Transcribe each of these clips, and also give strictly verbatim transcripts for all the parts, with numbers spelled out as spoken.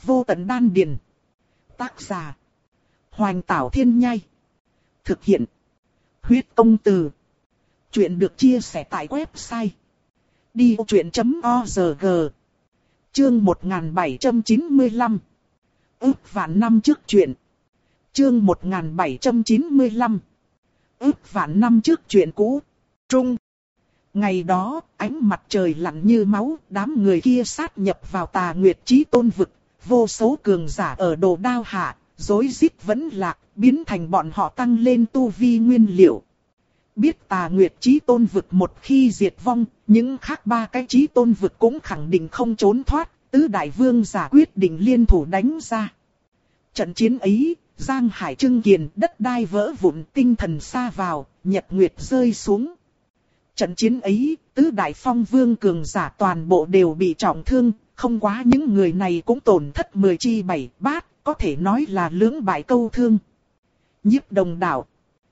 Vô tận đan điền. Tác giả. Hoành Tảo Thiên Nhai. Thực hiện. Huyết Công Từ. Chuyện được chia sẻ tại website đi vô chuyện chấm org. Chương một nghìn bảy trăm chín mươi lăm. Ước vạn năm trước chuyện. Chương một nghìn bảy trăm chín mươi lăm. Ước vạn năm trước chuyện cũ. Trung. Ngày đó, ánh mặt trời lặn như máu, đám người kia sát nhập vào Tà Nguyệt Chí Tôn vực, vô số cường giả ở Đồ Đao hạ, rối rít vẫn lạc, biến thành bọn họ tăng lên tu vi nguyên liệu. Biết Tà Nguyệt Chí Tôn vực một khi diệt vong, những khác ba cái Chí Tôn vực cũng khẳng định không trốn thoát, tứ đại vương giả quyết định liên thủ đánh ra. Trận chiến ấy, Giang Hải trưng kiền, đất đai vỡ vụn, tinh thần sa vào, nhật nguyệt rơi xuống. Trận chiến ấy, tứ đại phong vương cường giả toàn bộ đều bị trọng thương, không quá những người này cũng tổn thất mười chi bảy bát, có thể nói là lưỡng bại câu thương. Nhiếp Đồng đạo.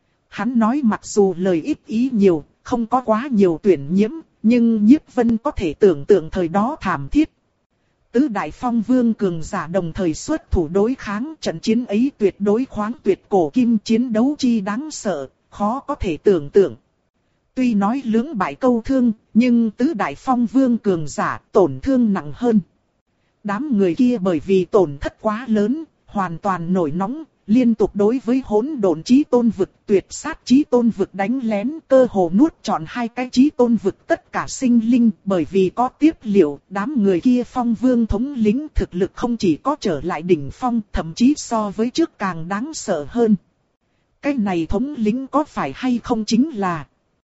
Hắn nói mặc dù lời ít ý nhiều, không có quá nhiều tuyển nhiễm, nhưng Nhiếp Vân có thể tưởng tượng thời đó thảm thiết. Tứ đại phong vương cường giả đồng thời xuất thủ đối kháng, trận chiến ấy tuyệt đối khoáng tuyệt cổ kim, chiến đấu chi đáng sợ, khó có thể tưởng tượng. Tuy nói lưỡng bại câu thương, nhưng tứ đại phong vương cường giả tổn thương nặng hơn. Đám người kia bởi vì tổn thất quá lớn, hoàn toàn nổi nóng, liên tục đối với hỗn độn Chí Tôn vực, tuyệt sát Chí Tôn vực đánh lén, cơ hồ nuốt trọn hai cái Chí Tôn vực tất cả sinh linh. Bởi vì có tiếp liệu, đám người kia phong vương thống lĩnh thực lực không chỉ có trở lại đỉnh phong, thậm chí so với trước càng đáng sợ hơn. Cái này thống lĩnh có phải hay không chính là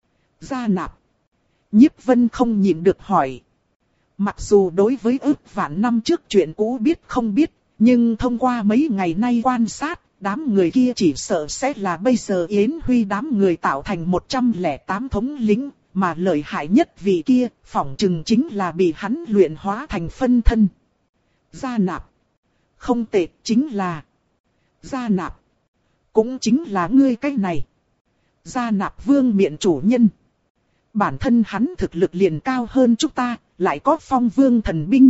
Gia Nạp? Nhiếp Vân không nhịn được hỏi. Mặc dù đối với ước vạn năm trước chuyện cũ biết không biết, nhưng thông qua mấy ngày nay quan sát, đám người kia chỉ sợ sẽ là bây giờ Yến Huy đám người tạo thành một trăm lẻ tám thống lĩnh, mà lợi hại nhất vị kia, phỏng chừng chính là bị hắn luyện hóa thành phân thân. Gia Nạp. Không tệ, chính là Gia Nạp. Cũng chính là ngươi cái này. Gia Nạp vương miện chủ nhân. Bản thân hắn thực lực liền cao hơn chúng ta, lại có phong vương thần binh.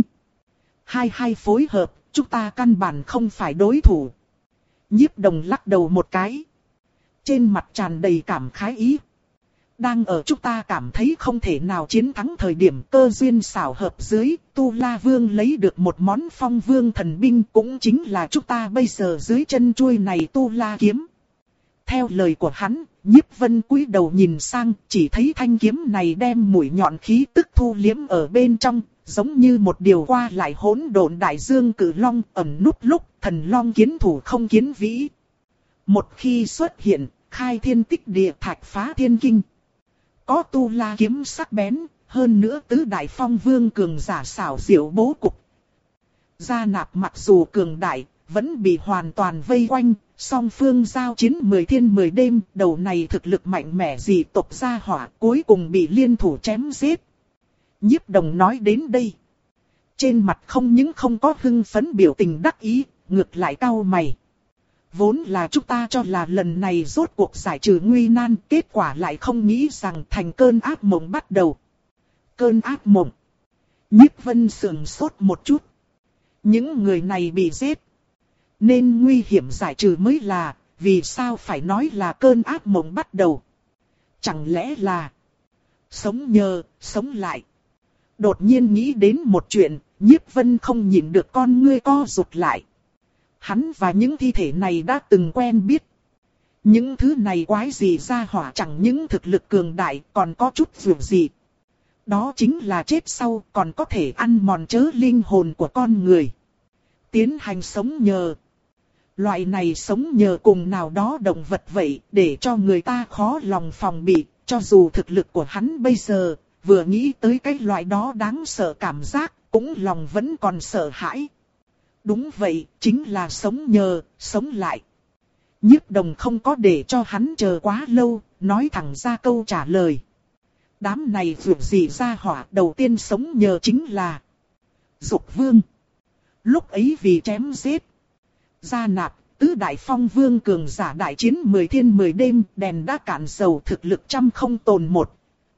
Hai hai phối hợp, chúng ta căn bản không phải đối thủ. Nhiếp Đồng lắc đầu một cái. Trên mặt tràn đầy cảm khái ý. Đang ở chúng ta cảm thấy không thể nào chiến thắng thời điểm cơ duyên xảo hợp dưới, Tu La Vương lấy được một món phong vương thần binh, cũng chính là chúng ta bây giờ dưới chân chuôi này Tu La kiếm. Theo lời của hắn, Nhiếp Vân cúi đầu nhìn sang, chỉ thấy thanh kiếm này đem mũi nhọn khí tức thu liếm ở bên trong, giống như một điều qua lại hỗn độn đại dương cử long, ẩn núp lúc, thần long kiến thủ không kiến vĩ. Một khi xuất hiện, khai thiên tích địa, thạch phá thiên kinh. Có Tu La kiếm sắc bén, hơn nữa tứ đại phong vương cường giả xảo diệu bố cục. Gia Nạp mặc dù cường đại, vẫn bị hoàn toàn vây quanh, song phương giao chiến mười thiên mười đêm, đầu này thực lực mạnh mẽ dị tộc gia hỏa, cuối cùng bị liên thủ chém giết. Nhiếp Đồng nói đến đây, trên mặt không những không có hưng phấn biểu tình đắc ý, ngược lại cau mày. Vốn là chúng ta cho là lần này rốt cuộc giải trừ nguy nan, kết quả lại không nghĩ rằng thành cơn ác mộng bắt đầu. Cơn ác mộng. Nhiếp Vân sườn sốt một chút. Những người này bị giết, nên nguy hiểm giải trừ mới là, vì sao phải nói là cơn ác mộng bắt đầu? Chẳng lẽ là sống nhờ, sống lại? Đột nhiên nghĩ đến một chuyện, Nhiếp Vân không nhịn được con ngươi co rụt lại. Hắn và những thi thể này đã từng quen biết. Những thứ này quái gì ra hỏa chẳng những thực lực cường đại còn có chút dường gì. Đó chính là chết sau còn có thể ăn mòn chớ linh hồn của con người. Tiến hành sống nhờ. Loại này sống nhờ cùng nào đó động vật vậy, để cho người ta khó lòng phòng bị, cho dù thực lực của hắn bây giờ, vừa nghĩ tới cái loại đó đáng sợ cảm giác, cũng lòng vẫn còn sợ hãi. Đúng vậy, chính là sống nhờ, sống lại. Nhiếp Đồng không có để cho hắn chờ quá lâu, nói thẳng ra câu trả lời. Đám này vượt gì ra hỏa, đầu tiên sống nhờ chính là Dục Vương. Lúc ấy vì chém giết Gia Nạp, tứ đại phong vương cường giả đại chiến mười thiên mười đêm, đèn đã cạn dầu, thực lực trăm không tồn một.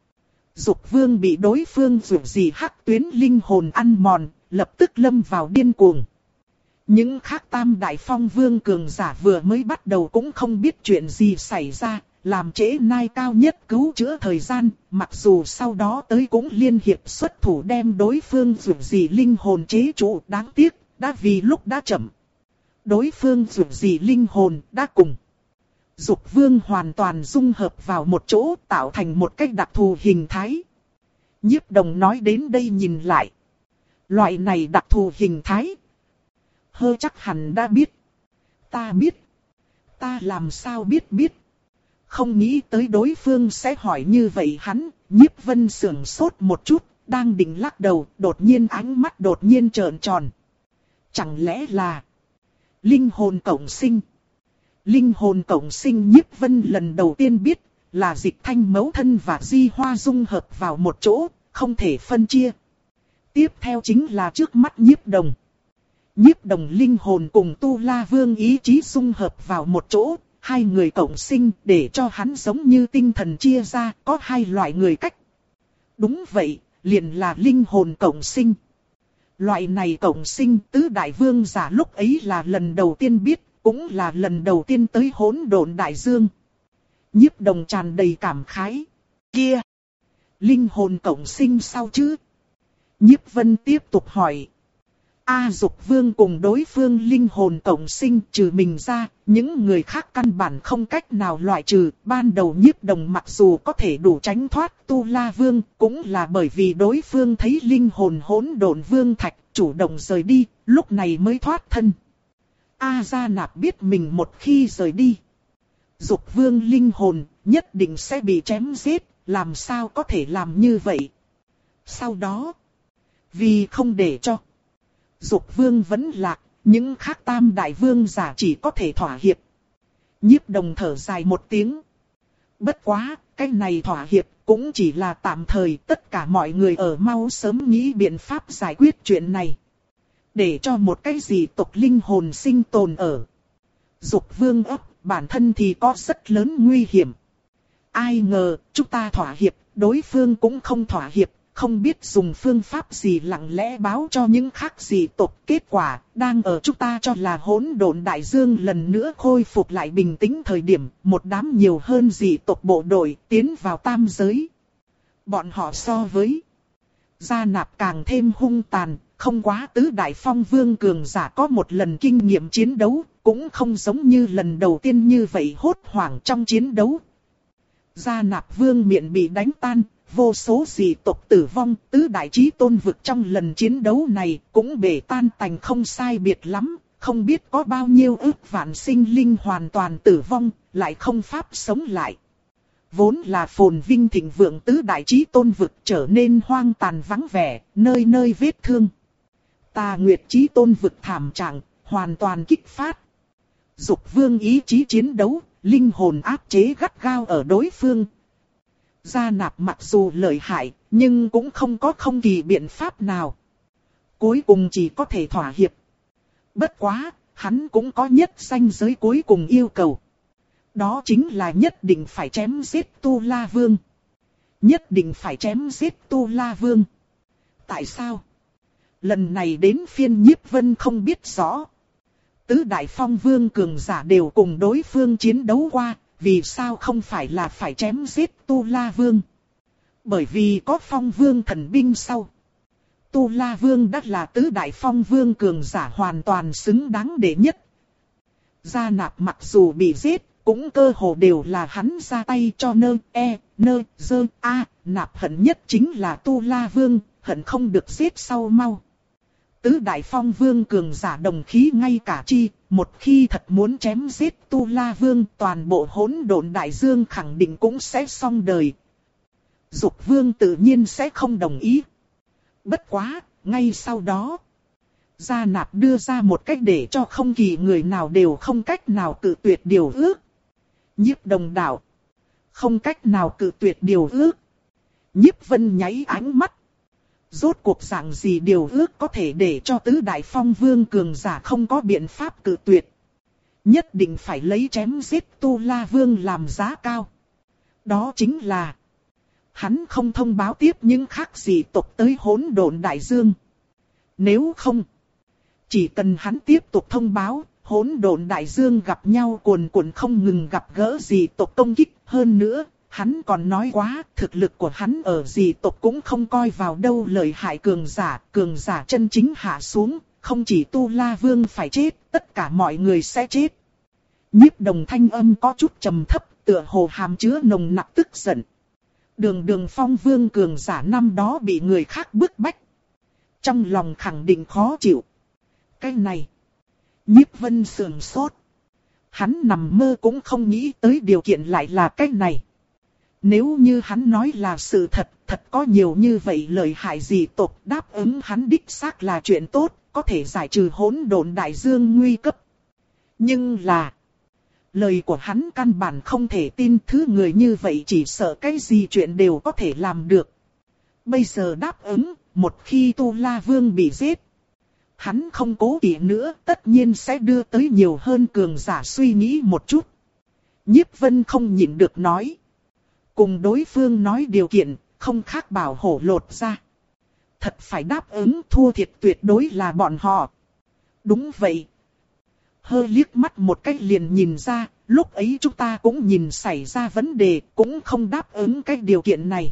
Dục Vương bị đối phương vượt gì hắc tuyến linh hồn ăn mòn, lập tức lâm vào điên cuồng. Những khác tam đại phong vương cường giả vừa mới bắt đầu cũng không biết chuyện gì xảy ra, làm trễ nai cao nhất cứu chữa thời gian, mặc dù sau đó tới cũng liên hiệp xuất thủ đem đối phương dù gì linh hồn chế trụ, đáng tiếc, đã vì lúc đã chậm. Đối phương dù gì linh hồn đã cùng Dục Vương hoàn toàn dung hợp vào một chỗ, tạo thành một cách đặc thù hình thái. Nhiếp Đồng nói đến đây nhìn lại. Loại này đặc thù hình thái, hơi chắc hẳn đã biết. Ta biết. Ta làm sao biết biết. Không nghĩ tới đối phương sẽ hỏi như vậy hắn. Nhiếp Vân sưởng sốt một chút, đang định lắc đầu, đột nhiên ánh mắt đột nhiên trợn tròn. Chẳng lẽ là linh hồn cộng sinh? Linh hồn cộng sinh Nhiếp Vân lần đầu tiên biết, là Dịch Thanh mẫu thân và Di Hoa dung hợp vào một chỗ, không thể phân chia. Tiếp theo chính là trước mắt Nhiếp Đồng. Nhiếp Đồng linh hồn cùng Tu La Vương ý chí dung hợp vào một chỗ, hai người cộng sinh để cho hắn giống như tinh thần chia ra, có hai loại người cách. Đúng vậy, liền là linh hồn cộng sinh. Loại này cộng sinh tứ đại vương giả lúc ấy là lần đầu tiên biết, cũng là lần đầu tiên tới hỗn độn đại dương. Nhiếp Đồng tràn đầy cảm khái. Kia! Linh hồn cộng sinh sao chứ? Nhiếp Vân tiếp tục hỏi. A Dục Vương cùng đối phương linh hồn cộng sinh trừ mình ra, những người khác căn bản không cách nào loại trừ. Ban đầu Nhiếp Đồng mặc dù có thể đủ tránh thoát Tu La Vương, cũng là bởi vì đối phương thấy linh hồn hỗn độn vương thạch, chủ động rời đi, lúc này mới thoát thân. A Gia Nạp biết mình một khi rời đi, Dục Vương linh hồn nhất định sẽ bị chém giết, làm sao có thể làm như vậy. Sau đó, vì không để cho Dục Vương vẫn lạc, những khác tam đại vương giả chỉ có thể thỏa hiệp. Nhiếp Đồng thở dài một tiếng. Bất quá, cái này thỏa hiệp cũng chỉ là tạm thời, tất cả mọi người ở mau sớm nghĩ biện pháp giải quyết chuyện này. Để cho một cái gì tộc linh hồn sinh tồn ở Dục Vương ấp, bản thân thì có rất lớn nguy hiểm. Ai ngờ, chúng ta thỏa hiệp, đối phương cũng không thỏa hiệp. Không biết dùng phương pháp gì lặng lẽ báo cho những khác dị tộc. Kết quả, đang ở chúng ta cho là hỗn độn đại dương lần nữa khôi phục lại bình tĩnh thời điểm, một đám nhiều hơn dị tộc bộ đội tiến vào tam giới. Bọn họ so với Gia Nạp càng thêm hung tàn, không quá tứ đại phong vương cường giả có một lần kinh nghiệm chiến đấu, cũng không giống như lần đầu tiên như vậy hốt hoảng trong chiến đấu. Gia Nạp vương miệng bị đánh tan. Vô số dị tộc tử vong, tứ đại chí tôn vực trong lần chiến đấu này cũng bể tan tành không sai biệt lắm, không biết có bao nhiêu ức vạn sinh linh hoàn toàn tử vong, lại không pháp sống lại. Vốn là phồn vinh thịnh vượng tứ đại chí tôn vực trở nên hoang tàn vắng vẻ, nơi nơi vết thương. Tà Nguyệt chí tôn vực thảm trạng, hoàn toàn kích phát. Dục Vương ý chí chiến đấu, linh hồn áp chế gắt gao ở đối phương. Gia Nạp mặc dù lợi hại, nhưng cũng không có không kỳ biện pháp nào. Cuối cùng chỉ có thể thỏa hiệp. Bất quá, hắn cũng có nhất ranh giới cuối cùng yêu cầu. Đó chính là nhất định phải chém giết Tu La Vương. Nhất định phải chém giết Tu La Vương. Tại sao? Lần này đến phiên Nhiếp Vân không biết rõ. Tứ đại phong vương cường giả đều cùng đối phương chiến đấu qua. Vì sao không phải là phải chém giết Tu La Vương? Bởi vì có phong vương thần binh sau. Tu La Vương đã là tứ đại phong vương cường giả hoàn toàn xứng đáng đệ nhất. Gia Nạp mặc dù bị giết, cũng cơ hồ đều là hắn ra tay cho nơ, e, nơ, dơ, a, nạp hận nhất chính là Tu La Vương, hận không được giết sau mau. Tứ đại phong vương cường giả đồng khí ngay cả chi, một khi thật muốn chém giết Tu La Vương, toàn bộ hỗn độn đại dương khẳng định cũng sẽ xong đời. Dục Vương tự nhiên sẽ không đồng ý. Bất quá, ngay sau đó, Gia Nạp đưa ra một cách để cho không kỳ người nào đều không cách nào cự tuyệt điều ước. Nhiếp Đồng đạo, không cách nào cự tuyệt điều ước. Nhiếp Vân nháy ánh mắt. Rốt cuộc dạng gì điều ước có thể để cho tứ đại phong vương cường giả không có biện pháp cự tuyệt. Nhất định phải lấy chém giết Tu La Vương làm giá cao. Đó chính là hắn không thông báo tiếp những khác dị tộc tới hỗn độn đại dương. Nếu không, Chỉ cần hắn tiếp tục thông báo, hỗn độn đại dương gặp nhau cuồn cuộn không ngừng gặp gỡ dị tộc công kích. Hơn nữa, hắn còn nói quá, thực lực của hắn ở dị tộc cũng không coi vào đâu, lợi hại cường giả, cường giả chân chính hạ xuống, không chỉ Tu La Vương phải chết, tất cả mọi người sẽ chết. Nhiếp Đồng thanh âm có chút trầm thấp, tựa hồ hàm chứa nồng nặc tức giận. Đường Đường Phong Vương cường giả năm đó bị người khác bức bách, trong lòng khẳng định khó chịu. Cái này, Nhiếp Vân sườn sốt. Hắn nằm mơ cũng không nghĩ tới điều kiện lại là cái này. Nếu như hắn nói là sự thật, thật có nhiều như vậy lợi hại dị tộc đáp ứng hắn đích xác là chuyện tốt, có thể giải trừ hỗn độn đại dương nguy cấp. Nhưng là, lời của hắn căn bản không thể tin, thứ người như vậy chỉ sợ cái gì chuyện đều có thể làm được. Bây giờ đáp ứng, một khi Tu La Vương bị giết, hắn không cố kỵ nữa, tất nhiên sẽ đưa tới nhiều hơn cường giả suy nghĩ một chút. Nhiếp Vân không nhịn được nói. Cùng đối phương nói điều kiện, không khác bảo hổ lột ra. Thật phải đáp ứng, thua thiệt tuyệt đối là bọn họ. Đúng vậy. Hơi liếc mắt một cách liền nhìn ra, lúc ấy chúng ta cũng nhìn xảy ra vấn đề, cũng không đáp ứng cái điều kiện này.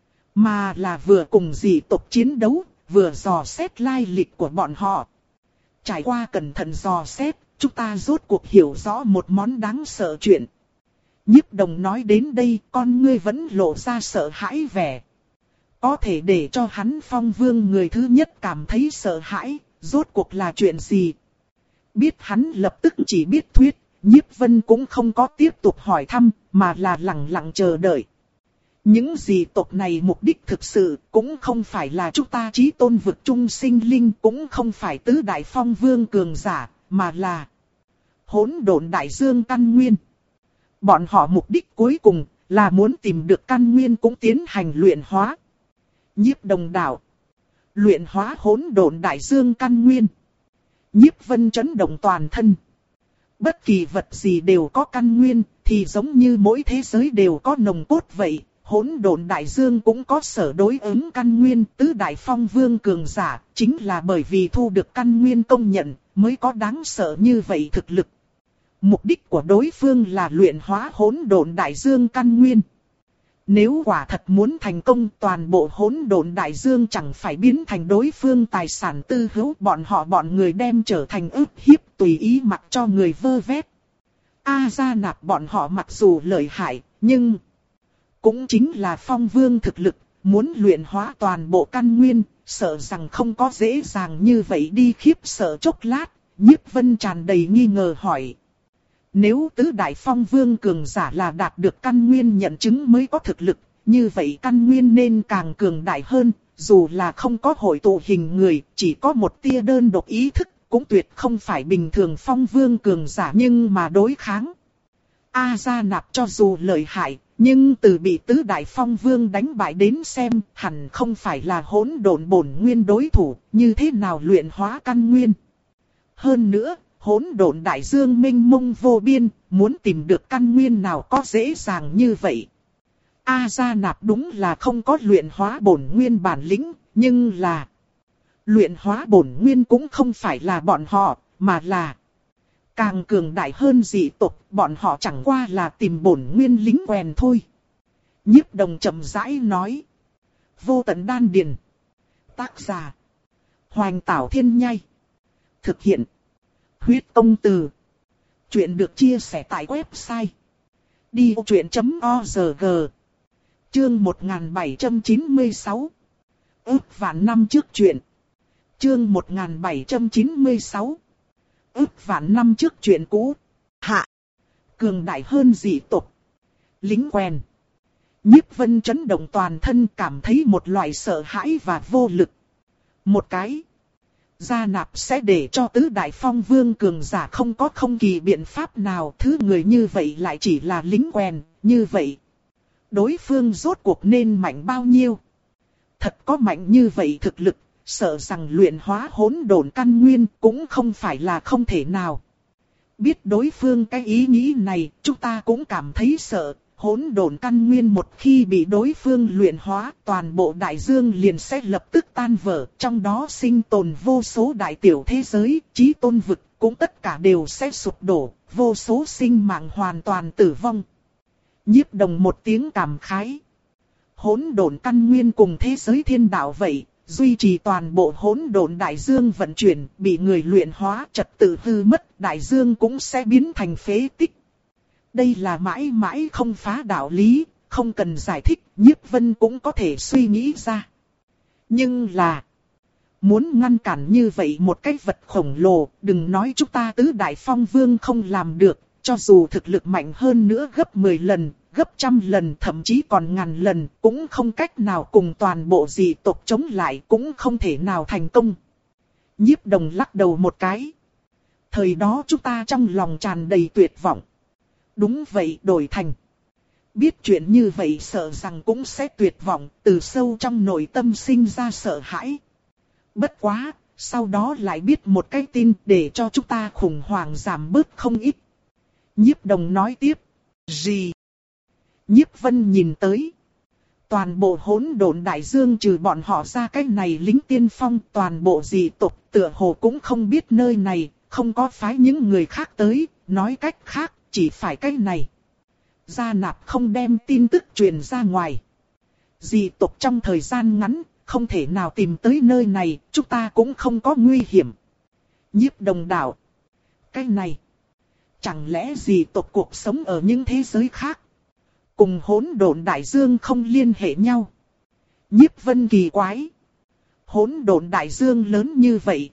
Mà là vừa cùng dị tộc chiến đấu, vừa dò xét lai lịch của bọn họ. Trải qua cẩn thận dò xét, chúng ta rốt cuộc hiểu rõ một món đáng sợ chuyện. Nhiếp Đồng nói đến đây, con ngươi vẫn lộ ra sợ hãi vẻ. Có thể để cho hắn Phong Vương người thứ nhất cảm thấy sợ hãi, rốt cuộc là chuyện gì? Biết hắn lập tức chỉ biết thuyết, Nhiếp Vân cũng không có tiếp tục hỏi thăm, mà là lặng lặng chờ đợi. Những dị tộc này mục đích thực sự cũng không phải là chúng ta chí tôn vực trung sinh linh, cũng không phải tứ đại Phong Vương cường giả, mà là hỗn độn đại dương căn nguyên. Bọn họ mục đích cuối cùng là muốn tìm được căn nguyên cũng tiến hành luyện hóa. Nhiếp Đồng đạo, luyện hóa hỗn độn đại dương căn nguyên. Nhiếp Vân chấn động toàn thân. Bất kỳ vật gì đều có căn nguyên, thì giống như mỗi thế giới đều có nồng cốt vậy. Hỗn độn đại dương cũng có sở đối ứng căn nguyên, tứ đại Phong Vương cường giả, chính là bởi vì thu được căn nguyên công nhận, mới có đáng sợ như vậy thực lực. Mục đích của đối phương là luyện hóa hỗn độn đại dương căn nguyên. Nếu quả thật muốn thành công, toàn bộ hỗn độn đại dương chẳng phải biến thành đối phương tài sản tư hữu, bọn họ bọn người đem trở thành ức hiếp tùy ý mặc cho người vơ vét. A Gia Nạp bọn họ mặc dù lợi hại, nhưng cũng chính là Phong Vương thực lực, muốn luyện hóa toàn bộ căn nguyên, sợ rằng không có dễ dàng như vậy đi. Khiếp sợ chốc lát, Nhiếp Vân tràn đầy nghi ngờ hỏi. Nếu tứ đại Phong Vương cường giả là đạt được căn nguyên nhận chứng mới có thực lực, như vậy căn nguyên nên càng cường đại hơn, dù là không có hội tụ hình người, chỉ có một tia đơn độc ý thức, cũng tuyệt không phải bình thường Phong Vương cường giả nhưng mà đối kháng. A Gia Nạp cho dù lợi hại, nhưng từ bị tứ đại Phong Vương đánh bại đến xem, hẳn không phải là hỗn độn bổn nguyên đối thủ, như thế nào luyện hóa căn nguyên. Hơn nữa, hỗn độn đại dương mênh mông vô biên, muốn tìm được căn nguyên nào có dễ dàng như vậy. A Gia Nạp đúng là không có luyện hóa bổn nguyên bản lĩnh, nhưng là luyện hóa bổn nguyên cũng không phải là bọn họ, mà là càng cường đại hơn dị tộc, bọn họ chẳng qua là tìm bổn nguyên lính quèn thôi. Nhiếp Đồng chậm rãi nói. Vô tận đan điền. Tác giả Hoành Tảo Thiên Nhai. Thực hiện Huyết Công Từ. Chuyện được chia sẻ tại website đi ô chuyện chấm org. Chương một nghìn bảy trăm chín mươi sáu. Ước vạn năm trước chuyện. Chương một nghìn bảy trăm chín mươi sáu. Ước vạn năm trước chuyện cũ. Hạ. Cường đại hơn dị tộc. Lính quèn. Nhiếp Vân chấn động toàn thân, cảm thấy một loại sợ hãi và vô lực. Một cái. Gia Nạp sẽ để cho tứ đại Phong Vương cường giả không có không kỳ biện pháp nào, thứ người như vậy lại chỉ là lính quèn, như vậy. Đối phương rốt cuộc nên mạnh bao nhiêu? Thật có mạnh như vậy thực lực, sợ rằng luyện hóa hỗn độn căn nguyên cũng không phải là không thể nào. Biết đối phương cái ý nghĩ này, chúng ta cũng cảm thấy sợ, Hỗn độn căn nguyên một khi bị đối phương luyện hóa, toàn bộ đại dương liền sẽ lập tức tan vỡ, trong đó sinh tồn vô số đại tiểu thế giới, chí tôn vực cũng tất cả đều sẽ sụp đổ, vô số sinh mạng hoàn toàn tử vong. Nhiếp Đồng một tiếng cảm khái. Hỗn độn căn nguyên cùng thế giới thiên đạo vậy, duy trì toàn bộ hỗn độn đại dương vận chuyển, bị người luyện hóa, trật tự hư mất, đại dương cũng sẽ biến thành phế tích. Đây là mãi mãi không phá đạo lý, không cần giải thích, Nhiếp Vân cũng có thể suy nghĩ ra. Nhưng là, muốn ngăn cản như vậy một cái vật khổng lồ, đừng nói chúng ta tứ đại phong vương không làm được, cho dù thực lực mạnh hơn nữa gấp mười lần, gấp trăm lần, thậm chí còn ngàn lần, cũng không cách nào cùng toàn bộ dị tộc chống lại, cũng không thể nào thành công. Nhiếp Đồng lắc đầu một cái. Thời đó chúng ta trong lòng tràn đầy tuyệt vọng. Đúng vậy, đổi thành. Biết chuyện như vậy sợ rằng cũng sẽ tuyệt vọng, từ sâu trong nội tâm sinh ra sợ hãi. Bất quá, sau đó lại biết một cái tin để cho chúng ta khủng hoảng giảm bớt không ít. Nhiếp Đồng nói tiếp. Gì? Nhiếp Vân nhìn tới. Toàn bộ hỗn độn đại dương trừ bọn họ ra cái này lính tiên phong, toàn bộ dị tộc tựa hồ cũng không biết nơi này, không có phái những người khác tới, nói cách khác, chỉ phải cái này. Gia Nạp không đem tin tức truyền ra ngoài. Dị tộc trong thời gian ngắn, không thể nào tìm tới nơi này, chúng ta cũng không có nguy hiểm. Nhiếp Đồng đạo. Cái này, chẳng lẽ dị tộc cuộc sống ở những thế giới khác, cùng hỗn độn đại dương không liên hệ nhau? Nhiếp Vân kỳ quái. Hỗn độn đại dương lớn như vậy,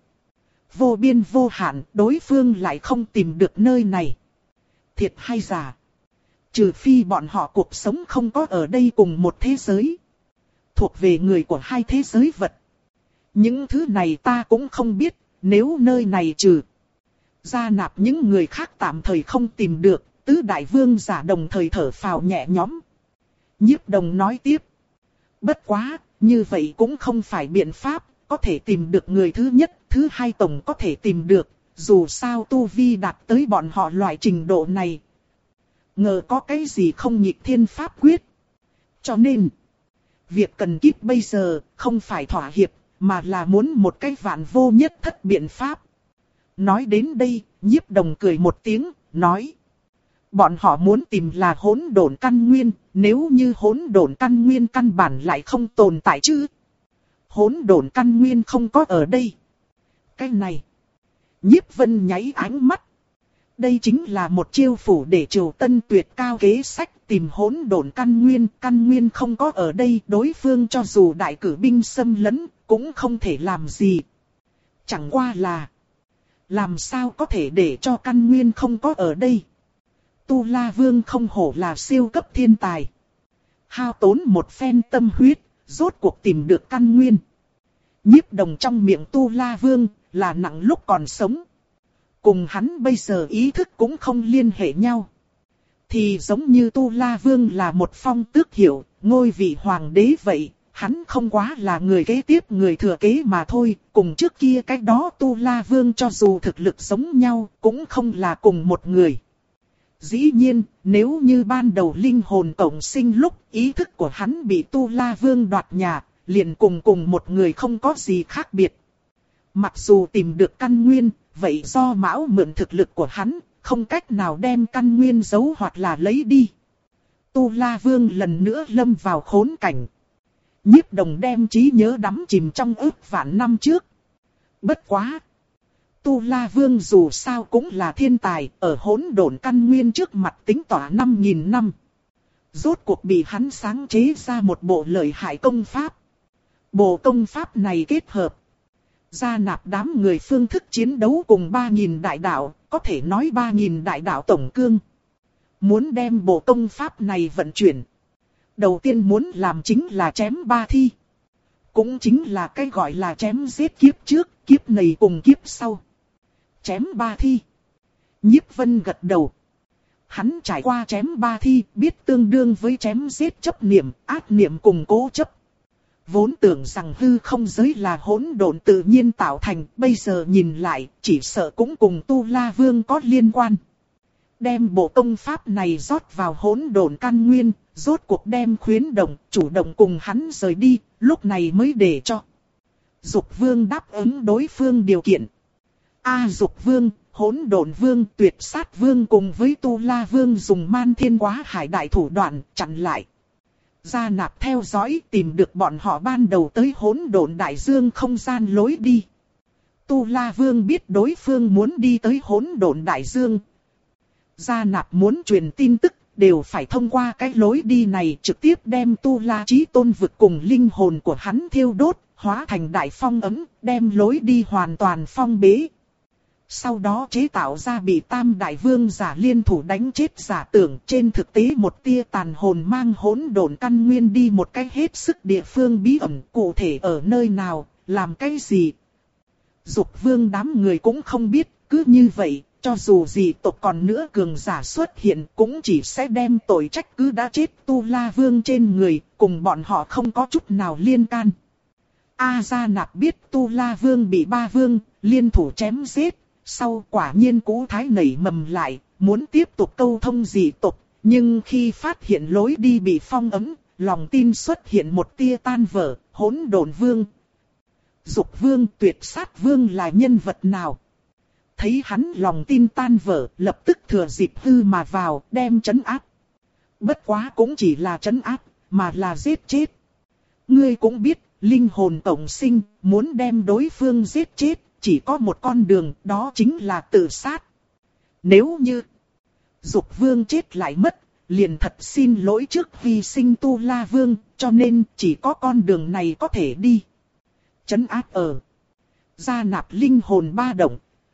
vô biên vô hạn, đối phương lại không tìm được nơi này. Thiệt hay giả? Trừ phi bọn họ cuộc sống không có ở đây cùng một thế giới, thuộc về người của hai thế giới vật. Những thứ này ta cũng không biết, nếu nơi này trừ Gia Nạp những người khác tạm thời không tìm được, tứ đại vương giả đồng thời thở phào nhẹ nhõm. Nhiếp Đồng nói tiếp. Bất quá, như vậy cũng không phải biện pháp, có thể tìm được người thứ nhất, thứ hai tổng có thể tìm được, dù sao tu vi đạt tới bọn họ loại trình độ này. Ngờ có cái gì không nghịch thiên pháp quyết. Cho nên, việc cần kíp bây giờ không phải thỏa hiệp, mà là muốn một cái vạn vô nhất thất biện pháp. Nói đến đây, Nhiếp Đồng cười một tiếng, nói. Bọn họ muốn tìm là hỗn độn căn nguyên, nếu như hỗn độn căn nguyên căn bản lại không tồn tại chứ. Hỗn độn căn nguyên không có ở đây. Cái này, Nhiếp Vân nháy ánh mắt. Đây chính là một chiêu phủ để Triều Tân tuyệt cao kế sách, tìm hỗn độn căn nguyên, căn nguyên không có ở đây, đối phương cho dù đại cử binh xâm lấn, cũng không thể làm gì. Chẳng qua là, làm sao có thể để cho căn nguyên không có ở đây? Tu La Vương không hổ là siêu cấp thiên tài. Hao tốn một phen tâm huyết, rốt cuộc tìm được căn nguyên. Nhiếp Đồng trong miệng Tu La Vương là nặng lúc còn sống. Cùng hắn bây giờ ý thức cũng không liên hệ nhau. Thì giống như Tu La Vương là một phong tước hiệu, ngôi vị hoàng đế vậy, hắn không quá là người kế tiếp người thừa kế mà thôi. Cùng trước kia cái đó Tu La Vương cho dù thực lực giống nhau, cũng không là cùng một người. Dĩ nhiên, nếu như ban đầu linh hồn cộng sinh lúc ý thức của hắn bị Tu La Vương đoạt nhà, liền cùng cùng một người không có gì khác biệt. Mặc dù tìm được căn nguyên, vậy do Mão mượn thực lực của hắn, không cách nào đem căn nguyên giấu hoặc là lấy đi. Tu La Vương lần nữa lâm vào khốn cảnh. Nhiếp Đồng đem trí nhớ đắm chìm trong ức vạn năm trước. Bất quá! Tu La Vương dù sao cũng là thiên tài, ở hỗn độn căn nguyên trước mặt tính tỏa năm nghìn năm. Rốt cuộc bị hắn sáng chế ra một bộ lợi hại công pháp. Bộ công pháp này kết hợp Gia Nạp đám người phương thức chiến đấu cùng ba nghìn đại đạo, có thể nói ba nghìn đại đạo tổng cương. Muốn đem bộ công pháp này vận chuyển, đầu tiên muốn làm chính là chém ba thi. Cũng chính là cái gọi là chém giết kiếp trước, kiếp này cùng kiếp sau. Chém ba thi. Nhiếp Vân gật đầu. Hắn trải qua chém ba thi, biết tương đương với chém giết chấp niệm, ác niệm cùng cố chấp. Vốn tưởng rằng hư không giới là hỗn độn tự nhiên tạo thành, bây giờ nhìn lại, chỉ sợ cũng cùng Tu La Vương có liên quan. Đem bộ công pháp này rót vào hỗn độn căn nguyên, rốt cuộc đem khuyến động, chủ động cùng hắn rời đi, lúc này mới để cho Dục Vương đáp ứng đối phương điều kiện. A Dục Vương, Hỗn Độn Vương, Tuyệt Sát Vương cùng với Tu La Vương dùng Man Thiên Quá Hải đại thủ đoạn chặn lại. Gia Nạp theo dõi tìm được bọn họ ban đầu tới Hỗn Độn Đại Dương không gian lối đi. Tu La Vương biết đối phương muốn đi tới Hỗn Độn Đại Dương. Gia Nạp muốn truyền tin tức, đều phải thông qua cái lối đi này trực tiếp đem Tu La Chí Tôn vực cùng linh hồn của hắn thiêu đốt, hóa thành đại phong ấm, đem lối đi hoàn toàn phong bế. Sau đó chế tạo ra bị Tam Đại Vương giả liên thủ đánh chết giả tưởng, trên thực tế một tia tàn hồn mang hỗn độn căn nguyên đi một cái hết sức địa phương bí ẩn, cụ thể ở nơi nào, làm cái gì. Dục Vương đám người cũng không biết, cứ như vậy, cho dù dị tộc còn nữa cường giả xuất hiện cũng chỉ sẽ đem tội trách cứ đã chết Tu La Vương trên người, cùng bọn họ không có chút nào liên can. A Gia Nạp biết Tu La Vương bị ba vương liên thủ chém giết, sau quả nhiên cú thái nảy mầm lại, muốn tiếp tục câu thông dị tộc, nhưng khi phát hiện lối đi bị phong ấm, lòng tin xuất hiện một tia tan vỡ. Hỗn Độn Vương, Dục Vương, Tuyệt Sát Vương là nhân vật nào? Thấy hắn lòng tin tan vỡ, lập tức thừa dịp hư mà vào, đem trấn áp. Bất quá cũng chỉ là trấn áp, mà là giết chết. Ngươi cũng biết, linh hồn tổng sinh, muốn đem đối phương giết chết, chỉ có một con đường, đó chính là tự sát. Nếu như Dục Vương chết lại mất, liền thật xin lỗi trước hy sinh Tu La Vương, cho nên chỉ có con đường này có thể đi. Trấn áp ở. Gia Nạp linh hồn ba động.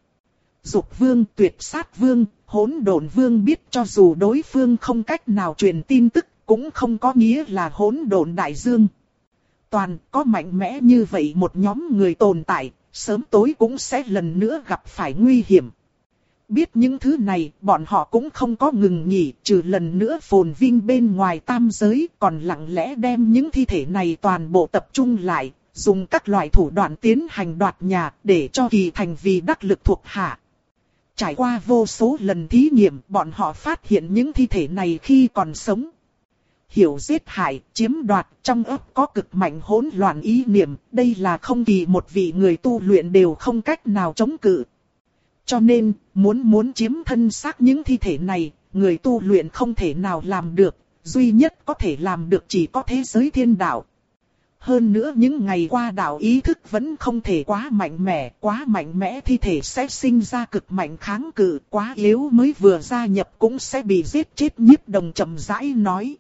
Dục Vương, Tuyệt Sát Vương, Hỗn Độn Vương biết cho dù đối phương không cách nào truyền tin tức, cũng không có nghĩa là hỗn độn đại dương. Toàn có mạnh mẽ như vậy một nhóm người tồn tại, sớm tối cũng sẽ lần nữa gặp phải nguy hiểm. Biết những thứ này, bọn họ cũng không có ngừng nghỉ, trừ lần nữa phồn vinh bên ngoài tam giới, còn lặng lẽ đem những thi thể này toàn bộ tập trung lại, dùng các loại thủ đoạn tiến hành đoạt nhà, để cho Kỳ Thành vì đắc lực thuộc hạ. Trải qua vô số lần thí nghiệm, bọn họ phát hiện những thi thể này khi còn sống. Hiểu giết hại, chiếm đoạt, trong óc có cực mạnh hỗn loạn ý niệm, đây là không kỳ một vị người tu luyện đều không cách nào chống cự. Cho nên, muốn muốn chiếm thân xác những thi thể này, người tu luyện không thể nào làm được, duy nhất có thể làm được chỉ có thế giới thiên đạo. Hơn nữa những ngày qua đạo ý thức vẫn không thể quá mạnh mẽ, quá mạnh mẽ thi thể sẽ sinh ra cực mạnh kháng cự, quá yếu mới vừa gia nhập cũng sẽ bị giết chết. Nhiếp Đồng chậm rãi nói.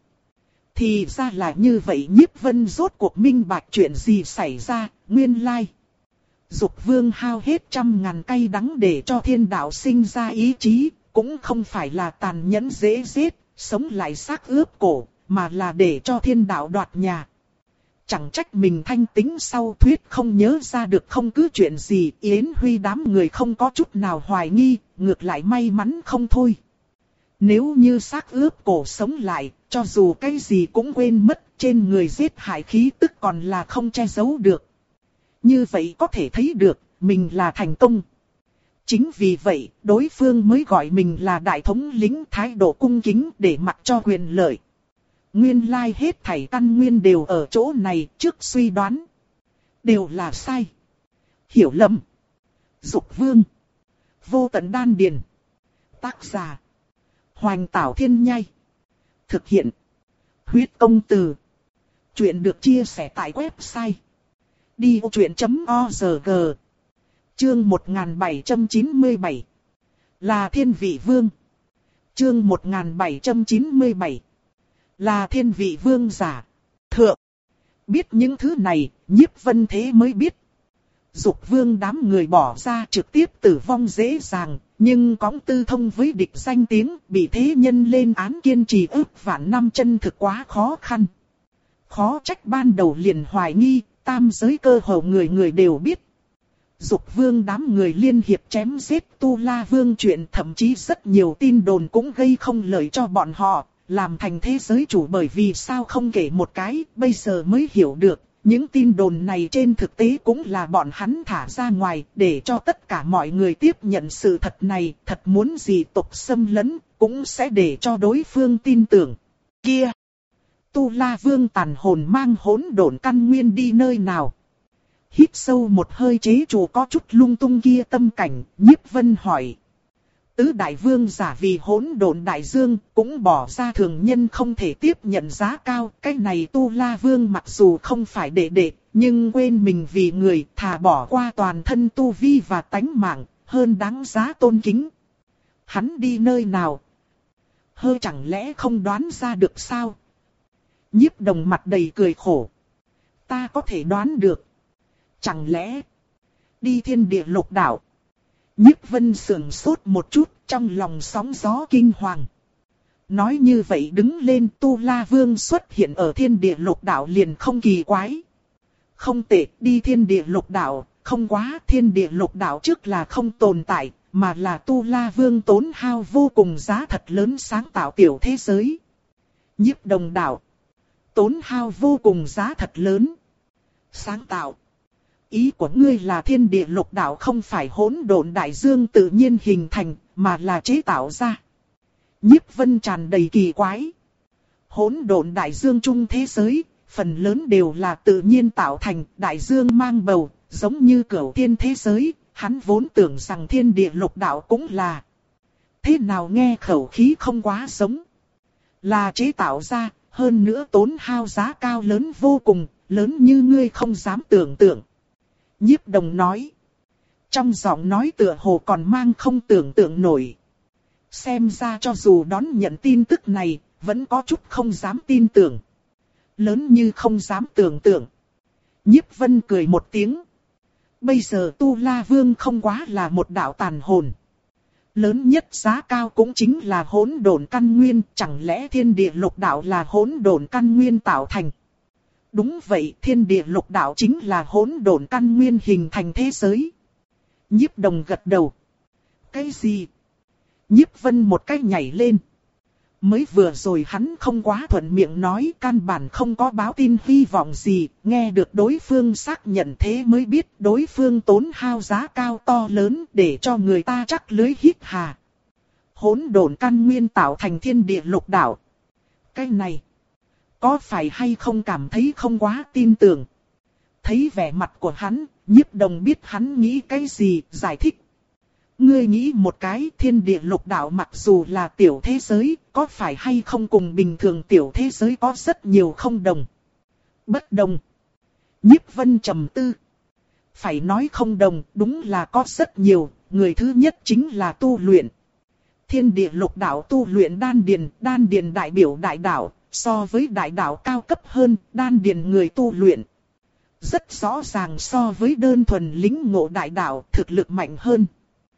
Thì ra là như vậy. Nhiếp Vân rốt cuộc minh bạch chuyện gì xảy ra, nguyên lai. Dục Vương hao hết trăm ngàn cay đắng để cho thiên đạo sinh ra ý chí, cũng không phải là tàn nhẫn dễ giết, sống lại xác ướp cổ, mà là để cho thiên đạo đoạt nhà. Chẳng trách mình thanh tính sau thuyết không nhớ ra được không cứ chuyện gì, Yến Huy đám người không có chút nào hoài nghi, ngược lại may mắn không thôi. Nếu như xác ướp cổ sống lại, cho dù cái gì cũng quên mất, trên người giết hại khí tức còn là không che giấu được. Như vậy có thể thấy được, mình là thành công. Chính vì vậy, đối phương mới gọi mình là đại thống lĩnh, thái độ cung kính để mặc cho quyền lợi. Nguyên lai hết thảy căn nguyên đều ở chỗ này, trước suy đoán đều là sai. Hiểu lầm. Dục Vương. Vô Tận Đan Điền. Tác giả Hoành Tảo Thiên Nhai. Thực hiện Huyết Công Từ. Chuyện được chia sẻ tại website đi ô truyện chấm org. Chương một nghìn bảy trăm chín mươi bảy. Là Thiên Vị Vương. Chương một nghìn bảy trăm chín mươi bảy. Là Thiên Vị Vương giả. Thượng. Biết những thứ này, Nhiếp Vân thế mới biết. Dục Vương đám người bỏ ra trực tiếp tử vong dễ dàng, nhưng cõng tư thông với địch danh tiếng, bị thế nhân lên án kiên trì ức vạn năm chân thực quá khó khăn. Khó trách ban đầu liền hoài nghi, tam giới cơ hồ người người đều biết. Dục Vương đám người liên hiệp chém giết Tu La Vương chuyện, thậm chí rất nhiều tin đồn cũng gây không lợi cho bọn họ, làm thành thế giới chủ. Bởi vì sao không kể một cái, bây giờ mới hiểu được, Những tin đồn này trên thực tế cũng là bọn hắn thả ra ngoài để cho tất cả mọi người tiếp nhận sự thật này. Thật muốn gì tộc xâm lấn cũng sẽ để cho đối phương tin tưởng. Kia! Tu La Vương tàn hồn mang hỗn độn căn nguyên đi nơi nào? Hít sâu một hơi chế trụ có chút lung tung kia tâm cảnh, Nhiếp Vân hỏi. Tứ đại vương giả vì hỗn độn đại dương cũng bỏ ra thường nhân không thể tiếp nhận giá cao. Cái này Tu La Vương mặc dù không phải đệ đệ, nhưng quên mình vì người thà bỏ qua toàn thân tu vi và tánh mạng, hơn đáng giá tôn kính. Hắn đi nơi nào? Hơi chẳng lẽ không đoán ra được sao? Nhiếp Đồng mặt đầy cười khổ. Ta có thể đoán được. Chẳng lẽ đi thiên địa lục đạo? Nhiếp Vân sườn sốt một chút, trong lòng sóng gió kinh hoàng. Nói như vậy đứng lên Tu La Vương xuất hiện ở thiên địa lục đạo liền không kỳ quái. Không tệ, đi thiên địa lục đạo, không quá, thiên địa lục đạo trước là không tồn tại, mà là Tu La Vương tốn hao vô cùng giá thật lớn sáng tạo tiểu thế giới. Nhiếp Đồng đạo, tốn hao vô cùng giá thật lớn. Sáng tạo. Ý của ngươi là thiên địa lục đạo không phải hỗn độn đại dương tự nhiên hình thành, mà là chế tạo ra. Nhiếp Vân tràn đầy kỳ quái. Hỗn độn đại dương chung thế giới, phần lớn đều là tự nhiên tạo thành, đại dương mang bầu, giống như cửu thiên thế giới, hắn vốn tưởng rằng thiên địa lục đạo cũng là. Thế nào nghe khẩu khí không quá giống. Là chế tạo ra, hơn nữa tốn hao giá cao lớn vô cùng, lớn như ngươi không dám tưởng tượng. Nhiếp Đồng nói. Trong giọng nói tựa hồ còn mang không tưởng tượng nổi. Xem ra cho dù đón nhận tin tức này, vẫn có chút không dám tin tưởng. Lớn như không dám tưởng tượng. Nhiếp Vân cười một tiếng. Bây giờ Tu La Vương không quá là một đạo tàn hồn. Lớn nhất giá cao cũng chính là hỗn độn căn nguyên, chẳng lẽ thiên địa lục đạo là hỗn độn căn nguyên tạo thành? Đúng vậy, thiên địa lục đạo chính là hỗn độn căn nguyên hình thành thế giới. Nhiếp Đồng gật đầu. Cái gì? Nhiếp Vân một cái nhảy lên. Mới vừa rồi hắn không quá thuận miệng nói, căn bản không có báo tin hy vọng gì, nghe được đối phương xác nhận thế mới biết đối phương tốn hao giá cao to lớn để cho người ta chắc lưới hít hà. Hỗn độn căn nguyên tạo thành thiên địa lục đạo. Cái này, có phải hay không cảm thấy không quá tin tưởng? Thấy vẻ mặt của hắn, Nhiếp Đồng biết hắn nghĩ cái gì, giải thích. Ngươi nghĩ một cái, thiên địa lục đạo mặc dù là tiểu thế giới, có phải hay không cùng bình thường tiểu thế giới có rất nhiều không đồng? Bất đồng. Nhiếp Vân trầm tư. Phải nói không đồng, đúng là có rất nhiều, người thứ nhất chính là tu luyện. Thiên địa lục đạo tu luyện đan điền, đan điền đại biểu đại đạo, so với đại đạo cao cấp hơn, đan điền người tu luyện. Rất rõ ràng so với đơn thuần lính ngộ đại đạo, thực lực mạnh hơn.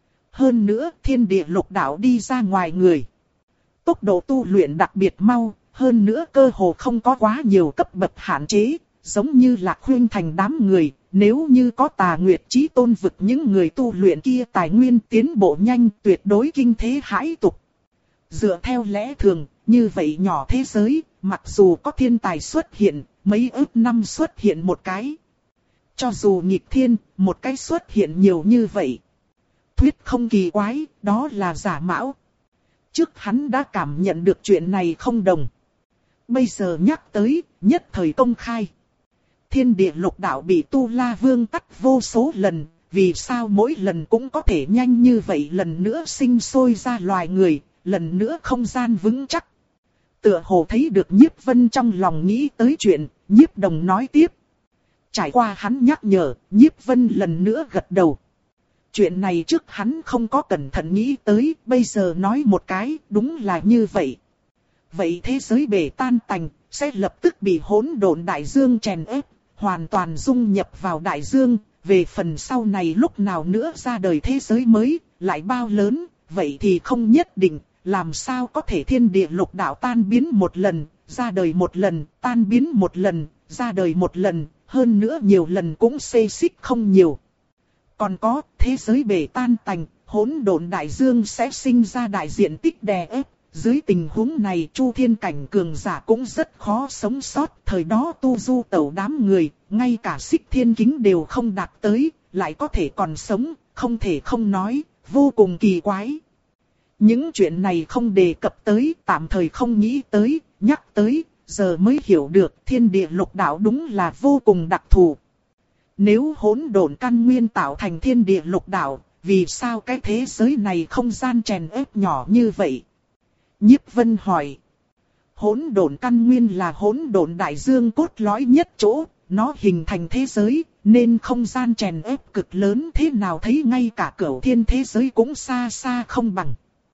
Hơn nữa, thiên địa lục đạo đi ra ngoài người. Tốc độ tu luyện đặc biệt mau, hơn nữa cơ hồ không có quá nhiều cấp bậc hạn chế, giống như là khuyên thành đám người, nếu như có Tà Nguyệt Chí Tôn vực những người tu luyện kia tài nguyên tiến bộ nhanh tuyệt đối kinh thế hãi tục. Dựa theo lẽ thường, như vậy nhỏ thế giới, mặc dù có thiên tài xuất hiện, mấy ức năm xuất hiện một cái. Cho dù nghịch thiên, một cái xuất hiện nhiều như vậy. Thuyết không kỳ quái, đó là giả mạo. Trước hắn đã cảm nhận được chuyện này không đồng. Bây giờ nhắc tới, nhất thời công khai. Thiên địa lục đạo bị Tu La Vương tắt vô số lần, vì sao mỗi lần cũng có thể nhanh như vậy lần nữa sinh sôi ra loài người, lần nữa không gian vững chắc. Tựa hồ thấy được Nhiếp Vân trong lòng nghĩ tới chuyện, Nhiếp Đồng nói tiếp. Trải qua hắn nhắc nhở, Nhiếp Vân lần nữa gật đầu. Chuyện này trước hắn không có cẩn thận nghĩ tới, bây giờ nói một cái, đúng là như vậy. Vậy thế giới bể tan tành, sẽ lập tức bị hỗn độn đại dương chèn ép, hoàn toàn dung nhập vào đại dương, về phần sau này lúc nào nữa ra đời thế giới mới, lại bao lớn, vậy thì không nhất định, làm sao có thể thiên địa lục đạo tan biến một lần, ra đời một lần, tan biến một lần, ra đời một lần, hơn nữa nhiều lần cũng xê xích không nhiều. Còn có, thế giới bể tan tành, hỗn độn đại dương sẽ sinh ra đại diện tích đè ép, Dưới tình huống này Chu Thiên cảnh cường giả cũng rất khó sống sót. Thời đó tu du tẩu đám người, ngay cả xích thiên kính đều không đạt tới, lại có thể còn sống, không thể không nói, vô cùng kỳ quái. Những chuyện này không đề cập tới, tạm thời không nghĩ tới, nhắc tới, giờ mới hiểu được thiên địa lục đạo đúng là vô cùng đặc thù. Nếu hỗn độn căn nguyên tạo thành thiên địa lục đạo, vì sao cái thế giới này không gian chèn ép nhỏ như vậy? Nhiếp Vân hỏi. Hỗn độn căn nguyên là hỗn độn đại dương cốt lõi nhất chỗ, nó hình thành thế giới, nên không gian chèn ép cực lớn, thế nào thấy ngay cả cửu thiên thế giới cũng xa xa không bằng.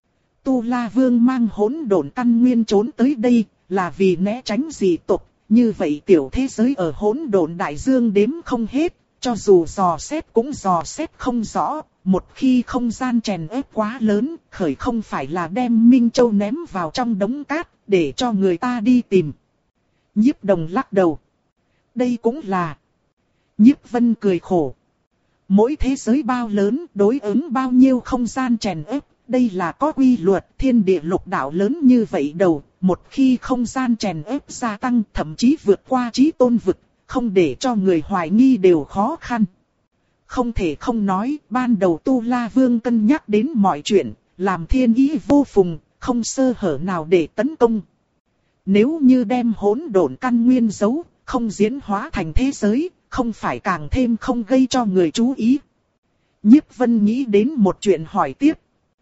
Tu La Vương mang hỗn độn căn nguyên trốn tới đây, là vì né tránh dị tộc, như vậy tiểu thế giới ở hỗn độn đại dương đếm không hết, cho dù dò xét cũng dò xét không rõ, một khi không gian chèn ép quá lớn, khởi không phải là đem Minh Châu ném vào trong đống cát, để cho người ta đi tìm. Nhiếp Đồng lắc đầu. Đây cũng là. Nhiếp Vân cười khổ. Mỗi thế giới bao lớn đối ứng bao nhiêu không gian chèn ép, đây là có quy luật. Thiên địa lục đạo lớn như vậy đầu, một khi không gian chèn ép gia tăng, thậm chí vượt qua chí tôn vực, không để cho người hoài nghi đều khó khăn. Không thể không nói, ban đầu Tu La Vương cân nhắc đến mọi chuyện, làm thiên ý vô phùng, không sơ hở nào để tấn công. Nếu như đem hỗn độn căn nguyên giấu, không diễn hóa thành thế giới, không phải càng thêm không gây cho người chú ý. Nhiếp Vân nghĩ đến một chuyện hỏi tiếp.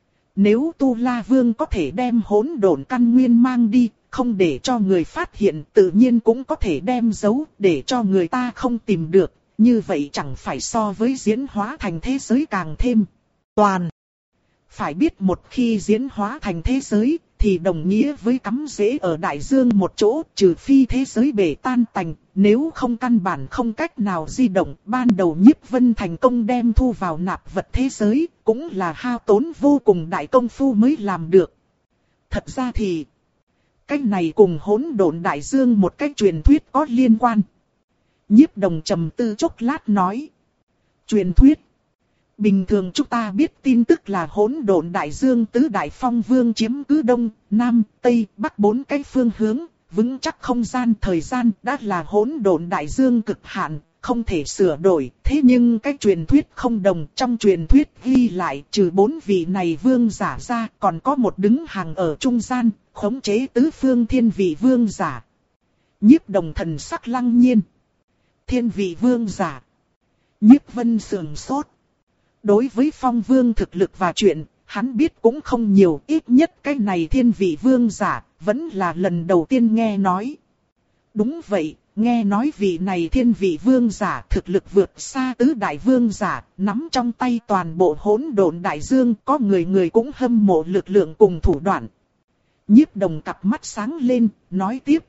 Nếu Tu La Vương có thể đem hỗn độn căn nguyên mang đi, không để cho người phát hiện, tự nhiên cũng có thể đem giấu, để cho người ta không tìm được. Như vậy chẳng phải so với diễn hóa thành thế giới càng thêm toàn. Phải biết một khi diễn hóa thành thế giới, thì đồng nghĩa với cắm rễ ở đại dương một chỗ, trừ phi thế giới bể tan tành, nếu không căn bản không cách nào di động. Ban đầu Nhiếp Vân thành công đem thu vào nạp vật thế giới, cũng là hao tốn vô cùng đại công phu mới làm được. Thật ra thì, cách này cùng hỗn độn đại dương một cách truyền thuyết có liên quan. Nhiếp Đồng trầm tư chốc lát nói. Truyền thuyết. Bình thường chúng ta biết tin tức là hỗn độn đại dương tứ đại phong vương chiếm cứ đông, nam, tây, bắc bốn cái phương hướng, vững chắc không gian thời gian đã là hỗn độn đại dương cực hạn, không thể sửa đổi. Thế nhưng cái truyền thuyết không đồng, trong truyền thuyết ghi lại trừ bốn vị này vương giả ra, còn có một đứng hàng ở trung gian, khống chế tứ phương thiên vị vương giả. Nhiếp Đồng thần sắc lăng nhiên. Thiên vị vương giả. Nhiếp Vân sườn sốt. Đối với phong vương thực lực và chuyện, hắn biết cũng không nhiều, ít nhất cái này thiên vị vương giả, vẫn là lần đầu tiên nghe nói. Đúng vậy, nghe nói vị này thiên vị vương giả thực lực vượt xa tứ đại vương giả, nắm trong tay toàn bộ hỗn độn đại dương, có người người cũng hâm mộ lực lượng cùng thủ đoạn. Nhiếp Đồng cặp mắt sáng lên, nói tiếp.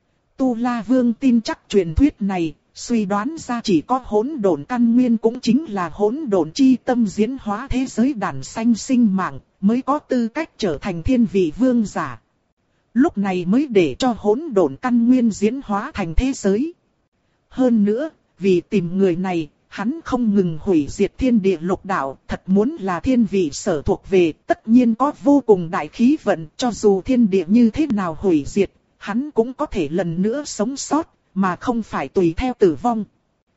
Tu La Vương tin chắc truyền thuyết này, suy đoán ra chỉ có hỗn độn căn nguyên cũng chính là hỗn độn chi tâm diễn hóa thế giới đản sanh sinh mạng, mới có tư cách trở thành thiên vị vương giả. Lúc này mới để cho hỗn độn căn nguyên diễn hóa thành thế giới. Hơn nữa, vì tìm người này, hắn không ngừng hủy diệt thiên địa lục đạo, thật muốn là thiên vị sở thuộc về, tất nhiên có vô cùng đại khí vận, cho dù thiên địa như thế nào hủy diệt, hắn cũng có thể lần nữa sống sót, mà không phải tùy theo tử vong.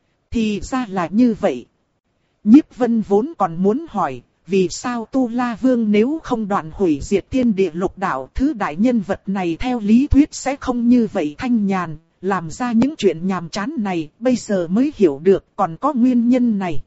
Thì ra là như vậy. Nhiếp Vân vốn còn muốn hỏi, vì sao Tu La Vương nếu không đoạn hủy diệt thiên địa lục đạo, thứ đại nhân vật này theo lý thuyết sẽ không như vậy thanh nhàn, làm ra những chuyện nhàm chán này, bây giờ mới hiểu được còn có nguyên nhân này.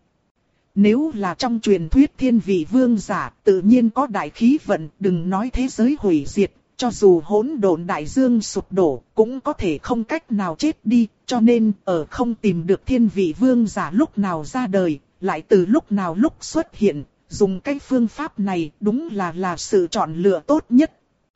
Nếu là trong truyền thuyết thiên vị vương giả, tự nhiên có đại khí vận, đừng nói thế giới hủy diệt. Cho dù hỗn độn đại dương sụp đổ, cũng có thể không cách nào chết đi, cho nên ở không tìm được thiên vị vương giả lúc nào ra đời, lại từ lúc nào lúc xuất hiện, dùng cái phương pháp này đúng là là sự chọn lựa tốt nhất.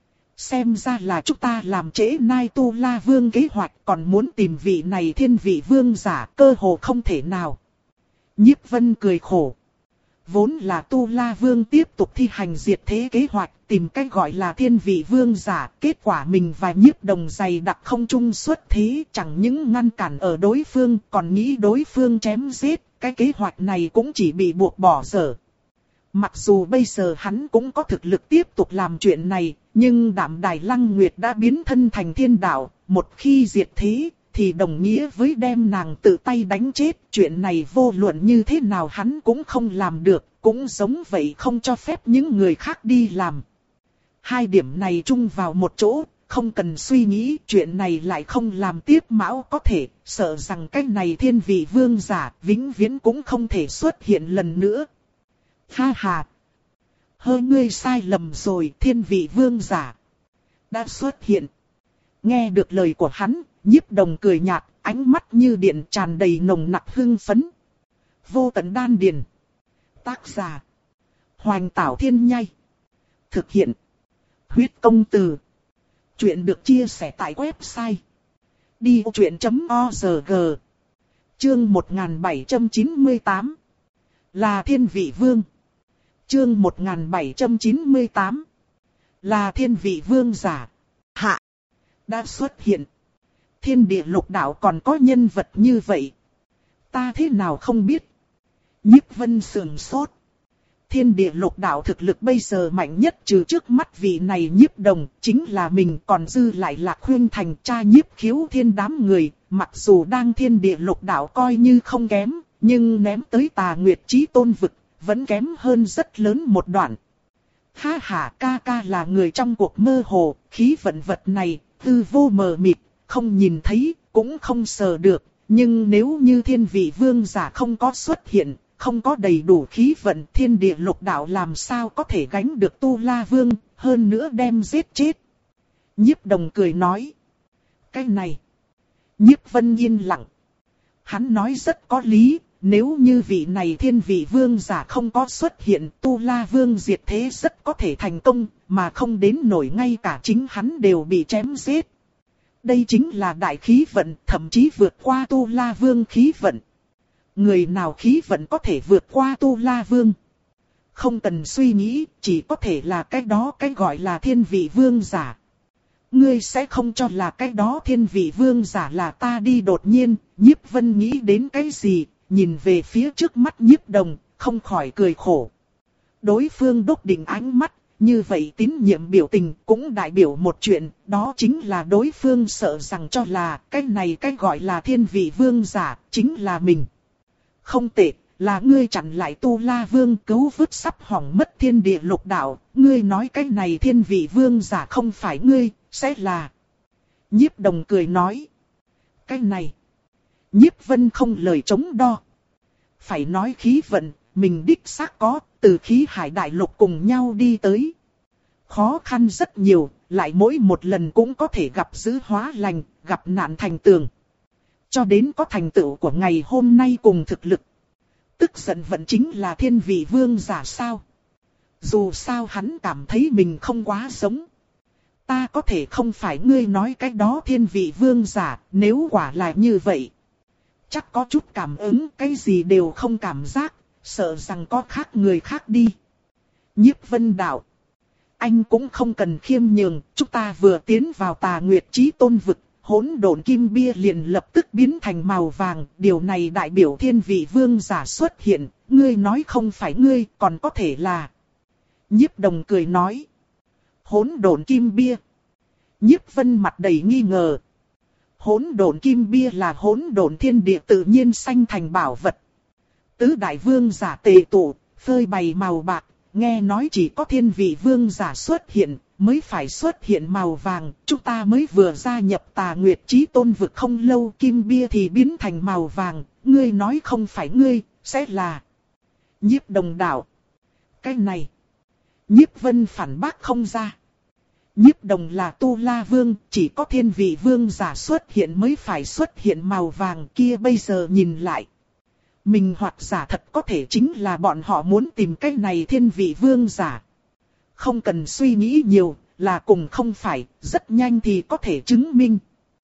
Xem ra là chúng ta làm trễ nai Tu La Vương kế hoạch, còn muốn tìm vị này thiên vị vương giả, cơ hồ không thể nào. Nhiếp Vân cười khổ. Vốn là Tu La Vương tiếp tục thi hành diệt thế kế hoạch, tìm cách gọi là thiên vị vương giả, kết quả mình và Nhiếp Đồng dày đặc không chung xuất thế, chẳng những ngăn cản ở đối phương, còn nghĩ đối phương chém giết, cái kế hoạch này cũng chỉ bị buộc bỏ dở. Mặc dù bây giờ hắn cũng có thực lực tiếp tục làm chuyện này, nhưng Đạm Đài Lăng Nguyệt đã biến thân thành thiên đạo, một khi diệt thế, thì đồng nghĩa với đem nàng tự tay đánh chết. Chuyện này vô luận như thế nào hắn cũng không làm được, cũng giống vậy không cho phép những người khác đi làm. Hai điểm này chung vào một chỗ, không cần suy nghĩ, chuyện này lại không làm tiếp mão có thể, sợ rằng cái này thiên vị vương giả vĩnh viễn cũng không thể xuất hiện lần nữa. Ha ha! Hơi ngươi sai lầm rồi, thiên vị vương giả đã xuất hiện. Nghe được lời của hắn, Nhiếp Đồng cười nhạt, ánh mắt như điện tràn đầy nồng nặc hưng phấn. Vô tận đan điền. Tác giả: Hoành Tảo Thiên Nhai. Thực hiện: Huyết Công Từ. Chuyện được chia sẻ tại website đi vô chuyện chấm org. Chương một nghìn bảy trăm chín mươi tám. Là thiên vị vương. Chương một nghìn bảy trăm chín mươi tám. Là thiên vị vương giả. Hạ. Đã xuất hiện. Thiên địa lục đạo còn có nhân vật như vậy. Ta thế nào không biết. Nhiếp Vân sườn sốt. Thiên địa lục đạo thực lực bây giờ mạnh nhất trừ trước mắt vị này Nhiếp Đồng, chính là mình, còn dư lại Lạc Khuyên Thành, cha Nhiếp Khiếu Thiên đám người, mặc dù đang thiên địa lục đạo coi như không kém, nhưng ném tới Tà Nguyệt Chí Tôn vực, vẫn kém hơn rất lớn một đoạn. Ha ha, ca ca là người trong cuộc mơ hồ, khí vận vật này, tư vô mờ mịt, không nhìn thấy, cũng không sờ được, nhưng nếu như thiên vị vương giả không có xuất hiện, không có đầy đủ khí vận, thiên địa lục đạo làm sao có thể gánh được Tu La Vương, hơn nữa đem giết chết. Nhiếp Đồng cười nói. Cái này. Nhiếp Vân yên lặng. Hắn nói rất có lý, nếu như vị này thiên vị vương giả không có xuất hiện, Tu La Vương diệt thế rất có thể thành công, mà không đến nổi ngay cả chính hắn đều bị chém giết. Đây chính là đại khí vận, thậm chí vượt qua Tu La Vương khí vận. Người nào khí vận có thể vượt qua Tu La Vương? Không cần suy nghĩ, chỉ có thể là cái đó cái gọi là thiên vị vương giả. Ngươi sẽ không cho là cái đó thiên vị vương giả là ta đi. Đột nhiên, Nhiếp Vân nghĩ đến cái gì, nhìn về phía trước mắt Nhiếp Đồng, không khỏi cười khổ. Đối phương đốc định ánh mắt, như vậy tín nhiệm biểu tình cũng đại biểu một chuyện, đó chính là đối phương sợ rằng cho là cái này cái gọi là thiên vị vương giả, chính là mình. Không tệ, là ngươi chặn lại Tu La Vương cứu vớt sắp hỏng mất thiên địa lục đạo, ngươi nói cái này thiên vị vương giả không phải ngươi, sẽ là... Nhiếp Đồng cười nói. Cái này... Nhiếp Vân không lời chống đo. Phải nói khí vận, mình đích xác có, từ khí hải đại lục cùng nhau đi tới. Khó khăn rất nhiều, lại mỗi một lần cũng có thể gặp dữ hóa lành, gặp nạn thành tường. Cho đến có thành tựu của ngày hôm nay cùng thực lực. Tức giận vẫn chính là thiên vị vương giả sao. Dù sao hắn cảm thấy mình không quá giống. Ta có thể không phải ngươi nói cái đó thiên vị vương giả, nếu quả là như vậy. Chắc có chút cảm ứng, cái gì đều không cảm giác, sợ rằng có khác người khác đi. Nhiếp Vân đạo. Anh cũng không cần khiêm nhường, chúng ta vừa tiến vào Tà Nguyệt Chí Tôn vực. Hỗn độn kim bia liền lập tức biến thành màu vàng, điều này đại biểu thiên vị vương giả xuất hiện, ngươi nói không phải ngươi, còn có thể là... Nhiếp Đồng cười nói. Hỗn độn kim bia. Nhiếp Vân mặt đầy nghi ngờ. Hỗn độn kim bia là hỗn độn thiên địa tự nhiên sanh thành bảo vật. Tứ đại vương giả tề tụ, phơi bày màu bạc, nghe nói chỉ có thiên vị vương giả xuất hiện, mới phải xuất hiện màu vàng, chúng ta mới vừa gia nhập Tà Nguyệt Chí Tôn vực không lâu, kim bia thì biến thành màu vàng, ngươi nói không phải ngươi, sẽ là... Nhiếp Đồng đạo. Cái này... Nhiếp Vân phản bác không ra. Nhiếp Đồng là Tu La Vương, chỉ có thiên vị vương giả xuất hiện mới phải xuất hiện màu vàng kia, bây giờ nhìn lại. Mình hoặc giả thật có thể chính là bọn họ muốn tìm cái này thiên vị vương giả. Không cần suy nghĩ nhiều, là cùng không phải, rất nhanh thì có thể chứng minh.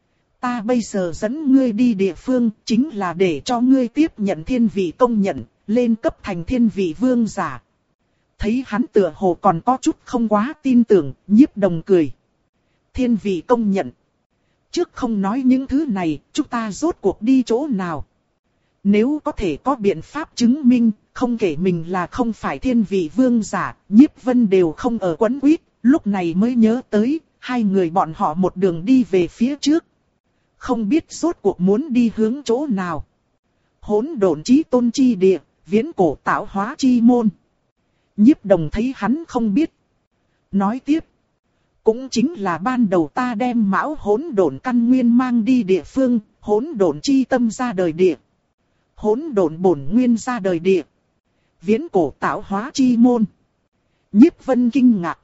Ta bây giờ dẫn ngươi đi địa phương, chính là để cho ngươi tiếp nhận thiên vị công nhận, lên cấp thành thiên vị vương giả. Thấy hắn tựa hồ còn có chút không quá tin tưởng, Nhiếp Đồng cười. Thiên vị công nhận. Trước không nói những thứ này, chúng ta rốt cuộc đi chỗ nào? Nếu có thể có biện pháp chứng minh, không kể mình là không phải thiên vị vương giả, Nhiếp Vân đều không ở quấn quýt, lúc này mới nhớ tới, hai người bọn họ một đường đi về phía trước. Không biết rốt cuộc muốn đi hướng chỗ nào. Hỗn độn chí tôn chi địa, viễn cổ tạo hóa chi môn. Nhiếp Đồng thấy hắn không biết. Nói tiếp. Cũng chính là ban đầu ta đem mão hỗn độn căn nguyên mang đi địa phương, hỗn độn chi tâm ra đời địa. Hỗn độn bổn nguyên ra đời địa. Viễn cổ tạo hóa chi môn. Nhiếp Vân kinh ngạc.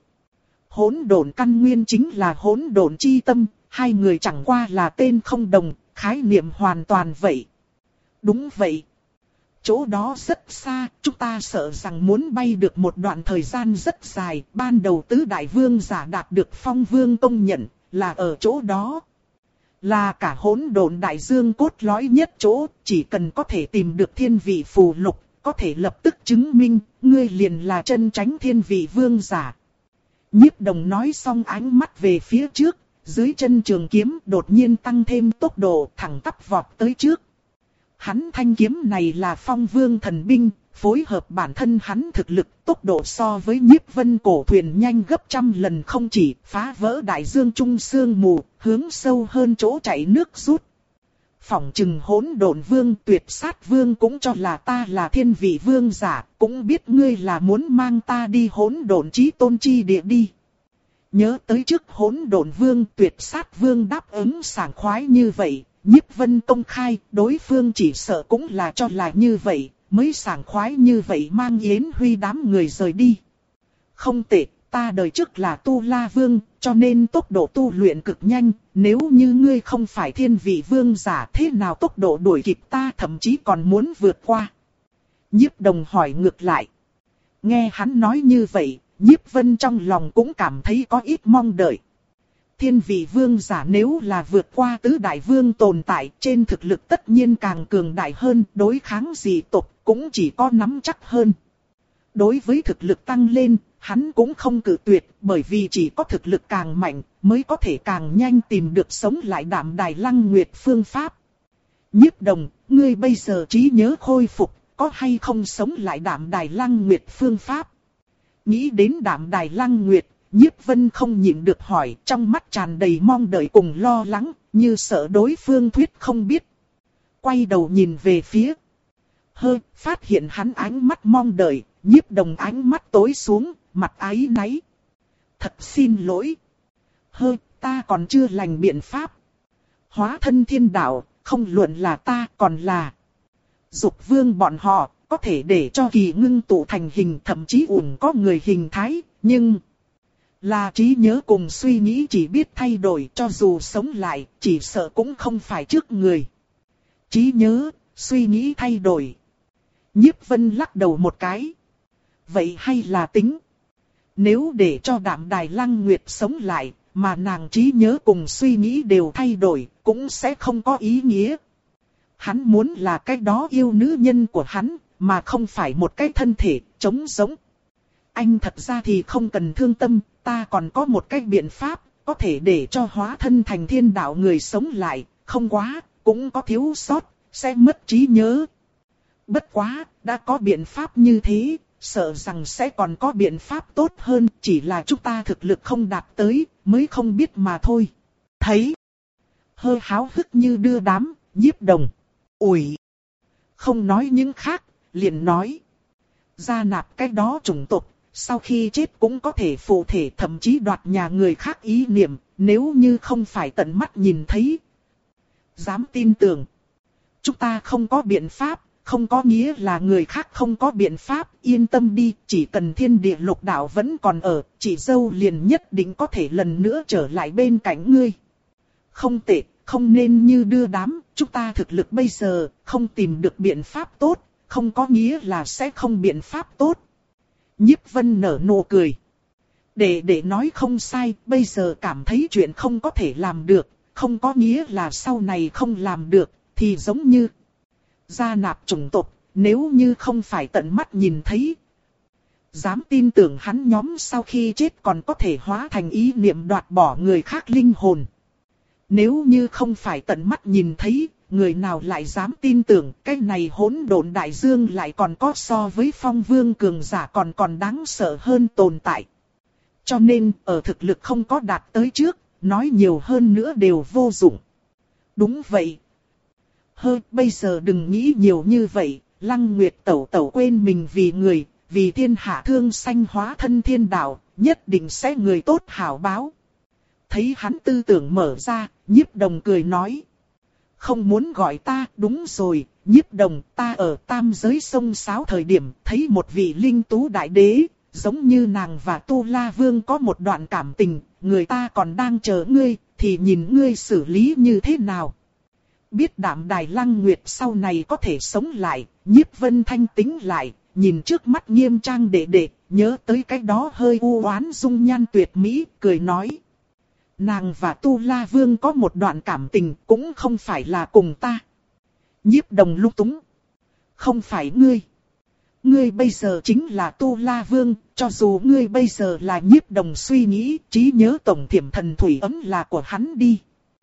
Hỗn độn căn nguyên chính là hỗn độn chi tâm, hai người chẳng qua là tên không đồng, khái niệm hoàn toàn vậy. Đúng vậy. Chỗ đó rất xa, chúng ta sợ rằng muốn bay được một đoạn thời gian rất dài. Ban đầu tứ đại vương giả đạt được phong vương công nhận, là ở chỗ đó. Là cả hỗn độn đại dương cốt lõi nhất chỗ, chỉ cần có thể tìm được thiên vị phù lục, có thể lập tức chứng minh, ngươi liền là chân chánh thiên vị vương giả. Nhiếp Đồng nói xong ánh mắt về phía trước, dưới chân trường kiếm đột nhiên tăng thêm tốc độ thẳng tắp vọt tới trước. Hắn thanh kiếm này là phong vương thần binh, phối hợp bản thân hắn thực lực tốc độ so với Nhiếp Vân cổ thuyền nhanh gấp trăm lần không chỉ, phá vỡ đại dương trung sương mù, hướng sâu hơn chỗ chảy nước rút. Phỏng chừng hỗn độn vương tuyệt sát vương cũng cho là ta là thiên vị vương giả, cũng biết ngươi là muốn mang ta đi hỗn độn chí tôn chi địa đi. Nhớ tới trước hỗn độn vương tuyệt sát vương đáp ứng sảng khoái như vậy, Nhiếp Vân công khai, đối phương chỉ sợ cũng là cho là như vậy, mới sảng khoái như vậy mang Yến Huy đám người rời đi. Không tệ, ta đời trước là Tu La Vương, cho nên tốc độ tu luyện cực nhanh, nếu như ngươi không phải thiên vị vương giả thế nào tốc độ đuổi kịp ta thậm chí còn muốn vượt qua. Nhiếp Đồng hỏi ngược lại. Nghe hắn nói như vậy, Nhiếp Vân trong lòng cũng cảm thấy có ít mong đợi. Thiên vị vương giả nếu là vượt qua tứ đại vương tồn tại trên thực lực tất nhiên càng cường đại hơn, đối kháng dị tộc cũng chỉ có nắm chắc hơn. Đối với thực lực tăng lên, hắn cũng không cự tuyệt, bởi vì chỉ có thực lực càng mạnh mới có thể càng nhanh tìm được sống lại Đạm Đài Lăng Nguyệt phương pháp. Nhiếp Đồng, ngươi bây giờ trí nhớ khôi phục, có hay không sống lại Đạm Đài Lăng Nguyệt phương pháp? Nghĩ đến Đạm Đài Lăng Nguyệt, Nhiếp Vân không nhịn được hỏi, trong mắt tràn đầy mong đợi cùng lo lắng, như sợ đối phương thuyết không biết. Quay đầu nhìn về phía. Hơi, phát hiện hắn ánh mắt mong đợi, Nhiếp Đồng ánh mắt tối xuống, mặt áy náy. Thật xin lỗi. Hơi, ta còn chưa lành biện pháp. Hóa thân thiên đạo, không luận là ta còn là Dục Vương bọn họ, có thể để cho kỳ ngưng tụ thành hình thậm chí ủng có người hình thái, nhưng là trí nhớ cùng suy nghĩ chỉ biết thay đổi, cho dù sống lại, chỉ sợ cũng không phải trước người. Trí nhớ, suy nghĩ thay đổi. Nhiếp Vân lắc đầu một cái. Vậy hay là tính? Nếu để cho Đạm Đài Lăng Nguyệt sống lại, mà nàng trí nhớ cùng suy nghĩ đều thay đổi, cũng sẽ không có ý nghĩa. Hắn muốn là cái đó yêu nữ nhân của hắn, mà không phải một cái thân thể trống rỗng. Anh thật ra thì không cần thương tâm, ta còn có một cái biện pháp, có thể để cho hóa thân thành thiên đạo người sống lại, không quá, cũng có thiếu sót, sẽ mất trí nhớ. Bất quá, đã có biện pháp như thế, sợ rằng sẽ còn có biện pháp tốt hơn, chỉ là chúng ta thực lực không đạt tới, mới không biết mà thôi. Thấy, hơi háo hức như đưa đám, Nhiếp Đồng. Ủi, không nói những khác, liền nói. Gia nạp cái đó chủng tộc, sau khi chết cũng có thể phụ thể thậm chí đoạt nhà người khác ý niệm, nếu như không phải tận mắt nhìn thấy. Dám tin tưởng. Chúng ta không có biện pháp, không có nghĩa là người khác không có biện pháp, yên tâm đi, chỉ cần thiên địa lục đạo vẫn còn ở, chị dâu liền nhất định có thể lần nữa trở lại bên cạnh ngươi. Không tệ, không nên như đưa đám, chúng ta thực lực bây giờ, không tìm được biện pháp tốt, không có nghĩa là sẽ không biện pháp tốt. Nhiếp Vân nở nụ cười. Để để nói không sai, bây giờ cảm thấy chuyện không có thể làm được, không có nghĩa là sau này không làm được, thì giống như gia nạp chủng tộc, nếu như không phải tận mắt nhìn thấy. Dám tin tưởng hắn nhóm sau khi chết còn có thể hóa thành ý niệm đoạt bỏ người khác linh hồn. Nếu như không phải tận mắt nhìn thấy, người nào lại dám tin tưởng cái này hỗn độn đại dương lại còn có so với phong vương cường giả còn còn đáng sợ hơn tồn tại. Cho nên, ở thực lực không có đạt tới trước, nói nhiều hơn nữa đều vô dụng. Đúng vậy. Hơi, bây giờ đừng nghĩ nhiều như vậy, Lăng Nguyệt tẩu tẩu quên mình vì người, vì thiên hạ thương sanh hóa thân thiên đạo, nhất định sẽ người tốt hảo báo. Thấy hắn tư tưởng mở ra, Nhiếp Đồng cười nói. Không muốn gọi ta, đúng rồi, Nhiếp Đồng, ta ở tam giới sông Sáo thời điểm, thấy một vị linh tú đại đế, giống như nàng và Tu La Vương có một đoạn cảm tình, người ta còn đang chờ ngươi, thì nhìn ngươi xử lý như thế nào. Biết Đạm Đài Lăng Nguyệt sau này có thể sống lại, Nhiếp Vân thanh tính lại, nhìn trước mắt Nghiêm Trang đệ đệ, nhớ tới cái đó hơi u oán dung nhan tuyệt mỹ, cười nói. Nàng và Tu La Vương có một đoạn cảm tình, cũng không phải là cùng ta. Nhiếp Đồng lung túng. Không phải ngươi. Ngươi bây giờ chính là Tu La Vương, cho dù ngươi bây giờ là Nhiếp Đồng suy nghĩ, trí nhớ tổng thiểm thần thủy ấm là của hắn đi.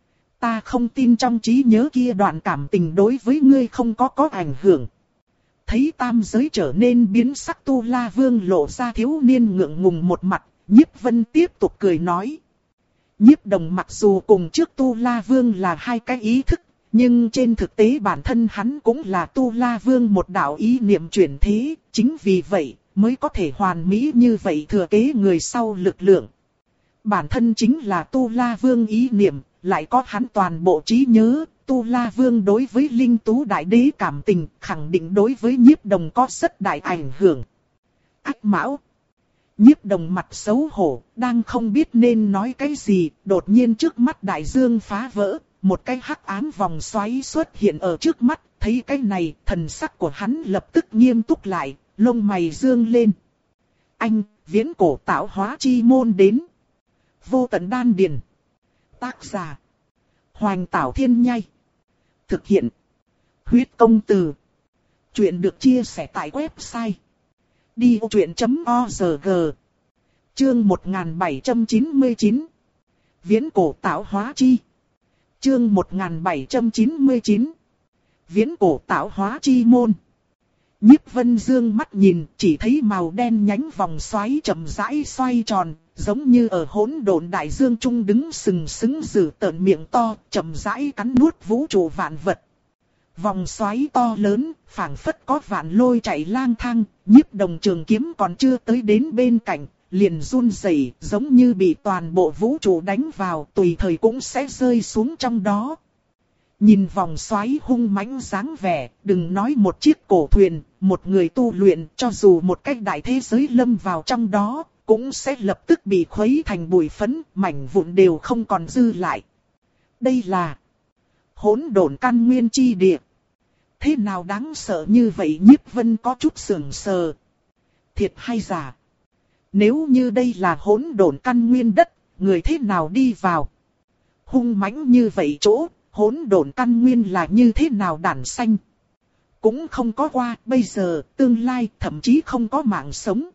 Ta không tin trong trí nhớ kia đoạn cảm tình đối với ngươi không có có ảnh hưởng. Thấy tam giới trở nên biến sắc, Tu La Vương lộ ra thiếu niên ngượng ngùng một mặt, Nhiếp Vân tiếp tục cười nói. Nhiếp Đồng mặc dù cùng trước Tu La Vương là hai cái ý thức, nhưng trên thực tế bản thân hắn cũng là Tu La Vương một đạo ý niệm chuyển thế, chính vì vậy mới có thể hoàn mỹ như vậy thừa kế người sau lực lượng. Bản thân chính là Tu La Vương ý niệm, lại có hắn toàn bộ trí nhớ, Tu La Vương đối với Linh Tú Đại Đế cảm tình, khẳng định đối với Nhiếp Đồng có rất đại ảnh hưởng. Ách Mão. Nhiếp Đồng mặt xấu hổ, đang không biết nên nói cái gì, đột nhiên trước mắt đại dương phá vỡ, một cái hắc ám vòng xoáy xuất hiện ở trước mắt, thấy cái này, thần sắc của hắn lập tức nghiêm túc lại, lông mày dương lên. Anh, viễn cổ tạo hóa chi môn đến. Vô tận đan điền. Tác giả. Hoành Tảo Thiên Nhai. Thực hiện. Huyết Công Từ. Chuyện được chia sẻ tại website đi ô truyện chấm org. Chương một nghìn bảy trăm chín mươi chín. Viễn cổ tạo hóa chi. Chương một nghìn bảy trăm chín mươi chín. Viễn cổ tạo hóa chi môn. Nhiếp Vân dương mắt nhìn, chỉ thấy màu đen nhánh vòng xoáy chậm rãi xoay tròn, giống như ở hỗn độn đại dương trung đứng sừng sững giữ tợn miệng to, chậm rãi cắn nuốt vũ trụ vạn vật. Vòng xoáy to lớn, phảng phất có vạn lôi chạy lang thang, Nhiếp Đồng trường kiếm còn chưa tới đến bên cạnh, liền run rẩy, giống như bị toàn bộ vũ trụ đánh vào, tùy thời cũng sẽ rơi xuống trong đó. Nhìn vòng xoáy hung mãnh dáng vẻ, đừng nói một chiếc cổ thuyền, một người tu luyện, cho dù một cách đại thế giới lâm vào trong đó, cũng sẽ lập tức bị khuấy thành bụi phấn, mảnh vụn đều không còn dư lại. Đây là hỗn độn căn nguyên chi địa. Thế nào đáng sợ như vậy? Nhiếp Vân có chút sững sờ. Thiệt hay giả? Nếu như đây là hỗn độn căn nguyên đất, người thế nào đi vào? Hung mãnh như vậy chỗ, hỗn độn căn nguyên là như thế nào đản sanh? Cũng không có qua, bây giờ, tương lai, thậm chí không có mạng sống.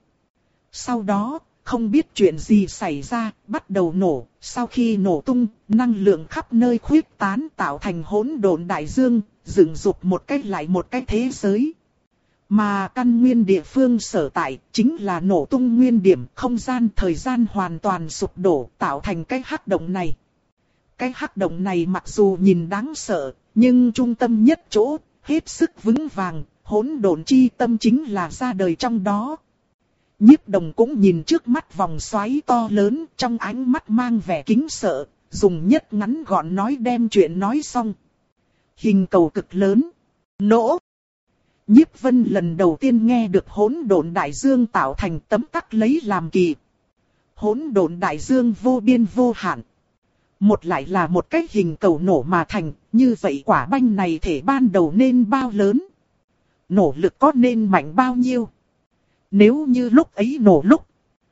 Sau đó, không biết chuyện gì xảy ra, bắt đầu nổ, sau khi nổ tung, năng lượng khắp nơi khuyết tán tạo thành hỗn độn đại dương, dựng dục một cách lại một cách thế giới. Mà căn nguyên địa phương sở tại, chính là nổ tung nguyên điểm, không gian thời gian hoàn toàn sụp đổ, tạo thành cái hắc động này. Cái hắc động này mặc dù nhìn đáng sợ, nhưng trung tâm nhất chỗ, hết sức vững vàng, hỗn độn chi tâm chính là ra đời trong đó. Nhiếp Đồng cũng nhìn trước mắt vòng xoáy to lớn, trong ánh mắt mang vẻ kính sợ, dùng nhất ngắn gọn nói đem chuyện nói xong. Hình cầu cực lớn. Nổ. Nhiếp Vân lần đầu tiên nghe được hỗn độn đại dương tạo thành tấm tắc lấy làm kỳ. Hỗn độn đại dương vô biên vô hạn. Một lại là một cái hình cầu nổ mà thành, như vậy quả banh này thể ban đầu nên bao lớn? Nổ lực có nên mạnh bao nhiêu? Nếu như lúc ấy nổ lúc,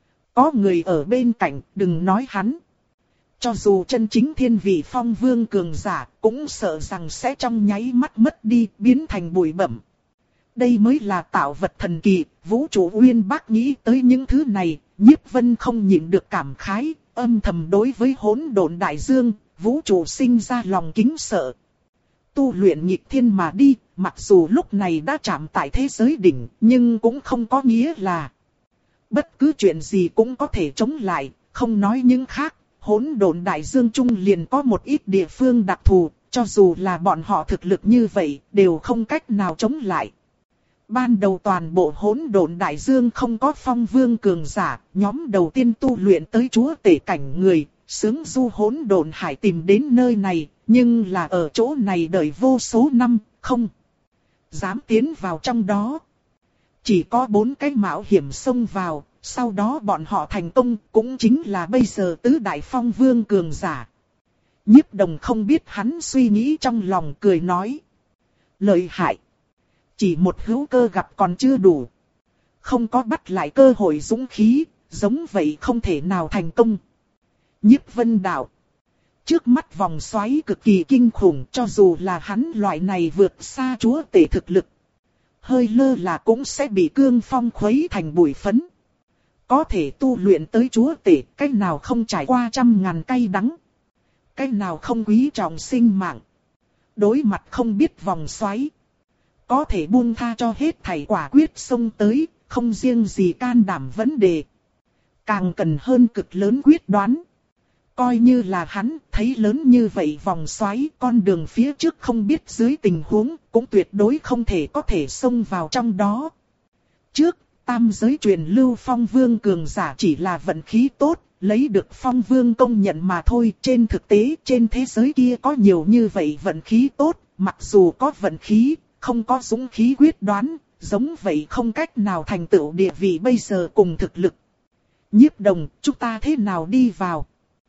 có người ở bên cạnh, đừng nói hắn. Cho dù chân chính thiên vị phong vương cường giả, cũng sợ rằng sẽ trong nháy mắt mất đi, biến thành bụi bặm. Đây mới là tạo vật thần kỳ, vũ trụ uyên bác nghĩ tới những thứ này, Nhiếp Vân không nhịn được cảm khái, âm thầm đối với hỗn độn đại dương, vũ trụ sinh ra lòng kính sợ. tu luyện nghịch thiên mà đi, mặc dù lúc này đã chạm tại thế giới đỉnh, nhưng cũng không có nghĩa là bất cứ chuyện gì cũng có thể chống lại, không nói những khác. Hỗn độn đại dương trung liền có một ít địa phương đặc thù, cho dù là bọn họ thực lực như vậy, đều không cách nào chống lại. Ban đầu toàn bộ hỗn độn đại dương không có phong vương cường giả, nhóm đầu tiên tu luyện tới chúa tể cảnh người, sướng du hỗn độn hải tìm đến nơi này, nhưng là ở chỗ này đợi vô số năm, không dám tiến vào trong đó. Chỉ có bốn cái mạo hiểm xông vào, sau đó bọn họ thành công, cũng chính là bây giờ tứ đại phong vương cường giả. Nhiếp Đồng không biết hắn suy nghĩ trong lòng, cười nói: lợi hại. Chỉ một hữu cơ gặp còn chưa đủ. Không có bắt lại cơ hội dũng khí, giống vậy không thể nào thành công. Nhiếp Vân đạo: trước mắt vòng xoáy cực kỳ kinh khủng, cho dù là hắn loại này vượt xa chúa tể thực lực, hơi lơ là cũng sẽ bị cương phong khuấy thành bụi phấn. Có thể tu luyện tới chúa tể, cách nào không trải qua trăm ngàn cay đắng, cách nào không quý trọng sinh mạng. Đối mặt không biết vòng xoáy, có thể buông tha cho hết thảy, quả quyết xông tới, không riêng gì can đảm vấn đề, càng cần hơn cực lớn quyết đoán. Coi như là hắn thấy lớn như vậy vòng xoáy, con đường phía trước không biết dưới tình huống, cũng tuyệt đối không thể có thể xông vào trong đó. Trước, tam giới truyền lưu phong vương cường giả chỉ là vận khí tốt, lấy được phong vương công nhận mà thôi. Trên thực tế, trên thế giới kia có nhiều như vậy vận khí tốt, mặc dù có vận khí, không có dũng khí quyết đoán, giống vậy không cách nào thành tựu địa vị bây giờ cùng thực lực. Nhiếp Đồng, chúng ta thế nào đi vào?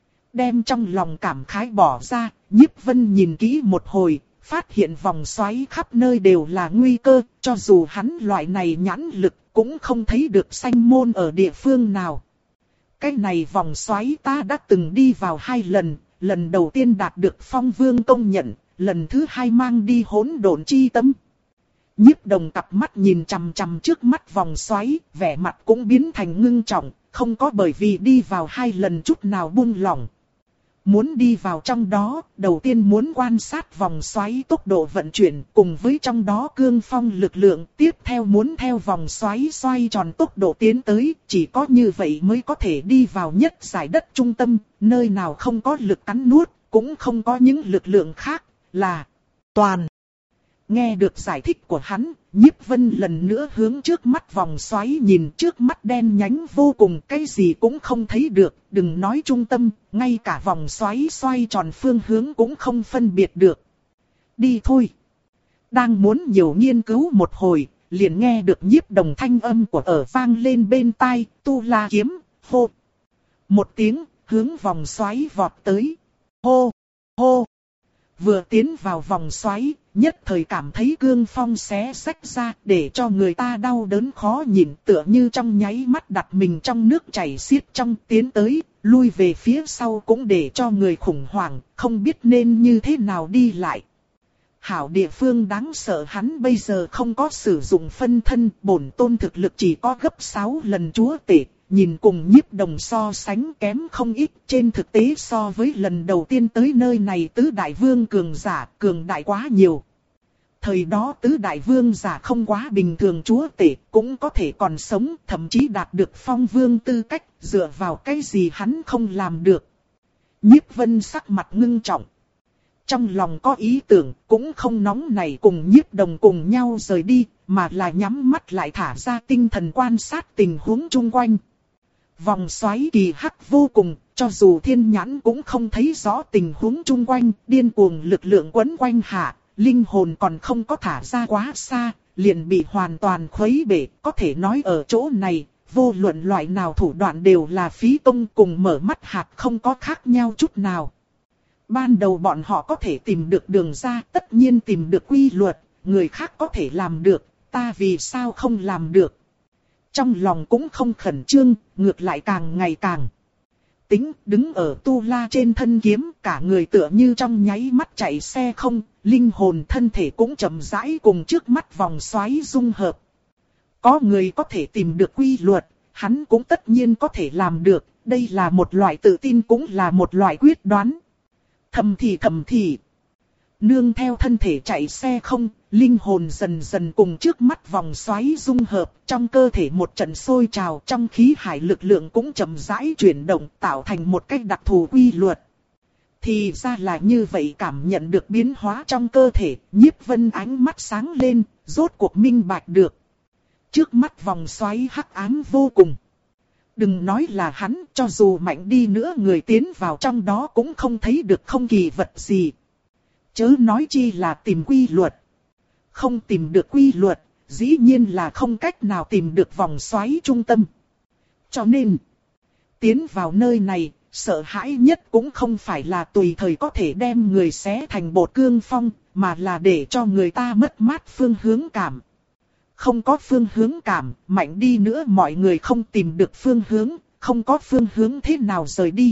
Đem trong lòng cảm khái bỏ ra, Nhiếp Vân nhìn kỹ một hồi, phát hiện vòng xoáy khắp nơi đều là nguy cơ, cho dù hắn loại này nhãn lực cũng không thấy được sanh môn ở địa phương nào. Cái này vòng xoáy ta đã từng đi vào hai lần, lần đầu tiên đạt được phong vương công nhận, lần thứ hai mang đi hỗn độn chi tâm. Nhiếp Đồng cặp mắt nhìn chằm chằm trước mắt vòng xoáy, vẻ mặt cũng biến thành ngưng trọng, không có bởi vì đi vào hai lần chút nào buông lỏng. Muốn đi vào trong đó, đầu tiên muốn quan sát vòng xoáy tốc độ vận chuyển cùng với trong đó cương phong lực lượng. Tiếp theo muốn theo vòng xoáy xoay tròn tốc độ tiến tới, chỉ có như vậy mới có thể đi vào nhất giải đất trung tâm, nơi nào không có lực cắn nuốt, cũng không có những lực lượng khác, là toàn. Nghe được giải thích của hắn, Nhiếp Vân lần nữa hướng trước mắt vòng xoáy nhìn, trước mắt đen nhánh vô cùng, cái gì cũng không thấy được, đừng nói trung tâm, ngay cả vòng xoáy xoay tròn phương hướng cũng không phân biệt được. Đi thôi. Đang muốn nhiều nghiên cứu một hồi, liền nghe được Nhiếp Đồng thanh âm của ở vang lên bên tai, tu la kiếm, hô. Một tiếng, hướng vòng xoáy vọt tới. Hô, hô. Vừa tiến vào vòng xoáy, nhất thời cảm thấy cương phong xé xách ra, để cho người ta đau đớn khó nhìn, tựa như trong nháy mắt đặt mình trong nước chảy xiết trong, tiến tới, lui về phía sau cũng để cho người khủng hoảng, không biết nên như thế nào đi lại. Hảo địa phương đáng sợ, hắn bây giờ không có sử dụng phân thân, bổn tôn thực lực chỉ có gấp sáu lần chúa tể. Nhìn cùng Nhiếp Đồng so sánh kém không ít, trên thực tế so với lần đầu tiên tới nơi này tứ đại vương cường giả, cường đại quá nhiều. Thời đó tứ đại vương giả không quá bình thường, chúa tể cũng có thể còn sống, thậm chí đạt được phong vương tư cách, dựa vào cái gì hắn không làm được. Nhiếp Vân sắc mặt ngưng trọng. Trong lòng có ý tưởng, cũng không nóng nảy cùng Nhiếp Đồng cùng nhau rời đi, mà là nhắm mắt lại thả ra tinh thần quan sát tình huống chung quanh. Vòng xoáy kỳ hắc vô cùng, cho dù thiên nhãn cũng không thấy rõ tình huống chung quanh, điên cuồng lực lượng quấn quanh hạ, linh hồn còn không có thả ra quá xa, liền bị hoàn toàn khuấy bể. Có thể nói ở chỗ này, vô luận loại nào thủ đoạn đều là phí công, cùng mở mắt hạt không có khác nhau chút nào. Ban đầu bọn họ có thể tìm được đường ra, tất nhiên tìm được quy luật, người khác có thể làm được, ta vì sao không làm được. Trong lòng cũng không khẩn trương, ngược lại càng ngày càng tính, đứng ở tu la trên thân kiếm, cả người tựa như trong nháy mắt chạy xe không, linh hồn thân thể cũng chậm rãi cùng trước mắt vòng xoáy dung hợp. Có người có thể tìm được quy luật, hắn cũng tất nhiên có thể làm được, đây là một loại tự tin cũng là một loại quyết đoán. Thầm thì thầm thì. Nương theo thân thể chạy xe không, linh hồn dần dần cùng trước mắt vòng xoáy dung hợp, trong cơ thể một trận sôi trào, trong khí hải lực lượng cũng chậm rãi chuyển động, tạo thành một cách đặc thù quy luật. Thì ra là như vậy, cảm nhận được biến hóa trong cơ thể, Nhiếp Vân ánh mắt sáng lên, rốt cuộc minh bạch được. Trước mắt vòng xoáy hắc ám vô cùng. Đừng nói là hắn, cho dù mạnh đi nữa người tiến vào trong đó cũng không thấy được không kỳ vật gì. Chớ nói chi là tìm quy luật. Không tìm được quy luật, dĩ nhiên là không cách nào tìm được vòng xoáy trung tâm. Cho nên, tiến vào nơi này, sợ hãi nhất cũng không phải là tùy thời có thể đem người xé thành bột cương phong, mà là để cho người ta mất mát phương hướng cảm. Không có phương hướng cảm, mạnh đi nữa mọi người không tìm được phương hướng, không có phương hướng thế nào rời đi.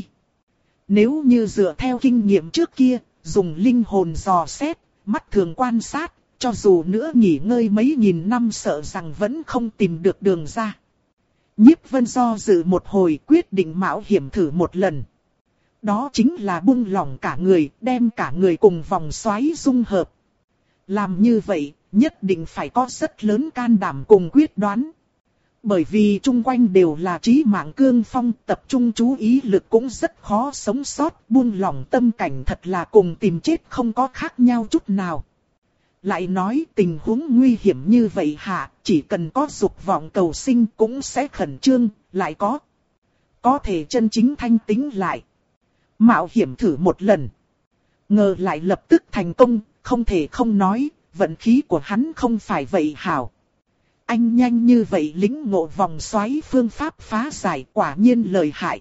Nếu như dựa theo kinh nghiệm trước kia, dùng linh hồn dò xét, mắt thường quan sát, cho dù nữa nghỉ ngơi mấy nghìn năm sợ rằng vẫn không tìm được đường ra. Nhiếp Vân do dự một hồi quyết định mạo hiểm thử một lần. Đó chính là buông lỏng cả người, đem cả người cùng vòng xoáy dung hợp. Làm như vậy, nhất định phải có rất lớn can đảm cùng quyết đoán. Bởi vì chung quanh đều là trí mạng cương phong, tập trung chú ý lực cũng rất khó sống sót, buông lỏng tâm cảnh thật là cùng tìm chết không có khác nhau chút nào. Lại nói tình huống nguy hiểm như vậy hạ, chỉ cần có dục vọng cầu sinh cũng sẽ khẩn trương, lại có. Có thể chân chính thanh tĩnh lại. Mạo hiểm thử một lần. Ngờ lại lập tức thành công, không thể không nói, vận khí của hắn không phải vậy hảo. Anh nhanh như vậy lĩnh ngộ vòng xoáy phương pháp phá giải quả nhiên lợi hại.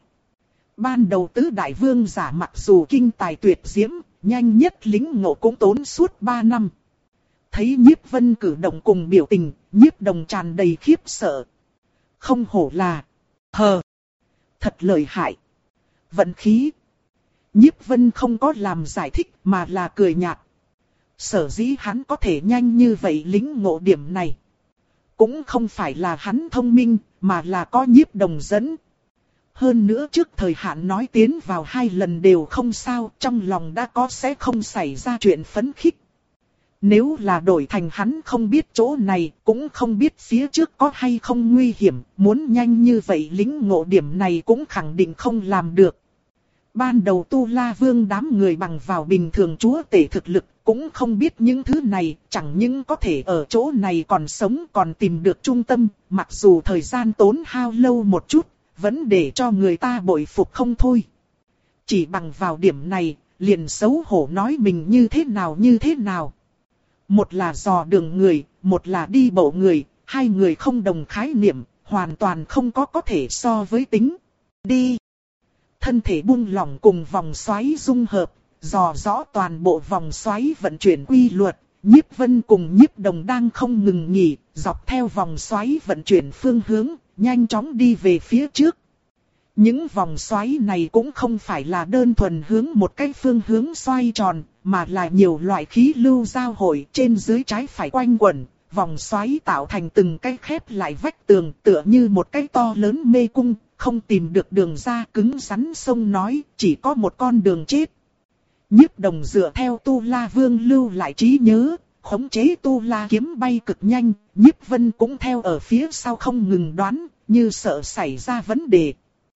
Ban đầu tứ đại vương giả mặc dù kinh tài tuyệt diễm, nhanh nhất lĩnh ngộ cũng tốn suốt ba năm. Thấy Nhiếp Vân cử động cùng biểu tình, Nhiếp Đồng tràn đầy khiếp sợ. Không hổ là, hờ, thật lợi hại. Vận khí. Nhiếp Vân không có làm giải thích mà là cười nhạt. Sở dĩ hắn có thể nhanh như vậy lĩnh ngộ điểm này. Cũng không phải là hắn thông minh, mà là có Nhiếp Đồng dẫn. Hơn nữa trước thời hạn nói tiến vào hai lần đều không sao, trong lòng đã có sẽ không xảy ra chuyện phấn khích. Nếu là đổi thành hắn không biết chỗ này, cũng không biết phía trước có hay không nguy hiểm, muốn nhanh như vậy lĩnh ngộ điểm này cũng khẳng định không làm được. Ban đầu Tu La Vương đám người bằng vào bình thường chúa tể thực lực, cũng không biết những thứ này, chẳng những có thể ở chỗ này còn sống còn tìm được trung tâm, mặc dù thời gian tốn hao lâu một chút, vẫn để cho người ta bội phục không thôi. Chỉ bằng vào điểm này, liền xấu hổ nói mình như thế nào như thế nào. Một là dò đường người, một là đi bộ người, hai người không đồng khái niệm, hoàn toàn không có có thể so với tính. Đi! Thân thể buông lỏng cùng vòng xoáy dung hợp, dò rõ toàn bộ vòng xoáy vận chuyển quy luật, Nhiếp Vân cùng Nhiếp Đồng đang không ngừng nghỉ, dọc theo vòng xoáy vận chuyển phương hướng, nhanh chóng đi về phía trước. Những vòng xoáy này cũng không phải là đơn thuần hướng một cái phương hướng xoay tròn, mà là nhiều loại khí lưu giao hội trên dưới trái phải quanh quẩn, vòng xoáy tạo thành từng cái khép lại vách tường tựa như một cái to lớn mê cung, không tìm được đường ra cứng rắn sông nói, chỉ có một con đường chết. Nhiếp Đồng dựa theo Tu La Vương lưu lại trí nhớ, khống chế Tu La kiếm bay cực nhanh, Nhiếp Vân cũng theo ở phía sau không ngừng đoán, như sợ xảy ra vấn đề.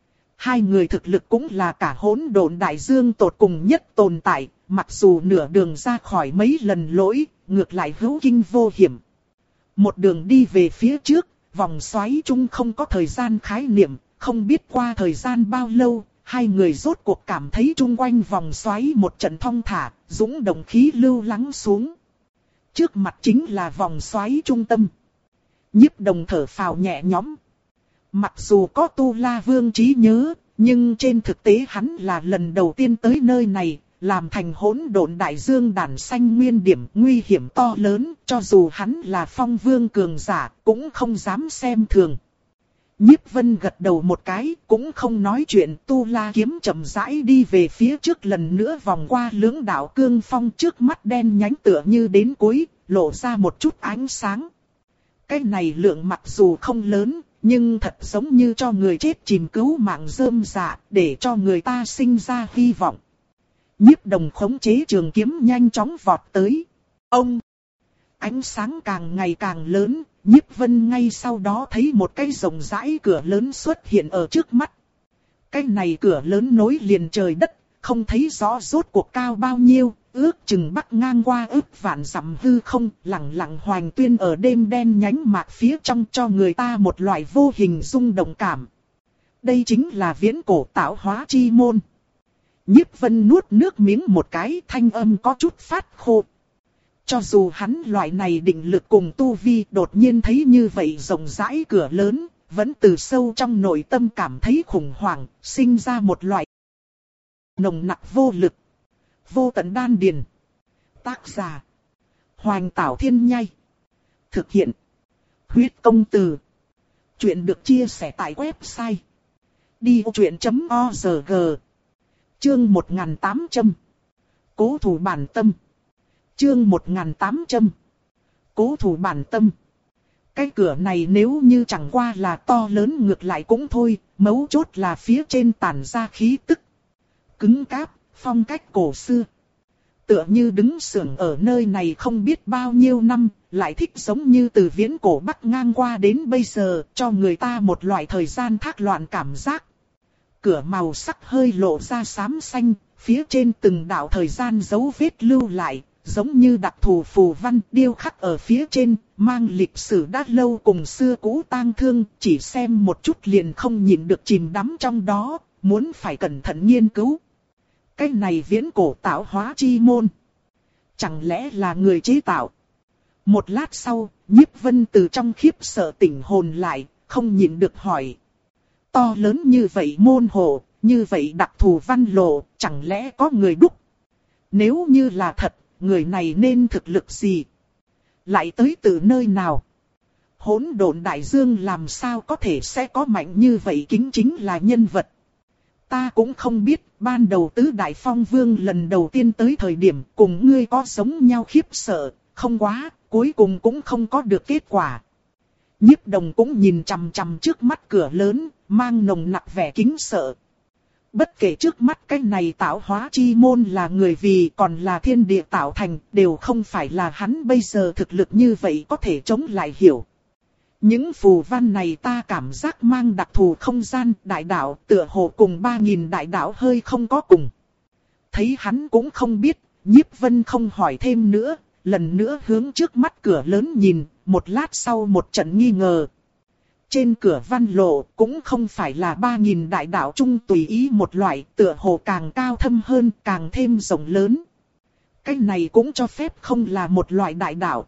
Hai người thực lực cũng là cả hỗn độn đại dương tột cùng nhất tồn tại, mặc dù nửa đường ra khỏi mấy lần lỗi, ngược lại hữu kinh vô hiểm. Một đường đi về phía trước, vòng xoáy chung không có thời gian khái niệm, không biết qua thời gian bao lâu, hai người rốt cuộc cảm thấy chung quanh vòng xoáy một trận thong thả, dũng động khí lưu lắng xuống. Trước mặt chính là vòng xoáy trung tâm. Nhiếp Đồng thở phào nhẹ nhõm. Mặc dù có Tu La Vương trí nhớ, nhưng trên thực tế hắn là lần đầu tiên tới nơi này, làm thành hỗn độn đại dương đản xanh nguyên điểm nguy hiểm to lớn, cho dù hắn là Phong Vương cường giả, cũng không dám xem thường. Nhiếp Vân gật đầu một cái, cũng không nói chuyện, Tu La kiếm chậm rãi đi về phía trước lần nữa vòng qua lưỡng đạo cương phong trước mắt đen nhánh tựa như đến cuối, lộ ra một chút ánh sáng. Cái này lượng mặc dù không lớn, nhưng thật giống như cho người chết chìm cứu mạng rơm rạ, để cho người ta sinh ra hy vọng. Nhiếp Đồng khống chế trường kiếm nhanh chóng vọt tới. Ông! Ánh sáng càng ngày càng lớn, Nhiếp Vân ngay sau đó thấy một cái rộng rãi cửa lớn xuất hiện ở trước mắt. Cái này cửa lớn nối liền trời đất, không thấy rõ rốt cuộc cao bao nhiêu, ước chừng bắc ngang qua ước vạn dặm hư không, lặng lặng hoành tuyên ở đêm đen nhánh mạc phía trong, cho người ta một loại vô hình rung động cảm. Đây chính là viễn cổ tạo hóa chi môn. Nhiếp Vân nuốt nước miếng một cái, thanh âm có chút phát khô. Cho dù hắn loại này định lực cùng tu vi đột nhiên thấy như vậy rộng rãi cửa lớn, vẫn từ sâu trong nội tâm cảm thấy khủng hoảng, sinh ra một loại nồng nặc vô lực. Vô tận đan điền. Tác giả: Hoành Tảo Thiên Nhai. Thực hiện: Huyết Công Từ. Chuyện được chia sẻ tại website đi ô chuyện chấm org. Chương một nghìn tám trăm. Cố thủ bản tâm. Chương một nghìn tám trăm. Cố thủ bản tâm. Cái cửa này nếu như chẳng qua là to lớn ngược lại cũng thôi, mấu chốt là phía trên tản ra khí tức cứng cáp, phong cách cổ xưa. Tựa như đứng sưởng ở nơi này không biết bao nhiêu năm, lại thích giống như từ viễn cổ bắc ngang qua đến bây giờ, cho người ta một loại thời gian thác loạn cảm giác. Cửa màu sắc hơi lộ ra xám xanh, phía trên từng đạo thời gian dấu vết lưu lại, giống như đặc thù phù văn điêu khắc ở phía trên, mang lịch sử đã lâu cùng xưa cũ tang thương, chỉ xem một chút liền không nhìn được chìm đắm trong đó, muốn phải cẩn thận nghiên cứu. Cái này viễn cổ tạo hóa chi môn, chẳng lẽ là người chế tạo? Một lát sau, Nhiếp Vân từ trong khiếp sợ tỉnh hồn lại, không nhịn được hỏi. To lớn như vậy môn hộ, như vậy đặc thù văn lộ, chẳng lẽ có người đúc? Nếu như là thật, người này nên thực lực gì? Lại tới từ nơi nào? Hỗn độn đại dương làm sao có thể sẽ có mạnh như vậy, kính chính là nhân vật. Ta cũng không biết, ban đầu tứ đại phong vương lần đầu tiên tới thời điểm cùng ngươi có giống nhau khiếp sợ, không quá, cuối cùng cũng không có được kết quả. Nhiếp Đồng cũng nhìn chằm chằm trước mắt cửa lớn, mang nồng nặc vẻ kính sợ. Bất kể trước mắt cái này tạo hóa chi môn là người vì còn là thiên địa tạo thành, đều không phải là hắn bây giờ thực lực như vậy có thể chống lại hiểu. Những phù văn này ta cảm giác mang đặc thù không gian, đại đạo tựa hồ cùng ba nghìn đại đạo hơi không có cùng. Thấy hắn cũng không biết, Nhiếp Vân không hỏi thêm nữa, lần nữa hướng trước mắt cửa lớn nhìn, một lát sau một trận nghi ngờ. Trên cửa văn lộ cũng không phải là ba nghìn đại đạo chung tùy ý một loại, tựa hồ càng cao thâm hơn, càng thêm rộng lớn. Cái này cũng cho phép không là một loại đại đạo,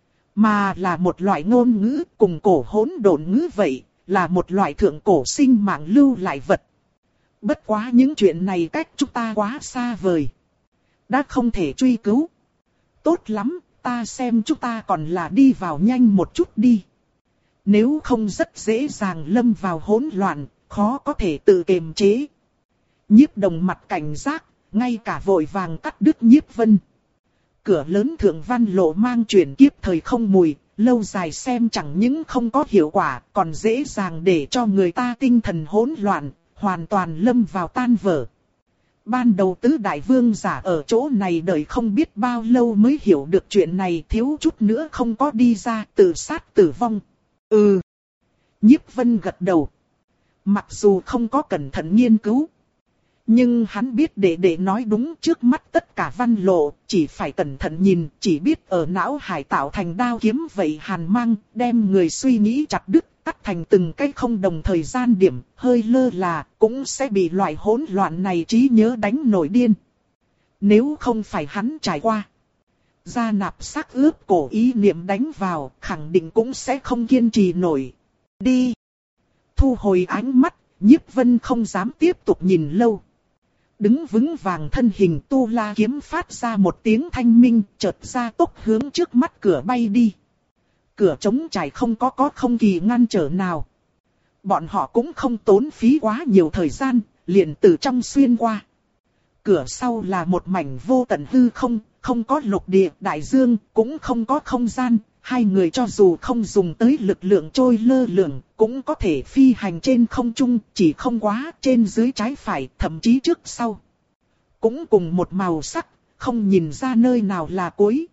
mà là một loại ngôn ngữ cùng cổ hỗn độn ngữ vậy, là một loại thượng cổ sinh mạng lưu lại vật. Bất quá những chuyện này cách chúng ta quá xa vời, đã không thể truy cứu. Tốt lắm, ta xem chúng ta còn là đi vào nhanh một chút đi. Nếu không rất dễ dàng lâm vào hỗn loạn, khó có thể tự kiềm chế. Nhiếp Đồng mặt cảnh giác, ngay cả vội vàng cắt đứt Nhiếp Vân. Cửa lớn thượng văn lộ mang chuyển kiếp thời không mùi, lâu dài xem chẳng những không có hiệu quả, còn dễ dàng để cho người ta tinh thần hỗn loạn, hoàn toàn lâm vào tan vỡ. Ban đầu tứ đại vương giả ở chỗ này đợi không biết bao lâu mới hiểu được chuyện này, thiếu chút nữa không có đi ra, tự sát tử vong. Ừ. Nhiếp Vân gật đầu. Mặc dù không có cẩn thận nghiên cứu, nhưng hắn biết đệ đệ nói đúng, trước mắt tất cả văn lộ, chỉ phải cẩn thận nhìn, chỉ biết ở não hải tạo thành đao kiếm vậy hàn mang, đem người suy nghĩ chặt đứt, cắt thành từng cái không đồng thời gian điểm, hơi lơ là, cũng sẽ bị loại hỗn loạn này trí nhớ đánh nổi điên. Nếu không phải hắn trải qua, gia nạp xác ướp cổ ý niệm đánh vào, khẳng định cũng sẽ không kiên trì nổi. Đi! Thu hồi ánh mắt, Nhiếp Vân không dám tiếp tục nhìn lâu. Đứng vững vàng thân hình, tu la kiếm phát ra một tiếng thanh minh, chợt ra tốc hướng trước mắt cửa bay đi. Cửa trống trải không có có không kỳ ngăn trở nào. Bọn họ cũng không tốn phí quá nhiều thời gian, liền từ trong xuyên qua. Cửa sau là một mảnh vô tận hư không, không có lục địa, đại dương, cũng không có không gian. Hai người cho dù không dùng tới lực lượng trôi lơ lửng, cũng có thể phi hành trên không trung, chỉ không quá trên dưới trái phải, thậm chí trước sau. cũng cùng một màu sắc, không nhìn ra nơi nào là cuối.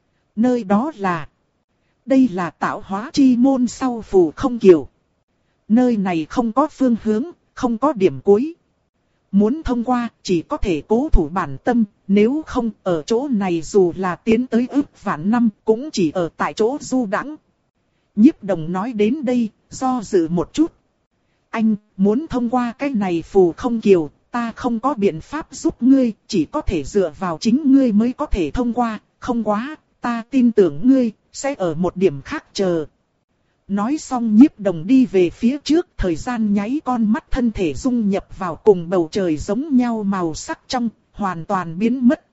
Nơi đó là... Đây là tạo hóa chi môn sau phù không kiều. Nơi này không có phương hướng, không có điểm cuối. Muốn thông qua, chỉ có thể cố thủ bản tâm, nếu không ở chỗ này dù là tiến tới ức vạn năm, cũng chỉ ở tại chỗ du đãng. Nhiếp Đồng nói đến đây, do dự một chút. Anh, muốn thông qua cái này phù không kiều, ta không có biện pháp giúp ngươi, chỉ có thể dựa vào chính ngươi mới có thể thông qua, không quá, ta tin tưởng ngươi, sẽ ở một điểm khác chờ. Nói xong Nhiếp Đồng đi về phía trước, thời gian nháy con mắt thân thể dung nhập vào cùng bầu trời giống nhau màu sắc trong, hoàn toàn biến mất.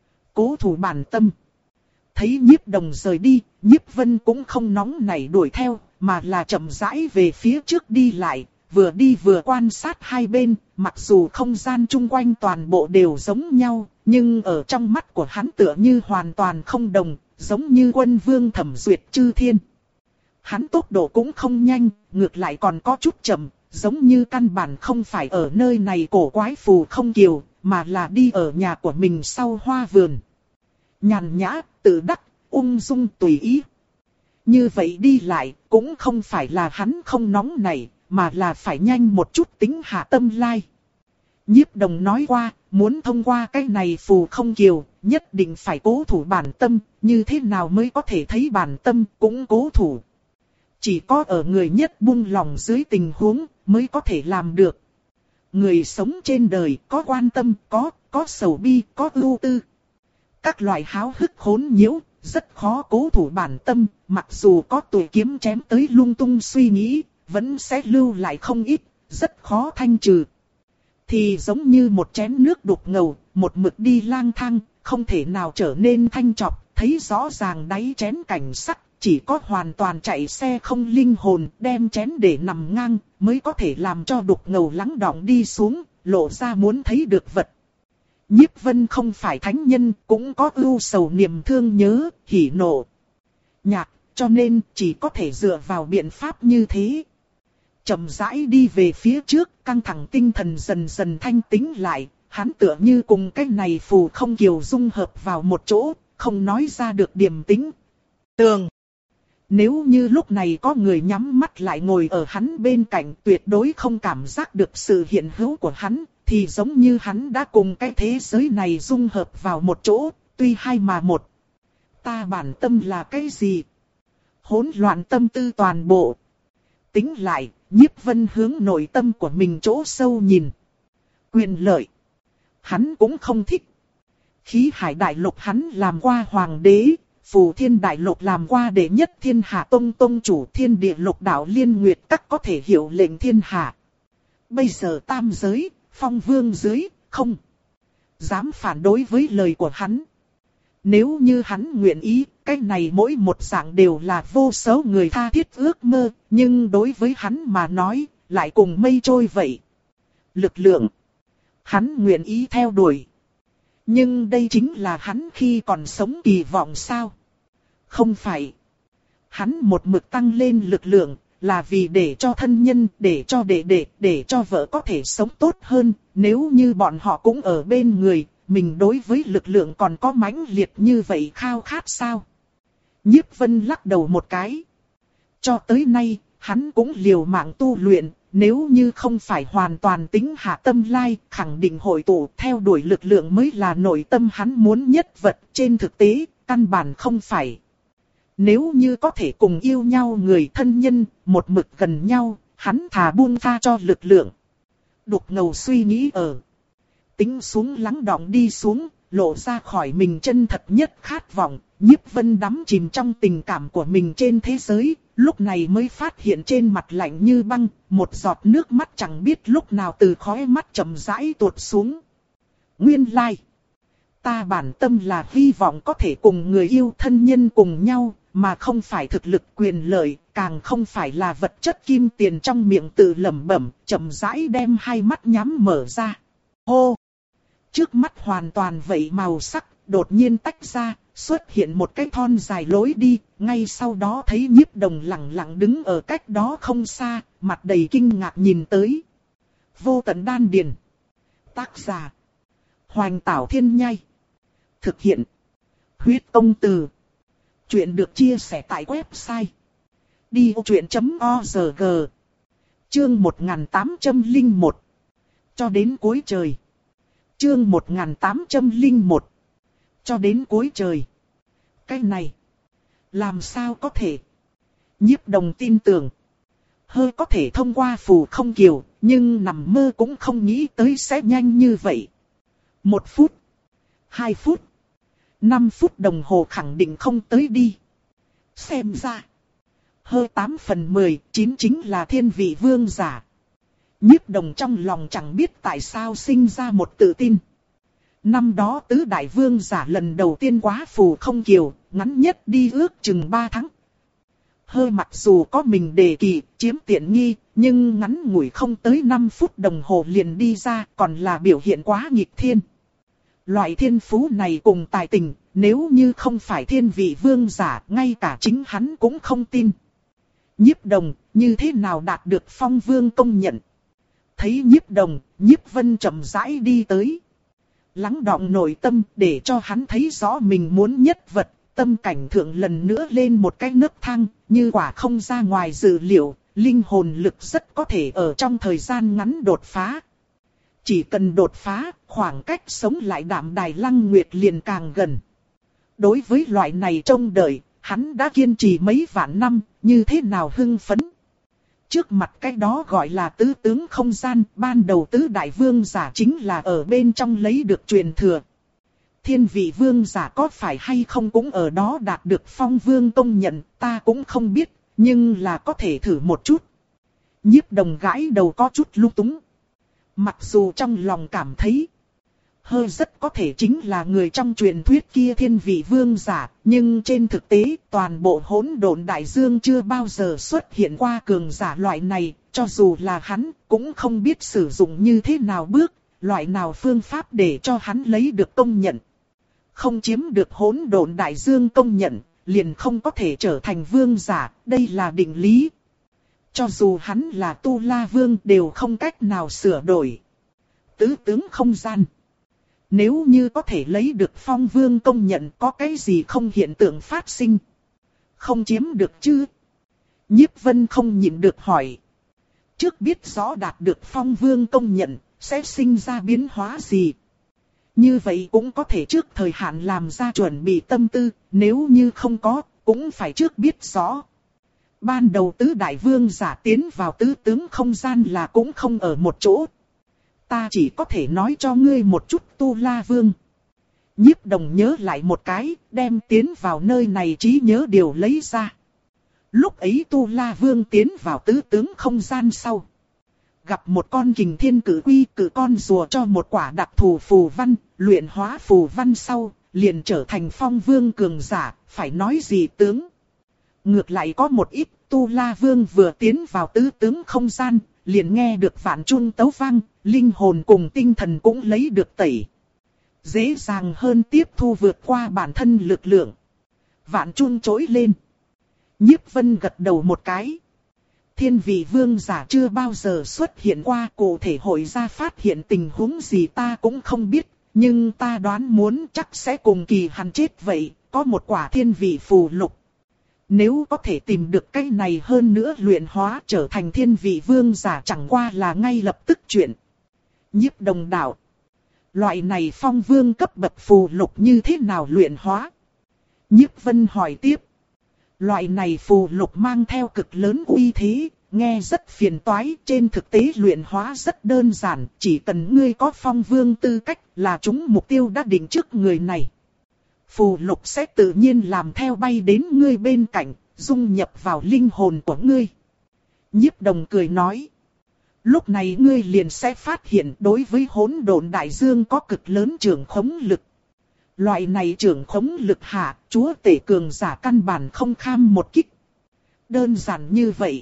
Cố thủ bản tâm. Thấy Nhiếp Đồng rời đi, Nhiếp Vân cũng không nóng nảy đuổi theo, mà là chậm rãi về phía trước đi lại, vừa đi vừa quan sát hai bên, mặc dù không gian chung quanh toàn bộ đều giống nhau, nhưng ở trong mắt của hắn tựa như hoàn toàn không đồng, giống như Quân Vương thẩm duyệt chư thiên. Hắn tốc độ cũng không nhanh, ngược lại còn có chút chậm, giống như căn bản không phải ở nơi này cổ quái phù không kiều, mà là đi ở nhà của mình sau hoa vườn. Nhàn nhã, tự đắc, ung dung tùy ý. Như vậy đi lại, cũng không phải là hắn không nóng nảy, mà là phải nhanh một chút tính hạ tâm lai. Nhiếp Đồng nói qua, muốn thông qua cái này phù không kiều, nhất định phải cố thủ bản tâm, như thế nào mới có thể thấy bản tâm cũng cố thủ. Chỉ có ở người nhất buông lòng dưới tình huống mới có thể làm được. Người sống trên đời có quan tâm, có, có sầu bi, có ưu tư. Các loại háo hức khốn nhiễu, rất khó cố thủ bản tâm, mặc dù có tuổi kiếm chém tới lung tung suy nghĩ, vẫn sẽ lưu lại không ít, rất khó thanh trừ. Thì giống như một chén nước đục ngầu, một mực đi lang thang, không thể nào trở nên thanh trọc, thấy rõ ràng đáy chén cảnh sắc. Chỉ có hoàn toàn chạy xe không linh hồn, đem chén để nằm ngang, mới có thể làm cho đục ngầu lắng đọng đi xuống, lộ ra muốn thấy được vật. Nhiếp Vân không phải thánh nhân, cũng có ưu sầu niềm thương nhớ, hỉ nộ, nhạc, cho nên chỉ có thể dựa vào biện pháp như thế. Chậm rãi đi về phía trước, căng thẳng tinh thần dần dần thanh tĩnh lại, hắn tựa như cùng cái này phù không kiều dung hợp vào một chỗ, không nói ra được điềm tĩnh. Tường. Nếu như lúc này có người nhắm mắt lại ngồi ở hắn bên cạnh tuyệt đối không cảm giác được sự hiện hữu của hắn, thì giống như hắn đã cùng cái thế giới này dung hợp vào một chỗ, tuy hai mà một. Ta bản tâm là cái gì? Hỗn loạn tâm tư toàn bộ. Tính lại, Nhiếp Vân hướng nội tâm của mình chỗ sâu nhìn. Quyền lợi. Hắn cũng không thích. Khí Hải Đại Lục hắn làm qua hoàng đế. Phù Thiên Đại Lục làm qua đệ nhất thiên hạ tông tông chủ, Thiên Địa Lục Đạo Liên Nguyệt các có thể hiệu lệnh thiên hạ. Bây giờ tam giới, phong vương dưới, không dám phản đối với lời của hắn. Nếu như hắn nguyện ý, cái này mỗi một dạng đều là vô số người tha thiết ước mơ, nhưng đối với hắn mà nói, lại cùng mây trôi vậy. Lực lượng, hắn nguyện ý theo đuổi. Nhưng đây chính là hắn khi còn sống kỳ vọng sao? Không phải. Hắn một mực tăng lên lực lượng, là vì để cho thân nhân, để cho đệ đệ, để cho vợ có thể sống tốt hơn. Nếu như bọn họ cũng ở bên người, mình đối với lực lượng còn có mãnh liệt như vậy khao khát sao? Nhiếp Vân lắc đầu một cái. Cho tới nay, hắn cũng liều mạng tu luyện. Nếu như không phải hoàn toàn tính hạ tâm lai, khẳng định hội tụ theo đuổi lực lượng mới là nội tâm hắn muốn nhất vật. Trên thực tế, căn bản không phải. Nếu như có thể cùng yêu nhau người thân nhân, một mực gần nhau, hắn thà buông tha cho lực lượng. Đục ngầu suy nghĩ ở. Tính xuống lắng đọng đi xuống, lộ ra khỏi mình chân thật nhất khát vọng. Nhiếp Vân đắm chìm trong tình cảm của mình trên thế giới. Lúc này mới phát hiện trên mặt lạnh như băng, một giọt nước mắt chẳng biết lúc nào từ khóe mắt chậm rãi tuột xuống. Nguyên lai, ta bản tâm là hy vọng có thể cùng người yêu thân nhân cùng nhau, mà không phải thực lực quyền lợi, càng không phải là vật chất kim tiền trong miệng tự lẩm bẩm, chậm rãi đem hai mắt nhắm mở ra. Hô! Trước mắt hoàn toàn vậy màu sắc, đột nhiên tách ra. Xuất hiện một cái thon dài lối đi, ngay sau đó thấy Nhiếp Đồng lặng lặng đứng ở cách đó không xa, mặt đầy kinh ngạc nhìn tới. Vô tận đan điền. Tác giả. Hoành Tảo Thiên Nhai. Thực hiện. Huyết Công Từ. Chuyện được chia sẻ tại website đi ô chuyện chấm org. Chương một nghìn tám trăm lẻ một. Cho đến cuối trời. Chương một nghìn tám trăm lẻ một. Cho đến cuối trời. Cái này. Làm sao có thể? Nhiếp Đồng tin tưởng. Hơi có thể thông qua phù không kiều, nhưng nằm mơ cũng không nghĩ tới sẽ nhanh như vậy. Một phút. Hai phút. Năm phút đồng hồ khẳng định không tới đi. Xem ra. Hơi tám phần mười, chín chính là thiên vị vương giả. Nhiếp Đồng trong lòng chẳng biết tại sao sinh ra một tự tin. Năm đó tứ đại vương giả lần đầu tiên quá phù không kiều, ngắn nhất đi ước chừng ba tháng. Hơi mặc dù có mình đề kỳ, chiếm tiện nghi, nhưng ngắn ngủi không tới năm phút đồng hồ liền đi ra, còn là biểu hiện quá nghịch thiên. Loại thiên phú này cùng tài tình, nếu như không phải thiên vị vương giả, ngay cả chính hắn cũng không tin. Nhiếp Đồng, như thế nào đạt được Phong Vương công nhận? Thấy Nhiếp Đồng, Nhiếp Vân chậm rãi đi tới. Lắng đọng nội tâm để cho hắn thấy rõ mình muốn nhất vật, tâm cảnh thượng lần nữa lên một cái nấc thang, như quả không ra ngoài dự liệu, linh hồn lực rất có thể ở trong thời gian ngắn đột phá. Chỉ cần đột phá, khoảng cách sống lại Đạm Đài Lăng Nguyệt liền càng gần. Đối với loại này trông đợi, hắn đã kiên trì mấy vạn năm, như thế nào hưng phấn. Trước mặt cái đó gọi là tứ tướng không gian, ban đầu tứ đại vương giả chính là ở bên trong lấy được truyền thừa. Thiên vị vương giả có phải hay không cũng ở đó đạt được Phong Vương công nhận, ta cũng không biết, nhưng là có thể thử một chút. Nhiếp Đồng gãi đầu có chút lung túng. Mặc dù trong lòng cảm thấy hơi rất có thể chính là người trong truyền thuyết kia thiên vị vương giả, nhưng trên thực tế toàn bộ hỗn độn đại dương chưa bao giờ xuất hiện qua cường giả loại này, cho dù là hắn cũng không biết sử dụng như thế nào bước, loại nào phương pháp để cho hắn lấy được công nhận. Không chiếm được hỗn độn đại dương công nhận, liền không có thể trở thành vương giả, đây là định lý. Cho dù hắn là Tu La Vương đều không cách nào sửa đổi. Tứ tướng không gian. Nếu như có thể lấy được Phong Vương công nhận, có cái gì không hiện tượng phát sinh? Không chiếm được chứ? Nhiếp Vân không nhịn được hỏi. Trước biết rõ đạt được Phong Vương công nhận, sẽ sinh ra biến hóa gì? Như vậy cũng có thể trước thời hạn làm ra chuẩn bị tâm tư, nếu như không có, cũng phải trước biết rõ. Ban đầu tứ đại vương giả tiến vào tứ tướng không gian là cũng không ở một chỗ. Ta chỉ có thể nói cho ngươi một chút Tu La Vương. Nhiếp Đồng nhớ lại một cái, đem tiến vào nơi này trí nhớ điều lấy ra. Lúc ấy Tu La Vương tiến vào tứ tướng không gian sau. Gặp một con kình thiên cử quy, cử con rùa cho một quả đặc thù phù văn, luyện hóa phù văn sau, liền trở thành Phong Vương cường giả, phải nói gì tướng. Ngược lại có một ít, Tu La Vương vừa tiến vào tứ tướng không gian, liền nghe được vạn chuông tấu vang, linh hồn cùng tinh thần cũng lấy được tẩy. Dễ dàng hơn tiếp thu vượt qua bản thân lực lượng. Vạn chuông trỗi lên. Nhiếp Vân gật đầu một cái. Thiên vị vương giả chưa bao giờ xuất hiện qua, cụ thể hội ra phát hiện tình huống gì ta cũng không biết, nhưng ta đoán muốn chắc sẽ cùng Kỳ Hàn chết vậy, có một quả thiên vị phù lục. Nếu có thể tìm được cái này hơn nữa luyện hóa trở thành thiên vị vương giả chẳng qua là ngay lập tức chuyện. Nhiếp Đồng đạo. Loại này Phong Vương cấp bậc phù lục như thế nào luyện hóa? Nhiếp Vân hỏi tiếp. Loại này phù lục mang theo cực lớn uy thế, nghe rất phiền toái, trên thực tế luyện hóa rất đơn giản, chỉ cần ngươi có Phong Vương tư cách là chúng mục tiêu đã định trước người này. Phù lục sẽ tự nhiên làm theo bay đến ngươi bên cạnh, dung nhập vào linh hồn của ngươi. Nhiếp Đồng cười nói. Lúc này ngươi liền sẽ phát hiện đối với hỗn độn đại dương có cực lớn trưởng khống lực. Loại này trưởng khống lực hạ, chúa tể cường giả căn bản không kham một kích. Đơn giản như vậy.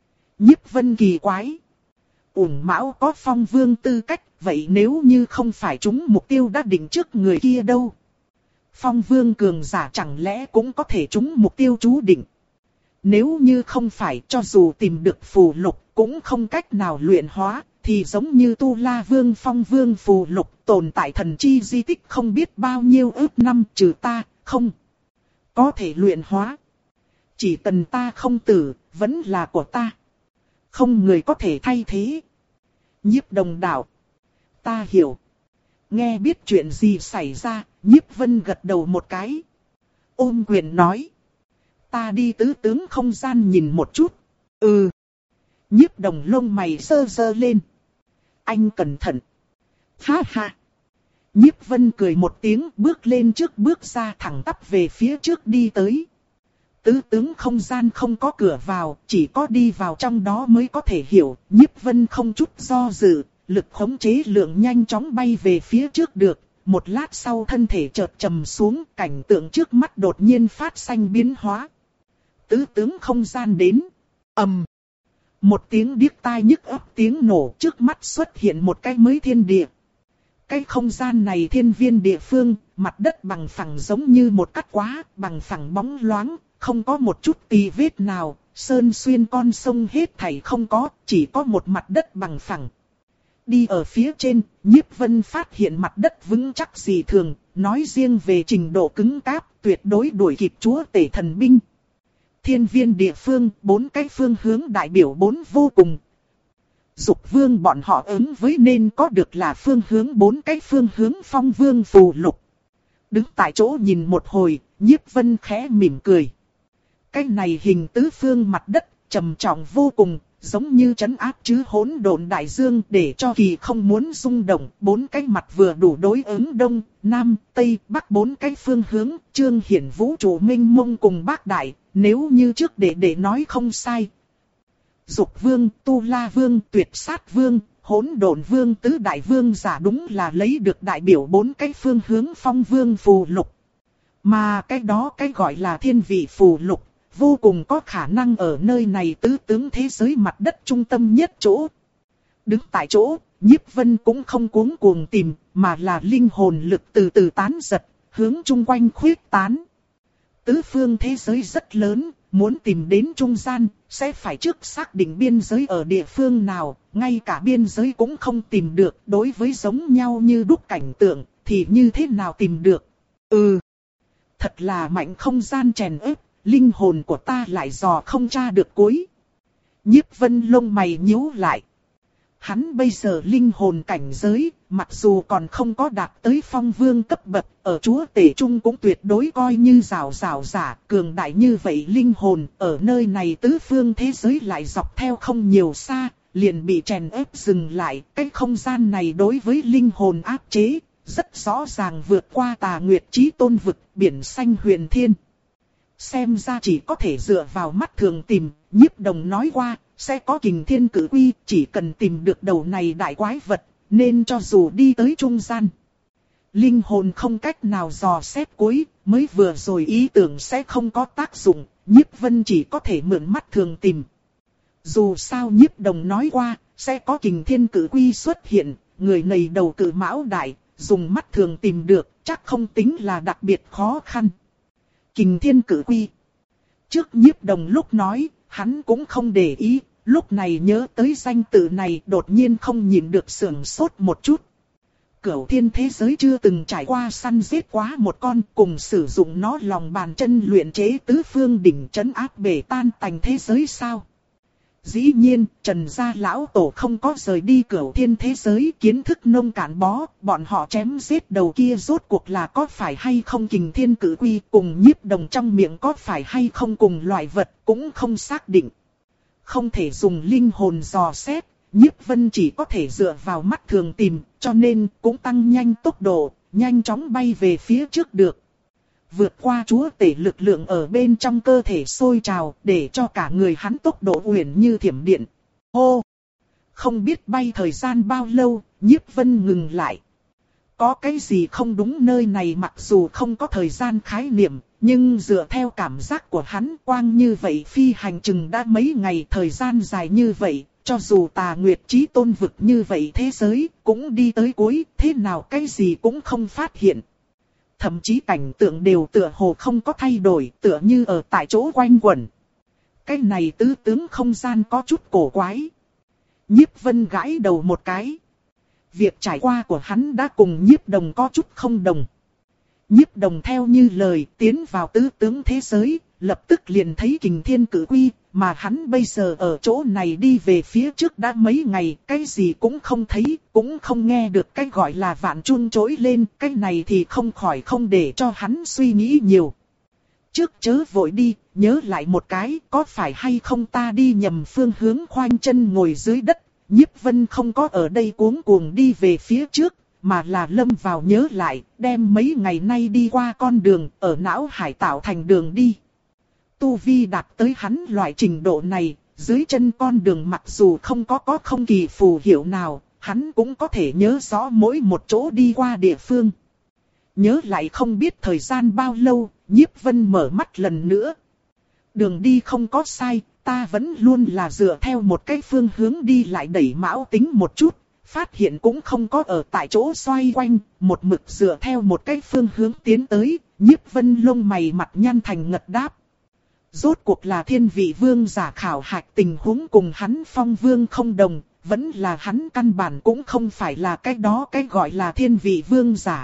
Nhiếp Vân kỳ quái. Uổng Mão có Phong Vương tư cách, vậy nếu như không phải chúng mục tiêu đã định trước người kia đâu? Phong Vương cường giả chẳng lẽ cũng có thể trúng mục tiêu chú định? Nếu như không phải, cho dù tìm được phù lục cũng không cách nào luyện hóa, thì giống như Tu La Vương Phong Vương phù lục tồn tại thần chi di tích không biết bao nhiêu ước năm, trừ ta, không có thể luyện hóa. Chỉ cần ta không tử, vẫn là của ta. Không người có thể thay thế. Nhiếp Đồng đạo: ta hiểu. Nghe biết chuyện gì xảy ra, Nhiếp Vân gật đầu một cái. Ôm quyền nói: ta đi tứ tướng không gian nhìn một chút. Ừ. Nhiếp Đồng lông mày sơ sơ lên. Anh cẩn thận. Ha ha. Nhiếp Vân cười một tiếng, bước lên trước bước ra, thẳng tắp về phía trước đi tới. Tứ tướng không gian không có cửa vào, chỉ có đi vào trong đó mới có thể hiểu. Nhiếp Vân không chút do dự, lực khống chế lượng nhanh chóng bay về phía trước được. Một lát sau thân thể chợt trầm xuống, cảnh tượng trước mắt đột nhiên phát sinh biến hóa. Tứ tướng không gian đến. Ầm. Một tiếng điếc tai nhức óc tiếng nổ, trước mắt xuất hiện một cái mới thiên địa. Cái không gian này thiên viên địa phương, mặt đất bằng phẳng giống như một cắt quá, bằng phẳng bóng loáng, không có một chút tì vết nào, sơn xuyên con sông hết thảy không có, chỉ có một mặt đất bằng phẳng. Đi ở phía trên, Nhiếp Vân phát hiện mặt đất vững chắc dị thường, nói riêng về trình độ cứng cáp, tuyệt đối đuổi kịp chúa tể thần binh. Thiên viên địa phương, bốn cái phương hướng đại biểu bốn vô cùng. Dục vương bọn họ ứng với nên có được là phương hướng bốn cái phương hướng phong vương phù lục. Đứng tại chỗ nhìn một hồi, Nhiếp Vân khẽ mỉm cười. Cái này hình tứ phương mặt đất, trầm trọng vô cùng, giống như trấn áp chứ hỗn độn đại dương để cho kỳ không muốn rung động. Bốn cái mặt vừa đủ đối ứng đông, nam, tây, bắc bốn cái phương hướng, trương hiển vũ trụ minh mông cùng bác đại, nếu như trước để để nói không sai. Dục vương, Tu La vương, Tuyệt Sát vương, Hỗn Độn vương tứ đại vương giả đúng là lấy được đại biểu bốn cái phương hướng phong vương phù lục. Mà cái đó cái gọi là thiên vị phù lục, vô cùng có khả năng ở nơi này tứ tướng thế giới mặt đất trung tâm nhất chỗ. Đứng tại chỗ, Nhiếp Vân cũng không cuống cuồng tìm, mà là linh hồn lực từ từ tán giật, hướng chung quanh khuyết tán. Tứ phương thế giới rất lớn, muốn tìm đến trung gian, sẽ phải trước xác định biên giới ở địa phương nào, ngay cả biên giới cũng không tìm được, đối với giống nhau như đúc cảnh tượng, thì như thế nào tìm được? Ừ, thật là mạnh không gian chèn ép, linh hồn của ta lại dò không tra được cuối. Nhiếp Vân lông mày nhíu lại. Hắn bây giờ linh hồn cảnh giới, mặc dù còn không có đạt tới phong vương cấp bậc, ở chúa tể trung cũng tuyệt đối coi như rào rào giả, cường đại như vậy linh hồn, ở nơi này tứ phương thế giới lại dọc theo không nhiều xa, liền bị chèn ép dừng lại. Cái không gian này đối với linh hồn áp chế, rất rõ ràng vượt qua Tà Nguyệt Chí Tôn vực, biển xanh huyền thiên. Xem ra chỉ có thể dựa vào mắt thường tìm, Nhiếp Đồng nói qua, sẽ có kình thiên cử quy, chỉ cần tìm được đầu này đại quái vật, nên cho dù đi tới trung gian. Linh hồn không cách nào dò xét cuối, mới vừa rồi ý tưởng sẽ không có tác dụng, Nhiếp Vân chỉ có thể mượn mắt thường tìm. Dù sao Nhiếp Đồng nói qua, sẽ có kình thiên cử quy xuất hiện, người này đầu cử mão đại, dùng mắt thường tìm được, chắc không tính là đặc biệt khó khăn. Kình thiên cử quy. Trước Nhiếp Đồng lúc nói, hắn cũng không để ý, lúc này nhớ tới danh tự này đột nhiên không nhìn được sưởng sốt một chút. Cửu thiên thế giới chưa từng trải qua săn giết quá một con, cùng sử dụng nó lòng bàn chân luyện chế tứ phương đỉnh trấn áp bể tan tành thế giới sao? Dĩ nhiên, Trần gia lão tổ không có rời đi cửu thiên thế giới, kiến thức nông cạn bó, bọn họ chém giết đầu kia rốt cuộc là có phải hay không kình thiên cử quy, cùng Nhiếp Đồng trong miệng có phải hay không cùng loại vật, cũng không xác định. Không thể dùng linh hồn dò xét, Nhiếp Vân chỉ có thể dựa vào mắt thường tìm, cho nên cũng tăng nhanh tốc độ, nhanh chóng bay về phía trước được. Vượt qua chúa tể lực lượng ở bên trong cơ thể sôi trào, để cho cả người hắn tốc độ uyển như thiểm điện. Hô! Không biết bay thời gian bao lâu, Nhiếp Vân ngừng lại. Có cái gì không đúng nơi này, mặc dù không có thời gian khái niệm, nhưng dựa theo cảm giác của hắn, quang như vậy phi hành chừng đã mấy ngày, thời gian dài như vậy, cho dù Tà Nguyệt Chí Tôn vực như vậy thế giới, cũng đi tới cuối, thế nào cái gì cũng không phát hiện. Thậm chí cảnh tượng đều tựa hồ không có thay đổi, tựa như ở tại chỗ quanh quẩn. Cái này tứ tướng không gian có chút cổ quái. Nhiếp Vân gãi đầu một cái. Việc trải qua của hắn đã cùng Nhiếp Đồng có chút không đồng. Nhiếp Đồng theo như lời tiến vào tứ tướng thế giới, lập tức liền thấy Kình Thiên Cử Quy, mà hắn bây giờ ở chỗ này đi về phía trước đã mấy ngày, cái gì cũng không thấy, cũng không nghe được cái gọi là vạn chun trỗi lên, cái này thì không khỏi không để cho hắn suy nghĩ nhiều. Trước chớ vội đi, nhớ lại một cái, có phải hay không ta đi nhầm phương hướng khoanh chân ngồi dưới đất, Nhiếp Vân không có ở đây cuống cuồng đi về phía trước, mà là lâm vào nhớ lại, đem mấy ngày nay đi qua con đường, ở não hải tạo thành đường đi. Tu vi đạt tới hắn loại trình độ này, dưới chân con đường mặc dù không có có không kỳ phù hiệu nào, hắn cũng có thể nhớ rõ mỗi một chỗ đi qua địa phương. Nhớ lại không biết thời gian bao lâu, Nhiếp Vân mở mắt lần nữa. Đường đi không có sai, ta vẫn luôn là dựa theo một cái phương hướng đi lại đẩy mão tính một chút, phát hiện cũng không có ở tại chỗ xoay quanh, một mực dựa theo một cái phương hướng tiến tới, Nhiếp Vân lông mày mặt nhăn thành ngật đáp. Rốt cuộc là thiên vị vương giả khảo hạch tình huống cùng hắn phong vương không đồng, vẫn là hắn căn bản cũng không phải là cái đó cái gọi là thiên vị vương giả.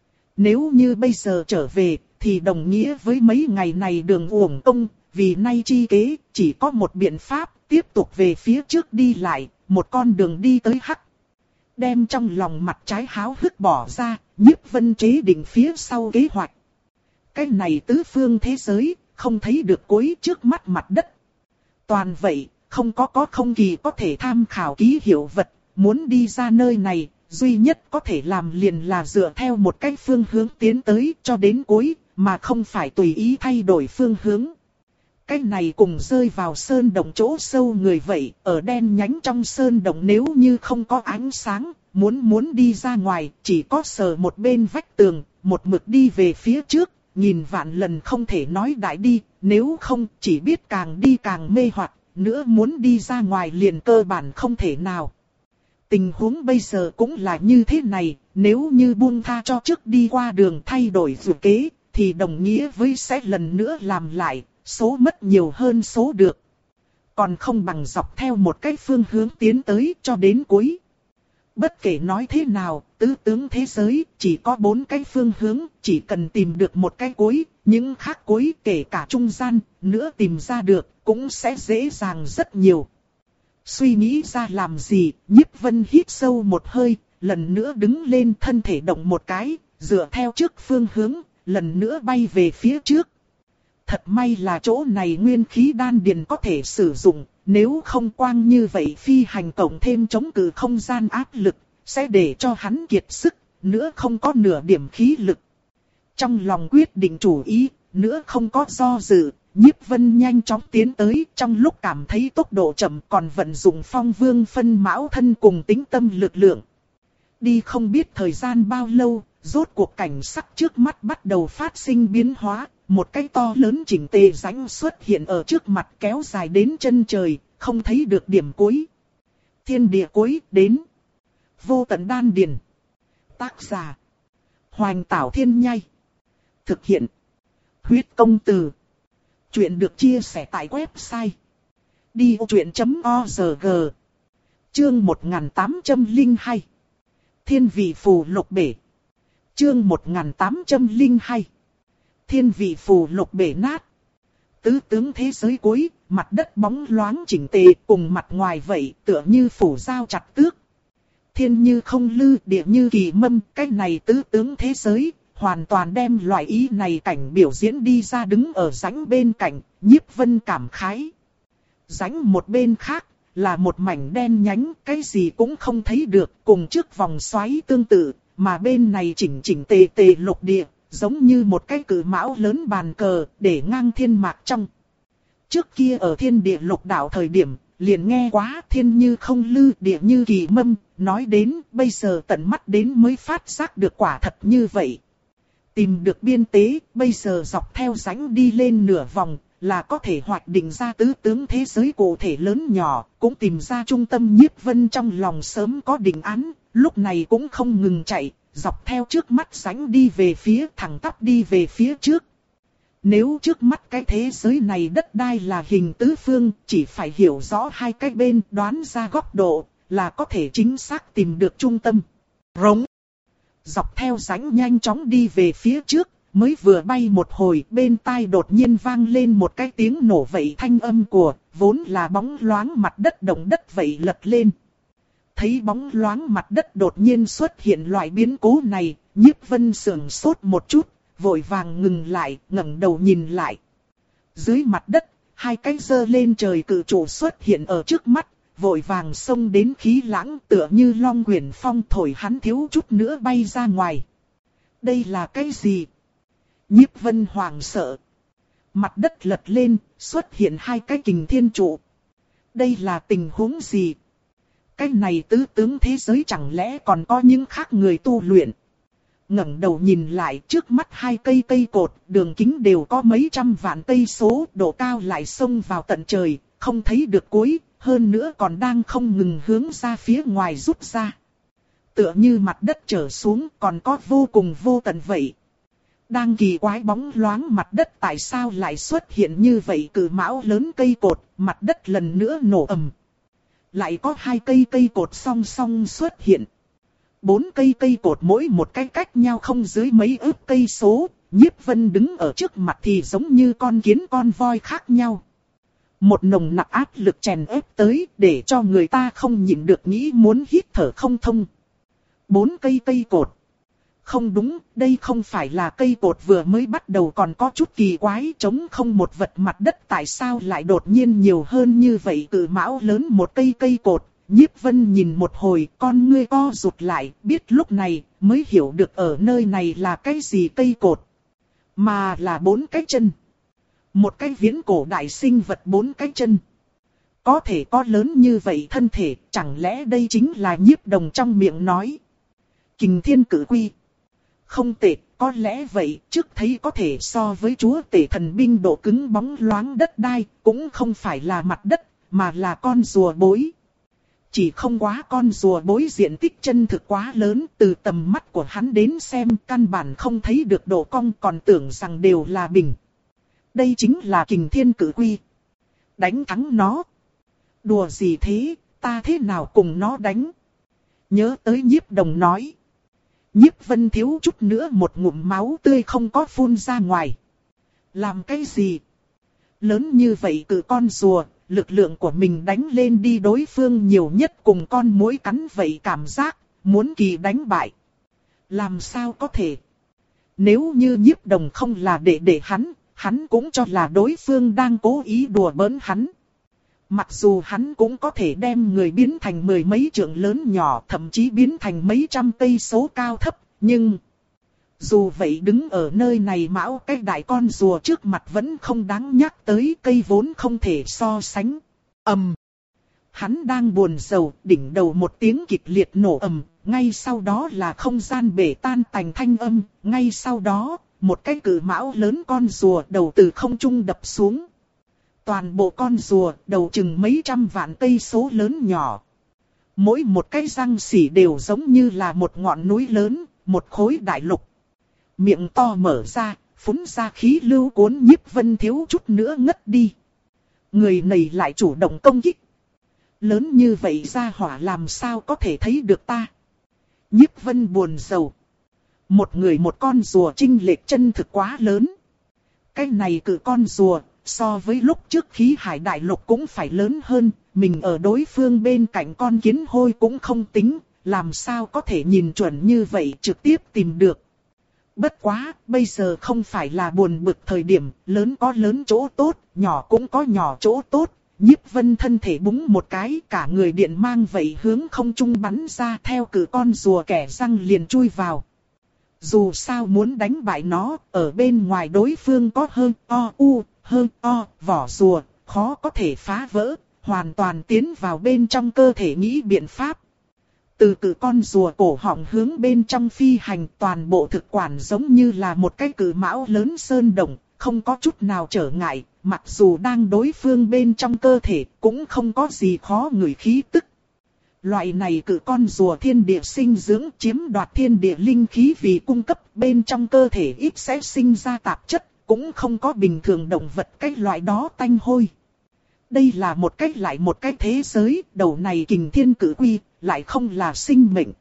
Nếu như bây giờ trở về, thì đồng nghĩa với mấy ngày này đường uổng công, vì nay chi kế, chỉ có một biện pháp, tiếp tục về phía trước đi lại, một con đường đi tới hắc. Đem trong lòng mặt trái háo hức bỏ ra, Nhiếp Vân chế định phía sau kế hoạch. Cái này tứ phương thế giới, không thấy được cuối trước mắt mặt đất. Toàn vậy, không có có không kỳ có thể tham khảo ký hiệu vật, muốn đi ra nơi này, duy nhất có thể làm liền là dựa theo một cái phương hướng tiến tới cho đến cuối, mà không phải tùy ý thay đổi phương hướng. Cái này cùng rơi vào sơn động chỗ sâu người vậy, ở đen nhánh trong sơn động nếu như không có ánh sáng, muốn muốn đi ra ngoài, chỉ có sờ một bên vách tường, một mực đi về phía trước, nhìn vạn lần không thể nói đại đi, nếu không chỉ biết càng đi càng mê hoặc, nữa muốn đi ra ngoài liền cơ bản không thể nào. Tình huống bây giờ cũng là như thế này, nếu như buông tha cho trước đi qua đường thay đổi dự kế, thì đồng nghĩa với sẽ lần nữa làm lại, số mất nhiều hơn số được. Còn không bằng dọc theo một cái phương hướng tiến tới cho đến cuối. Bất kể nói thế nào, tứ tướng thế giới chỉ có bốn cái phương hướng, chỉ cần tìm được một cái cuối, những khác cuối kể cả trung gian, nữa tìm ra được, cũng sẽ dễ dàng rất nhiều. Suy nghĩ ra làm gì, Nhiếp Vân hít sâu một hơi, lần nữa đứng lên thân thể động một cái, dựa theo trước phương hướng, lần nữa bay về phía trước. Thật may là chỗ này nguyên khí đan điền có thể sử dụng, nếu không quang như vậy phi hành cộng thêm chống cự không gian áp lực, sẽ để cho hắn kiệt sức, nữa không có nửa điểm khí lực. Trong lòng quyết định chủ ý, nữa không có do dự, Nhiếp Vân nhanh chóng tiến tới, trong lúc cảm thấy tốc độ chậm còn vận dụng phong vương phân mão thân cùng tính tâm lực lượng. Đi không biết thời gian bao lâu, rốt cuộc cảnh sắc trước mắt bắt đầu phát sinh biến hóa, một cái to lớn chỉnh tề rãnh xuất hiện ở trước mặt kéo dài đến chân trời, không thấy được điểm cuối. Thiên địa cuối đến. Vô tận đan điền. Tác giả. Hoành Tảo Thiên Nhai. Thực hiện. Huyết Công Từ. Chuyện được chia sẻ tại website đi vô chuyện chấm org. Chương một nghìn tám trăm lẻ hai. Thiên vị phù lục bể. Chương một nghìn tám trăm lẻ hai. Thiên vị phù lục bể nát. Tứ tướng thế giới cuối, mặt đất bóng loáng chỉnh tề cùng mặt ngoài vậy tựa như phủ dao chặt tước. Thiên như không lư, địa như kỳ mâm, cái này tứ tướng thế giới, hoàn toàn đem loại ý này cảnh biểu diễn đi ra đứng ở rãnh bên cạnh, Nhiếp Vân cảm khái. Rãnh một bên khác, là một mảnh đen nhánh, cái gì cũng không thấy được, cùng trước vòng xoáy tương tự, mà bên này chỉnh chỉnh tề tề lục địa, giống như một cái cự mão lớn bàn cờ, để ngang thiên mạc trong. Trước kia ở thiên địa lục đạo thời điểm, liền nghe quá thiên như không lư, địa như kỳ mâm, nói đến bây giờ tận mắt đến mới phát giác được quả thật như vậy. Tìm được biên tế, bây giờ dọc theo rãnh đi lên nửa vòng, là có thể hoạch định ra tứ tướng thế giới cụ thể lớn nhỏ, cũng tìm ra trung tâm. Nhiếp Vân trong lòng sớm có định án, lúc này cũng không ngừng chạy, dọc theo trước mắt rãnh đi về phía thẳng tắp đi về phía trước. Nếu trước mắt cái thế giới này đất đai là hình tứ phương, chỉ phải hiểu rõ hai cái bên đoán ra góc độ, là có thể chính xác tìm được trung tâm. Rống. Dọc theo rãnh nhanh chóng đi về phía trước, mới vừa bay một hồi bên tai đột nhiên vang lên một cái tiếng nổ vậy thanh âm của, vốn là bóng loáng mặt đất động đất vậy lật lên. Thấy bóng loáng mặt đất đột nhiên xuất hiện loại biến cố này, Nhiếp Vân sững sốt một chút, vội vàng ngừng lại, ngẩng đầu nhìn lại. Dưới mặt đất, hai cái giơ lên trời cự trụ xuất hiện ở trước mắt, vội vàng xông đến khí lãng tựa như long quyển phong thổi hắn thiếu chút nữa bay ra ngoài. Đây là cái gì? Nhiếp Vân hoảng sợ. Mặt đất lật lên, xuất hiện hai cái kình thiên trụ. Đây là tình huống gì? Cái này tứ tướng thế giới chẳng lẽ còn có những khác người tu luyện? Ngẩng đầu nhìn lại, trước mắt hai cây cây cột, đường kính đều có mấy trăm vạn cây số, độ cao lại xông vào tận trời, không thấy được cuối, hơn nữa còn đang không ngừng hướng ra phía ngoài rút ra. Tựa như mặt đất trở xuống còn có vô cùng vô tận vậy. Đang kỳ quái bóng loáng mặt đất tại sao lại xuất hiện như vậy cự mão lớn cây cột, mặt đất lần nữa nổ ầm. Lại có hai cây cây cột song song xuất hiện. Bốn cây cây cột mỗi một cái cách nhau không dưới mấy ức cây số, Nhiếp Vân đứng ở trước mặt thì giống như con kiến con voi khác nhau. Một nồng nặc áp lực chèn ép tới để cho người ta không nhịn được nghĩ muốn hít thở không thông. Bốn cây cây cột. Không đúng, đây không phải là cây cột vừa mới bắt đầu còn có chút kỳ quái trống không một vật mặt đất tại sao lại đột nhiên nhiều hơn như vậy cự mão lớn một cây cây cột. Nhiếp Vân nhìn một hồi con ngươi co rụt lại biết lúc này mới hiểu được ở nơi này là cái gì cây cột. Mà là bốn cái chân. Một cái viễn cổ đại sinh vật bốn cái chân. Có thể có lớn như vậy thân thể chẳng lẽ đây chính là Nhiếp Đồng trong miệng nói. Kình thiên cử quy. Không tệ, có lẽ vậy, trước thấy có thể so với chúa tể thần binh độ cứng bóng loáng đất đai, cũng không phải là mặt đất, mà là con rùa bối. Chỉ không quá con rùa bối diện tích chân thực quá lớn, từ tầm mắt của hắn đến xem căn bản không thấy được độ cong còn tưởng rằng đều là bình. Đây chính là kình thiên cử quy. Đánh thắng nó. Đùa gì thế, ta thế nào cùng nó đánh? Nhớ tới Nhiếp Đồng nói. Nhiếp Vân thiếu chút nữa một ngụm máu tươi không có phun ra ngoài. Làm cái gì? Lớn như vậy cự con rùa, lực lượng của mình đánh lên đi đối phương nhiều nhất cùng con muỗi cắn vậy cảm giác, muốn kỳ đánh bại. Làm sao có thể? Nếu như Nhiếp Đồng không là để để hắn, hắn cũng cho là đối phương đang cố ý đùa bỡn hắn. Mặc dù hắn cũng có thể đem người biến thành mười mấy trượng lớn nhỏ, thậm chí biến thành mấy trăm cây số cao thấp, nhưng dù vậy đứng ở nơi này mão cái đại con rùa trước mặt vẫn không đáng nhắc tới, cây vốn không thể so sánh. Ầm. Hắn đang buồn rầu, đỉnh đầu một tiếng kịch liệt nổ ầm, ngay sau đó là không gian bể tan tành thanh âm, ngay sau đó, một cái cự mão lớn con rùa đầu từ không trung đập xuống. Toàn bộ con rùa đầu chừng mấy trăm vạn cây số lớn nhỏ. Mỗi một cái răng xỉ đều giống như là một ngọn núi lớn, một khối đại lục. Miệng to mở ra, phun ra khí lưu cuốn Nhiếp Vân thiếu chút nữa ngất đi. Người này lại chủ động công kích. Lớn như vậy ra hỏa làm sao có thể thấy được ta? Nhiếp Vân buồn rầu. Một người một con rùa chênh lệch chân thực quá lớn. Cái này cự con rùa, so với lúc trước khí hải đại lục cũng phải lớn hơn, mình ở đối phương bên cạnh con kiến hôi cũng không tính, làm sao có thể nhìn chuẩn như vậy trực tiếp tìm được. Bất quá, bây giờ không phải là buồn bực thời điểm, lớn có lớn chỗ tốt, nhỏ cũng có nhỏ chỗ tốt. Nhiếp Vân thân thể búng một cái, cả người điện mang vậy hướng không trung bắn ra theo cự con rùa kẻ răng liền chui vào. Dù sao muốn đánh bại nó, ở bên ngoài đối phương có hơn o u, hơn o, vỏ rùa, khó có thể phá vỡ, hoàn toàn tiến vào bên trong cơ thể nghĩ biện pháp. Từ cự con rùa cổ họng hướng bên trong phi hành, toàn bộ thực quản giống như là một cái cự mão lớn sơn động, không có chút nào trở ngại, mặc dù đang đối phương bên trong cơ thể cũng không có gì khó ngửi khí tức. Loại này cự con rùa thiên địa sinh dưỡng chiếm đoạt thiên địa linh khí vì cung cấp bên trong cơ thể ít sẽ sinh ra tạp chất, cũng không có bình thường động vật cái loại đó tanh hôi. Đây là một cách lại một cách thế giới, đầu này kình thiên cử quy, lại không là sinh mệnh.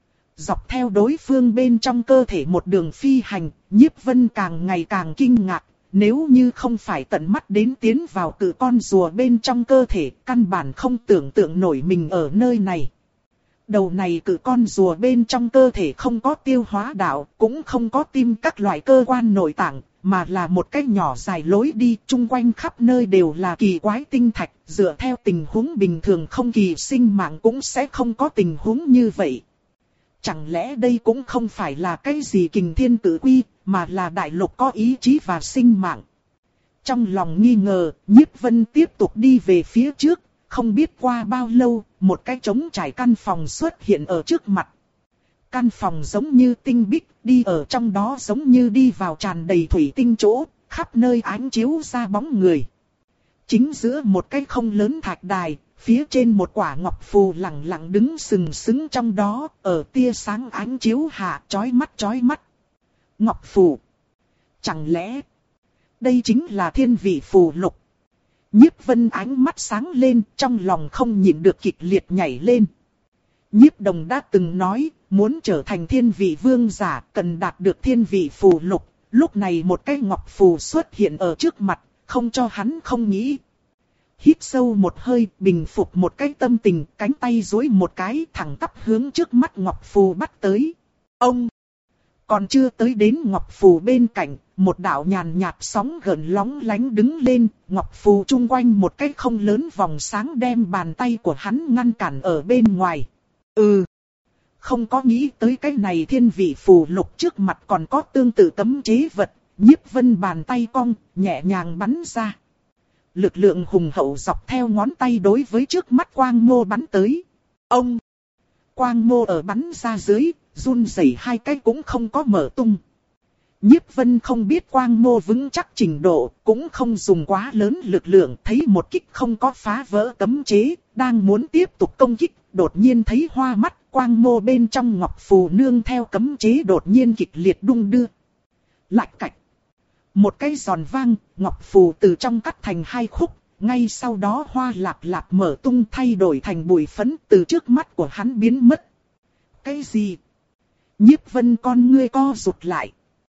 Dọc theo đối phương bên trong cơ thể một đường phi hành, Nhiếp Vân càng ngày càng kinh ngạc, nếu như không phải tận mắt đến tiến vào cự con rùa bên trong cơ thể, căn bản không tưởng tượng nổi mình ở nơi này. Đầu này cự con rùa bên trong cơ thể không có tiêu hóa đạo, cũng không có tim các loại cơ quan nội tạng, mà là một cái nhỏ dài lối đi, chung quanh khắp nơi đều là kỳ quái tinh thạch, dựa theo tình huống bình thường không kỳ sinh mạng cũng sẽ không có tình huống như vậy. Chẳng lẽ đây cũng không phải là cái gì kình thiên cử quy, mà là đại lục có ý chí và sinh mạng. Trong lòng nghi ngờ, Nhiếp Vân tiếp tục đi về phía trước, không biết qua bao lâu, một cái trống trải căn phòng xuất hiện ở trước mặt. Căn phòng giống như tinh bích, đi ở trong đó giống như đi vào tràn đầy thủy tinh chỗ, khắp nơi ánh chiếu ra bóng người. Chính giữa một cái không lớn thạch đài, phía trên một quả ngọc phù lẳng lặng đứng sừng sững trong đó, ở tia sáng ánh chiếu hạ chói mắt chói mắt. Ngọc phù. Chẳng lẽ đây chính là thiên vị phù lục? Nhiếp Vân ánh mắt sáng lên, trong lòng không nhịn được kịch liệt nhảy lên. Nhiếp Đồng đã từng nói, muốn trở thành thiên vị vương giả, cần đạt được thiên vị phù lục. Lúc này một cái ngọc phù xuất hiện ở trước mặt, không cho hắn không nghĩ. Hít sâu một hơi, bình phục một cái tâm tình, cánh tay duỗi một cái, thẳng tắp hướng trước mắt ngọc phù bắt tới. Ông! Còn chưa tới đến ngọc phù bên cạnh, một đạo nhàn nhạt sóng gợn lóng lánh đứng lên, ngọc phù chung quanh một cái không lớn vòng sáng đem bàn tay của hắn ngăn cản ở bên ngoài. Ừ! Không có nghĩ tới cái này thiên vị phù lục, trước mặt còn có tương tự cấm chế vật, Nhiếp Vân bàn tay cong, nhẹ nhàng bắn ra. Lực lượng hùng hậu dọc theo ngón tay đối với trước mắt quang mô bắn tới. Ông! Quang mô ở bắn ra dưới, run rẩy hai cái cũng không có mở tung. Nhiếp Vân không biết quang mô vững chắc trình độ, cũng không dùng quá lớn lực lượng, thấy một kích không có phá vỡ cấm chế, đang muốn tiếp tục công kích, đột nhiên thấy hoa mắt, quang mô bên trong ngọc phù nương theo cấm chế đột nhiên kịch liệt đung đưa. Lạch cạch. Một cái giòn vang, ngọc phù từ trong cắt thành hai khúc, ngay sau đó hoa lạp lạp mở tung thay đổi thành bụi phấn từ trước mắt của hắn biến mất. Cái gì? Nhiếp Vân con ngươi co rụt lại.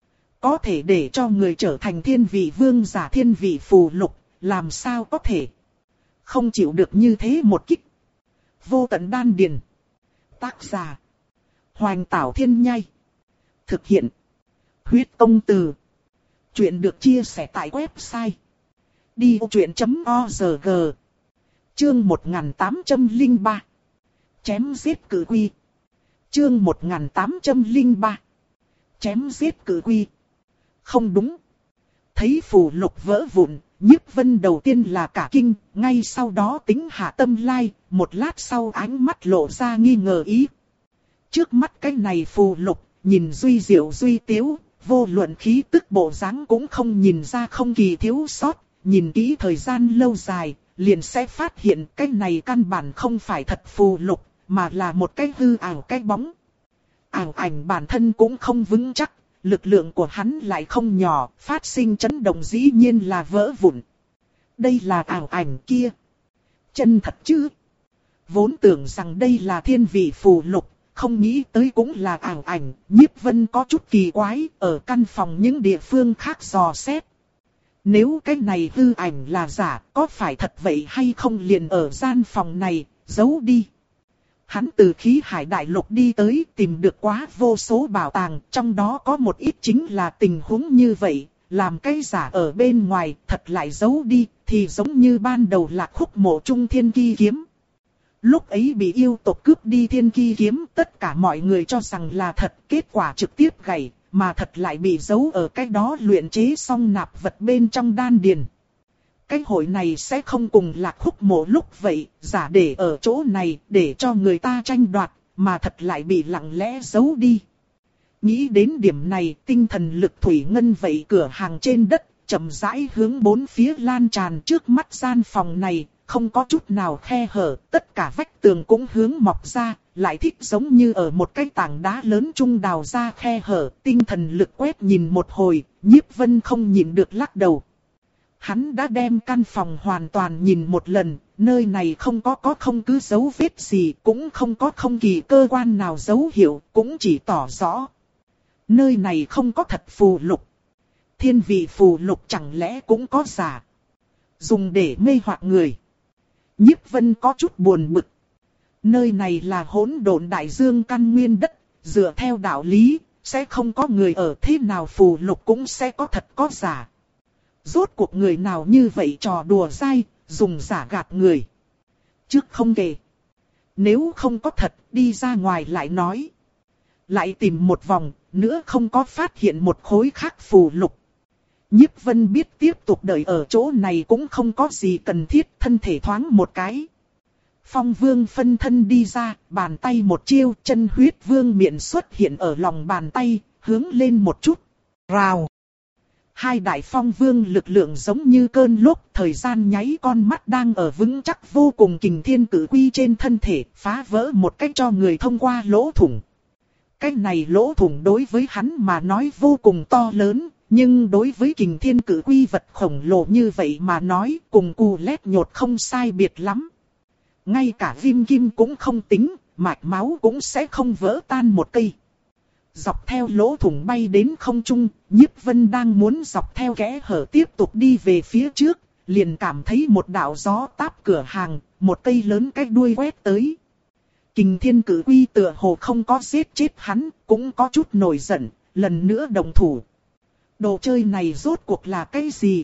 Có thể để cho người trở thành thiên vị vương giả thiên vị phù lục, làm sao có thể? Không chịu được như thế một kích. Vô tận đan điền. Tác giả. Hoành Tảo Thiên Nhai. Thực hiện. Huyết Công Từ. Chuyện được chia sẻ tại website đi ô chuyện chấm org. Chương một nghìn tám trăm lẻ ba. Chém giết cử quy. Chương một nghìn tám trăm lẻ ba. Chém giết cử quy. Không đúng. Thấy phù lục vỡ vụn, Nhiếp Vân đầu tiên là cả kinh, ngay sau đó tính hạ tâm lai, một lát sau ánh mắt lộ ra nghi ngờ ý. Trước mắt cái này phù lục, nhìn duy diệu duy tiếu, vô luận khí tức bộ dáng cũng không nhìn ra không kỳ thiếu sót, nhìn kỹ thời gian lâu dài, liền sẽ phát hiện cái này căn bản không phải thật phù lục, mà là một cái hư ảo cái bóng. Ảo ảnh bản thân cũng không vững chắc, lực lượng của hắn lại không nhỏ, phát sinh chấn động dĩ nhiên là vỡ vụn. Đây là ảo ảnh kia. Chân thật chứ? Vốn tưởng rằng đây là thiên vị phù lục, không nghĩ tới cũng là ảo ảnh. Nhiếp Vân có chút kỳ quái, ở căn phòng những địa phương khác dò xét. Nếu cái này hư ảnh là giả, có phải thật vậy hay không, liền ở gian phòng này, giấu đi. Hắn từ khí hải đại lục đi tới, tìm được quá vô số bảo tàng, trong đó có một ít chính là tình huống như vậy, làm cái giả ở bên ngoài, thật lại giấu đi, thì giống như ban đầu là khúc mộ trung thiên ki kiếm. Lúc ấy bị yêu tộc cướp đi thiên ki kiếm, tất cả mọi người cho rằng là thật, kết quả trực tiếp gãy, mà thật lại bị giấu ở cái đó luyện chế xong nạp vật bên trong đan điền. Cái hội này sẽ không cùng Lạc Khúc Mộ lúc vậy, giả để ở chỗ này để cho người ta tranh đoạt, mà thật lại bị lặng lẽ giấu đi. Nghĩ đến điểm này, tinh thần lực thủy ngân vậy cửa hàng trên đất, chậm rãi hướng bốn phía lan tràn. Trước mắt gian phòng này, không có chút nào khe hở, tất cả vách tường cũng hướng mọc ra, lại thích giống như ở một cái tảng đá lớn trung đào ra khe hở, tinh thần lực quét nhìn một hồi, Nhiếp Vân không nhịn được lắc đầu. Hắn đã đem căn phòng hoàn toàn nhìn một lần, nơi này không có có không cứ dấu vết gì, cũng không có không kỳ cơ quan nào dấu hiệu, cũng chỉ tỏ rõ. Nơi này không có thật phù lục. Thiên vị phù lục chẳng lẽ cũng có giả. Dùng để mê hoặc người. Nhiếp Vân có chút buồn bực. Nơi này là hỗn độn đại dương căn nguyên đất, dựa theo đạo lý, sẽ không có người ở, thế nào phù lục cũng sẽ có thật có giả. Rốt cuộc người nào như vậy trò đùa dai, dùng giả gạt người. Trước không kể. Nếu không có thật, đi ra ngoài lại nói. Lại tìm một vòng, nữa không có phát hiện một khối khác phù lục. Nhiếp Vân biết tiếp tục đợi ở chỗ này cũng không có gì cần thiết, thân thể thoáng một cái. Phong Vương phân thân đi ra, bàn tay một chiêu, chân huyết vương miện xuất hiện ở lòng bàn tay, hướng lên một chút. Rào! Hai đại phong vương lực lượng giống như cơn lốc, thời gian nháy, con mắt đang ở vững chắc vô cùng kình thiên cử quy trên thân thể, phá vỡ một cách cho người thông qua lỗ thủng. Cái này lỗ thủng đối với hắn mà nói vô cùng to lớn, nhưng đối với kình thiên cử quy vật khổng lồ như vậy mà nói cùng cù lét nhột không sai biệt lắm. Ngay cả viêm kim cũng không tính, mạch máu cũng sẽ không vỡ tan một cây. Dọc theo lỗ thủng bay đến không trung, Nhiếp Vân đang muốn dọc theo kẽ hở tiếp tục đi về phía trước, liền cảm thấy một đạo gió táp cửa hàng, một cây lớn cái đuôi quét tới. Kình thiên cử quy tựa hồ không có giết chết hắn, cũng có chút nổi giận, lần nữa động thủ. Đồ chơi này rốt cuộc là cái gì?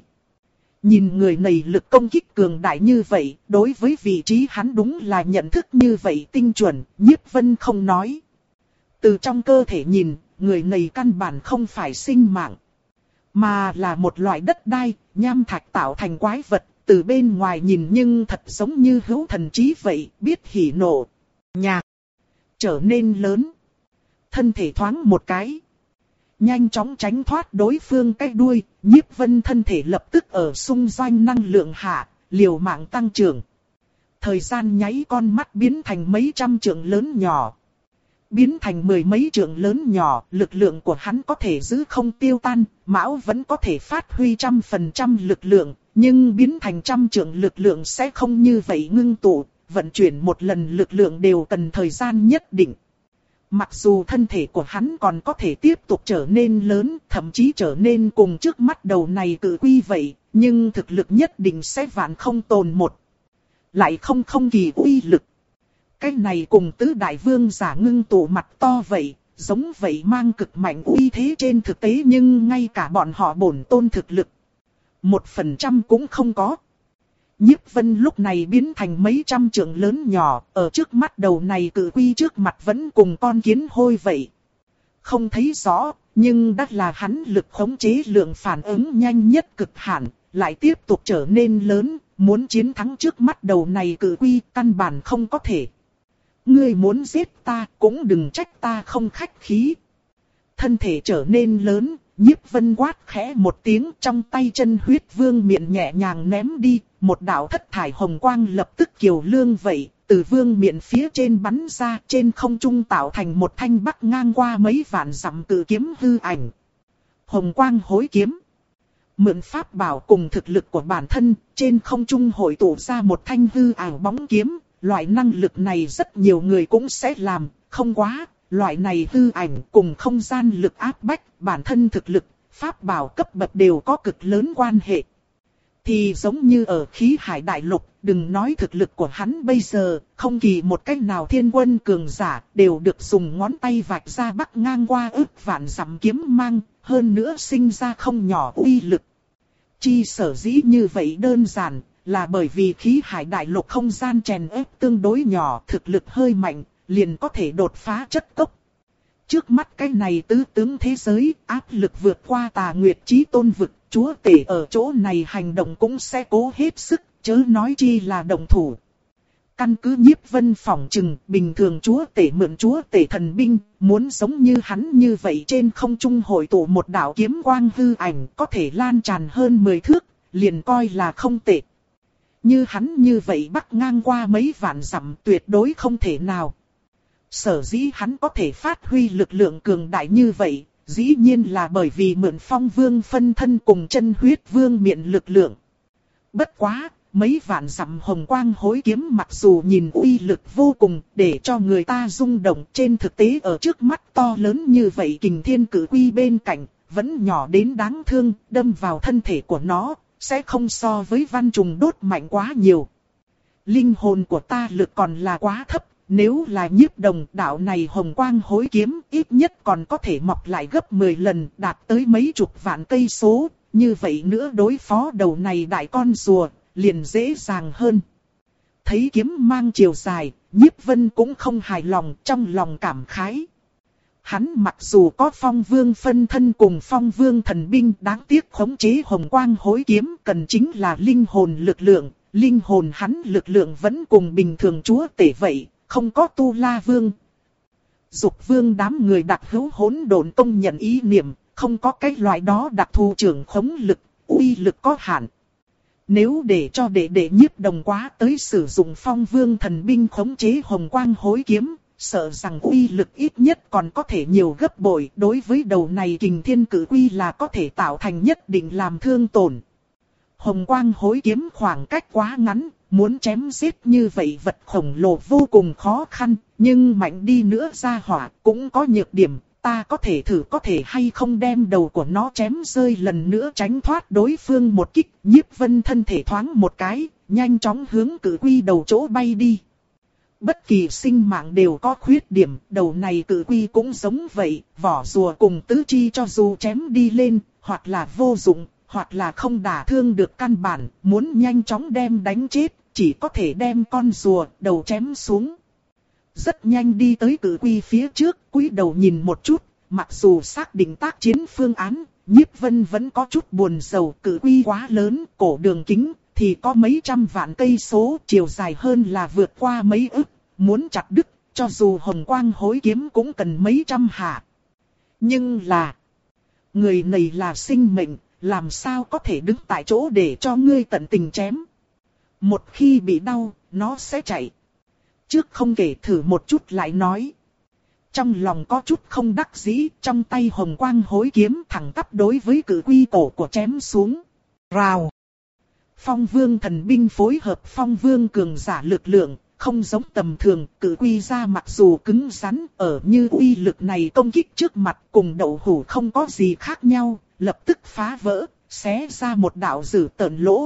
Nhìn người này lực công kích cường đại như vậy, đối với vị trí hắn đúng là nhận thức như vậy tinh chuẩn, Nhiếp Vân không nói. Từ trong cơ thể nhìn, người này căn bản không phải sinh mạng, mà là một loại đất đai, nham thạch tạo thành quái vật, từ bên ngoài nhìn nhưng thật giống như hữu thần trí vậy, biết hỉ nộ, nhạc, trở nên lớn. Thân thể thoáng một cái, nhanh chóng tránh thoát đối phương cái đuôi, Nhiếp Vân thân thể lập tức ở xung doanh năng lượng hạ, liều mạng tăng trưởng. Thời gian nháy con mắt biến thành mấy trăm trượng lớn nhỏ. Biến thành mười mấy trượng lớn nhỏ, lực lượng của hắn có thể giữ không tiêu tan, Mão vẫn có thể phát huy trăm phần trăm lực lượng, nhưng biến thành trăm trượng lực lượng sẽ không như vậy ngưng tụ, vận chuyển một lần lực lượng đều cần thời gian nhất định. Mặc dù thân thể của hắn còn có thể tiếp tục trở nên lớn, thậm chí trở nên cùng trước mắt đầu này cự quy vậy, nhưng thực lực nhất định sẽ vạn không tồn một. Lại không không kỳ uy lực. Cái này cùng tứ đại vương giả ngưng tụ mặt to vậy, giống vậy mang cực mạnh uy thế trên thực tế, nhưng ngay cả bọn họ bổn tôn thực lực một phần trăm cũng không có. Nhiếp Vân lúc này biến thành mấy trăm trượng lớn nhỏ, ở trước mắt đầu này cự quy trước mặt vẫn cùng con kiến hôi vậy. Không thấy rõ, nhưng đó là hắn lực khống chế lượng phản ứng nhanh nhất cực hạn, lại tiếp tục trở nên lớn, muốn chiến thắng trước mắt đầu này cự quy căn bản không có thể. Ngươi muốn giết ta cũng đừng trách ta không khách khí. Thân thể trở nên lớn, Nhiếp Vân quát khẽ một tiếng, trong tay chân huyết vương miện nhẹ nhàng ném đi, một đạo thất thải hồng quang lập tức kiều lương vậy, từ vương miện phía trên bắn ra, trên không trung tạo thành một thanh bắc ngang qua mấy vạn dặm cự kiếm hư ảnh. Hồng quang hối kiếm. Mượn pháp bảo cùng thực lực của bản thân, trên không trung hội tụ ra một thanh hư ảo bóng kiếm, loại năng lực này rất nhiều người cũng sẽ làm, không quá. Loại này hư ảnh cùng không gian lực áp bách, bản thân thực lực, pháp bảo cấp bậc đều có cực lớn quan hệ. Thì giống như ở khí hải đại lục, đừng nói thực lực của hắn bây giờ, không kỳ một cách nào thiên quân cường giả, đều được dùng ngón tay vạch ra bắc ngang qua ức vạn dặm kiếm mang, hơn nữa sinh ra không nhỏ uy lực. Chi sở dĩ như vậy đơn giản, là bởi vì khí hải đại lục không gian chèn ép tương đối nhỏ, thực lực hơi mạnh, liền có thể đột phá chất cốc. Trước mắt cái này tứ tướng thế giới, áp lực vượt qua Tà Nguyệt Chí Tôn vực, chúa tể ở chỗ này hành động cũng sẽ cố hết sức, chớ nói chi là động thủ. Căn cứ Nhiếp Vân phỏng chừng, bình thường chúa tể mượn chúa tể thần binh, muốn giống như hắn như vậy trên không trung hội tụ một đạo kiếm quang hư ảnh có thể lan tràn hơn mười thước, liền coi là không tệ. Như hắn như vậy bắc ngang qua mấy vạn dặm tuyệt đối không thể nào. Sở dĩ hắn có thể phát huy lực lượng cường đại như vậy, dĩ nhiên là bởi vì mượn Phong Vương phân thân cùng Chân Huyết Vương miệng lực lượng. Bất quá, mấy vạn dặm hồng quang hối kiếm mặc dù nhìn uy lực vô cùng để cho người ta rung động, trên thực tế ở trước mắt to lớn như vậy kình thiên cử quy bên cạnh, vẫn nhỏ đến đáng thương, đâm vào thân thể của nó, sẽ không so với văn trùng đốt mạnh quá nhiều. Linh hồn của ta lực còn là quá thấp, nếu là Nhiếp Đồng đạo này hồng quang hối kiếm ít nhất còn có thể mọc lại gấp mười lần, đạt tới mấy chục vạn cây số, như vậy nữa đối phó đầu này đại con rùa, liền dễ dàng hơn. Thấy kiếm mang chiều dài, Nhiếp Vân cũng không hài lòng, trong lòng cảm khái. Hắn mặc dù có Phong Vương phân thân cùng Phong Vương thần binh, đáng tiếc khống chế hồng quang hối kiếm cần chính là linh hồn lực lượng. Linh hồn hắn lực lượng vẫn cùng bình thường chúa tể vậy, không có Tu La Vương. Dục Vương đám người đặc hữu hỗn độn công nhận ý niệm, không có cái loại đó đặc thù trưởng khống lực, uy lực có hạn. Nếu để cho đệ đệ Nhiếp Đồng quá tới sử dụng Phong Vương thần binh khống chế hồng quang hối kiếm, sợ rằng uy lực ít nhất còn có thể nhiều gấp bội, đối với đầu này kình thiên cử quy là có thể tạo thành nhất định làm thương tổn. Hồng quang hối kiếm khoảng cách quá ngắn, muốn chém giết như vậy vật khổng lồ vô cùng khó khăn, nhưng mạnh đi nữa ra hỏa cũng có nhược điểm, ta có thể thử có thể hay không đem đầu của nó chém rơi lần nữa tránh thoát đối phương một kích. Nhiếp Vân thân thể thoáng một cái, nhanh chóng hướng cử quy đầu chỗ bay đi. Bất kỳ sinh mạng đều có khuyết điểm, đầu này cử quy cũng giống vậy, vỏ rùa cùng tứ chi cho dù chém đi lên, hoặc là vô dụng, hoặc là không đả thương được căn bản, muốn nhanh chóng đem đánh chết, chỉ có thể đem con rùa đầu chém xuống. Rất nhanh đi tới cử quy phía trước, cúi đầu nhìn một chút, mặc dù xác định tác chiến phương án, Nhiếp Vân vẫn có chút buồn rầu, cử quy quá lớn, cổ đường kính thì có mấy trăm vạn cây số, chiều dài hơn là vượt qua mấy ức, muốn chặt đứt, cho dù hồng quang hối kiếm cũng cần mấy trăm hạ. Nhưng là, người này là sinh mệnh, làm sao có thể đứng tại chỗ để cho ngươi tận tình chém. Một khi bị đau, nó sẽ chạy. Trước không kể thử một chút lại nói. Trong lòng có chút không đắc dĩ, trong tay hồng quang hối kiếm thẳng tắp đối với cử quy cổ của chém xuống. Rào. Phong Vương thần binh phối hợp Phong Vương cường giả lực lượng, không giống tầm thường, cử quy ra mặc dù cứng rắn, ở như uy lực này công kích trước mặt cùng đậu hũ không có gì khác nhau, lập tức phá vỡ, xé ra một đạo dữ tợn lỗ.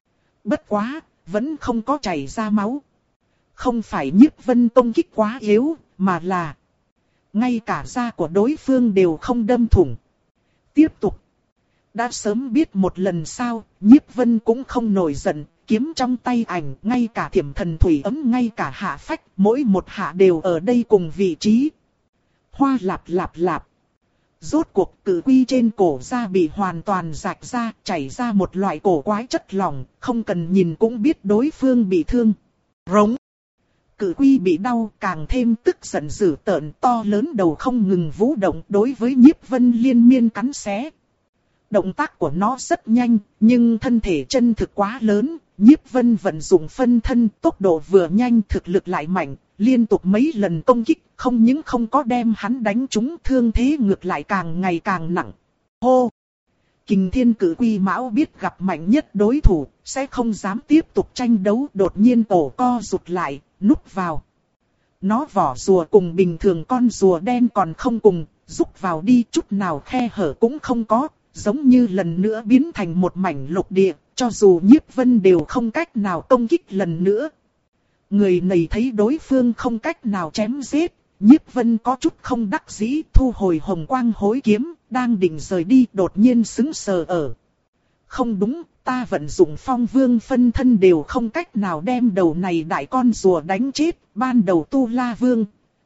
Bất quá, vẫn không có chảy ra máu. Không phải Nhiếp Vân công kích quá yếu, mà là ngay cả da của đối phương đều không đâm thủng. Tiếp tục. Đã sớm biết một lần sao, Nhiếp Vân cũng không nổi giận, kiếm trong tay ảnh, ngay cả thiểm thần thủy ấm, ngay cả hạ phách, mỗi một hạ đều ở đây cùng vị trí. Hoa lạp lạp lạp. Rốt cuộc cử quy trên cổ da bị hoàn toàn rạch ra, chảy ra một loại cổ quái chất lỏng, không cần nhìn cũng biết đối phương bị thương. Rống. Cử quy bị đau, càng thêm tức giận dữ tợn, to lớn đầu không ngừng vũ động đối với Nhiếp Vân liên miên cắn xé. Động tác của nó rất nhanh, nhưng thân thể chân thực quá lớn, Nhiếp Vân vận dụng phân thân, tốc độ vừa nhanh thực lực lại mạnh, liên tục mấy lần công kích, không những không có đem hắn đánh trúng, thương thế ngược lại càng ngày càng nặng. Hô! Kình thiên cử quy mão biết gặp mạnh nhất đối thủ, sẽ không dám tiếp tục tranh đấu, đột nhiên cổ co rụt lại, núp vào. Nó vỏ rùa cùng bình thường con rùa đen còn không cùng, rút vào đi chút nào khe hở cũng không có, giống như lần nữa biến thành một mảnh lục địa, cho dù Nhiếp Vân đều không cách nào công kích lần nữa. Người này thấy đối phương không cách nào chém giết, Nhiếp Vân có chút không đắc dĩ, thu hồi hồng quang hối kiếm, đang định rời đi, đột nhiên sững sờ ở. Không đúng, ta vận dụng Phong Vương phân thân đều không cách nào đem đầu này đại con rùa đánh chết, ban đầu Tu La Vương,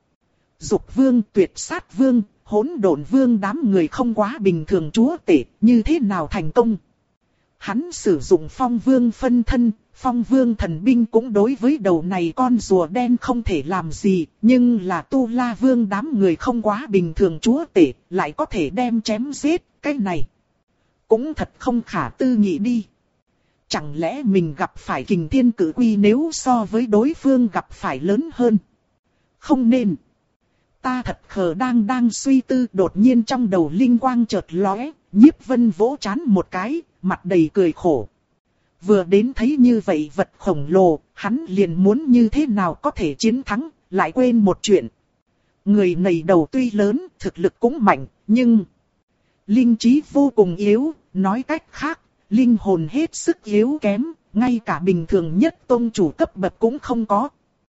Dục Vương, Tuyệt Sát Vương, Hỗn Độn Vương đám người không quá bình thường chúa tể, như thế nào thành công? Hắn sử dụng Phong Vương phân thân, Phong Vương thần binh cũng đối với đầu này con rùa đen không thể làm gì, nhưng là Tu La Vương đám người không quá bình thường chúa tể, lại có thể đem chém giết, cái này cũng thật không khả tư nghị đi. Chẳng lẽ mình gặp phải kình thiên cử quy nếu so với đối phương gặp phải lớn hơn? Không nên. Ta thật khờ đang đang suy tư, đột nhiên trong đầu linh quang chợt lóe, Nhiếp Vân vỗ trán một cái, mặt đầy cười khổ. Vừa đến thấy như vậy vật khổng lồ, hắn liền muốn như thế nào có thể chiến thắng, lại quên một chuyện. Người này đầu tuy lớn, thực lực cũng mạnh, nhưng linh trí vô cùng yếu, nói cách khác, linh hồn hết sức yếu kém, ngay cả bình thường nhất tôn chủ cấp bậc cũng không có.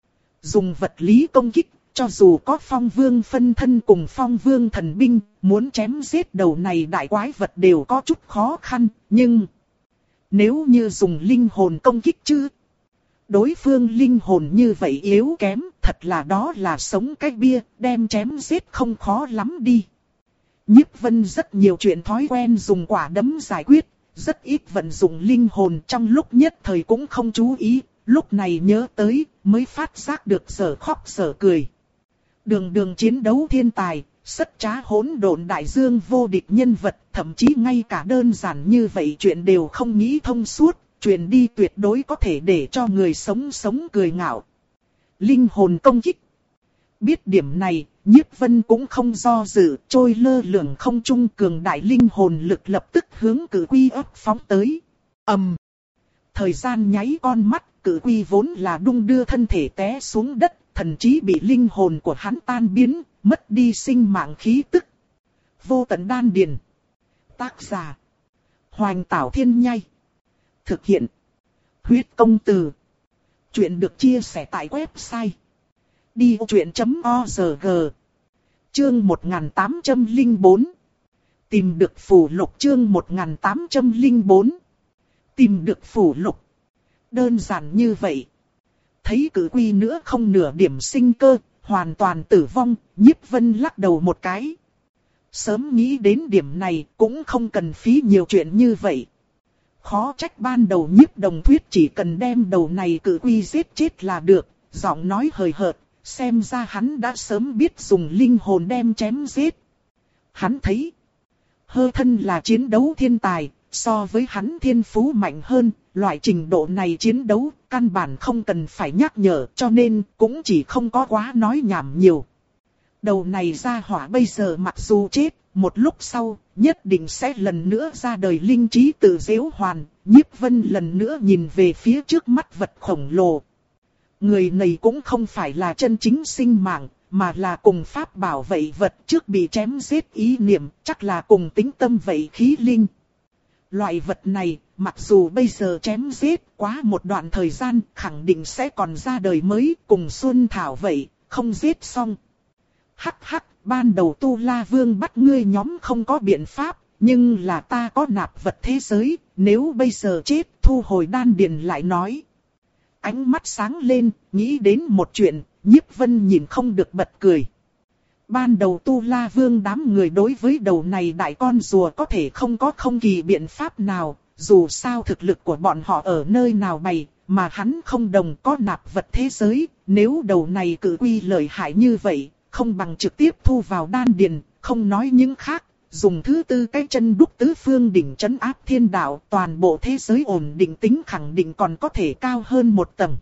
Dùng vật lý công kích, cho dù có phong vương phân thân cùng phong vương thần binh, muốn chém giết đầu này đại quái vật đều có chút khó khăn, nhưng nếu như dùng linh hồn công kích chứ, đối phương linh hồn như vậy yếu kém, thật là đó là sống cái bia, đem chém giết không khó lắm đi. Nhiếp Vân rất nhiều chuyện thói quen dùng quả đấm giải quyết, rất ít vận dụng linh hồn, trong lúc nhất thời cũng không chú ý, lúc này nhớ tới, mới phát giác được sở khóc sở cười. Đường đường chiến đấu thiên tài, sất trá hỗn độn đại dương vô địch nhân vật, thậm chí ngay cả đơn giản như vậy chuyện đều không nghĩ thông suốt, chuyện đi tuyệt đối có thể để cho người sống sống cười ngạo. Linh hồn công kích. Biết điểm này, Nhiếp Vân cũng không do dự, trôi lơ lửng không trung, cường đại linh hồn lực lập tức hướng cử quy ấp phóng tới. ầm, um. Thời gian nháy con mắt, cử quy vốn là đung đưa thân thể té xuống đất, thần trí bị linh hồn của hắn tan biến, mất đi sinh mạng khí tức. Vô tận đan điền. Tác giả: Hoành Tảo Thiên Nhai. Thực hiện: Huyết Công Từ. Chuyện được chia sẻ tại website đi ô chuyện chấm org. Chương một nghìn tám trăm lẻ bốn. Tìm được phù lục. Chương một nghìn tám trăm lẻ bốn. Tìm được phù lục. Đơn giản như vậy. Thấy cử quy nữa không nửa điểm sinh cơ, hoàn toàn tử vong, Nhiếp Vân lắc đầu một cái. Sớm nghĩ đến điểm này, cũng không cần phí nhiều chuyện như vậy. Khó trách ban đầu Nhiếp Đồng thuyết chỉ cần đem đầu này cử quy giết chết là được, giọng nói hời hợt, xem ra hắn đã sớm biết dùng linh hồn đem chém giết. Hắn thấy, Hơ Thân là chiến đấu thiên tài, so với hắn thiên phú mạnh hơn, loại trình độ này chiến đấu, căn bản không cần phải nhắc nhở, cho nên cũng chỉ không có quá nói nhảm nhiều. Đầu này ra hỏa bây giờ mặc dù chết, một lúc sau, nhất định sẽ lần nữa ra đời linh trí tự giễu hoàn. Nhiếp Vân lần nữa nhìn về phía trước mắt vật khổng lồ. Người này cũng không phải là chân chính sinh mạng, mà là cùng pháp bảo vậy vật trước bị chém giết ý niệm, chắc là cùng tính tâm vậy khí linh. Loại vật này, mặc dù bây giờ chém giết quá một đoạn thời gian, khẳng định sẽ còn ra đời mới, cùng Xuân Thảo vậy, không giết xong. Hắc hắc, ban đầu Tu La Vương bắt ngươi nhóm không có biện pháp, nhưng là ta có nạp vật thế giới, nếu bây giờ chết, thu hồi đan điền lại nói. Ánh mắt sáng lên, nghĩ đến một chuyện, Nhiếp Vân nhìn không được bật cười. Ban đầu Tu La Vương đám người đối với đầu này đại con rùa có thể không có không kỳ biện pháp nào, dù sao thực lực của bọn họ ở nơi nào bày, mà hắn không đồng có nạp vật thế giới, nếu đầu này cử quy lợi hại như vậy, không bằng trực tiếp thu vào đan điền, không nói những khác, dùng thứ tư cái chân đúc tứ phương đỉnh trấn áp thiên đạo, toàn bộ thế giới ổn định tính khẳng định còn có thể cao hơn một tầng.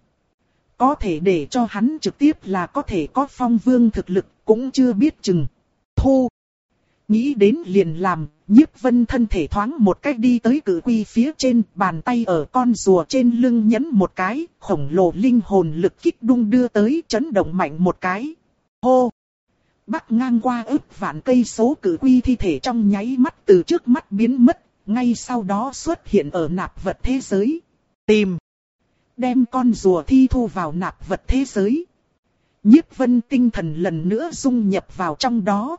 Có thể để cho hắn trực tiếp là có thể có phong vương thực lực, cũng chưa biết chừng. Thu. Nghĩ đến liền làm, Nhiếp Vân thân thể thoáng một cách đi tới cử quy phía trên, bàn tay ở con rùa trên lưng nhấn một cái, khổng lồ linh hồn lực kích đung đưa tới, chấn động mạnh một cái. Hô. Bắc ngang qua ức vạn cây số cử quy thi thể trong nháy mắt từ trước mắt biến mất, ngay sau đó xuất hiện ở nạp vật thế giới. Tìm. Đem con rùa thi thu vào nạp vật thế giới. Nhiếp Vân tinh thần lần nữa dung nhập vào trong đó.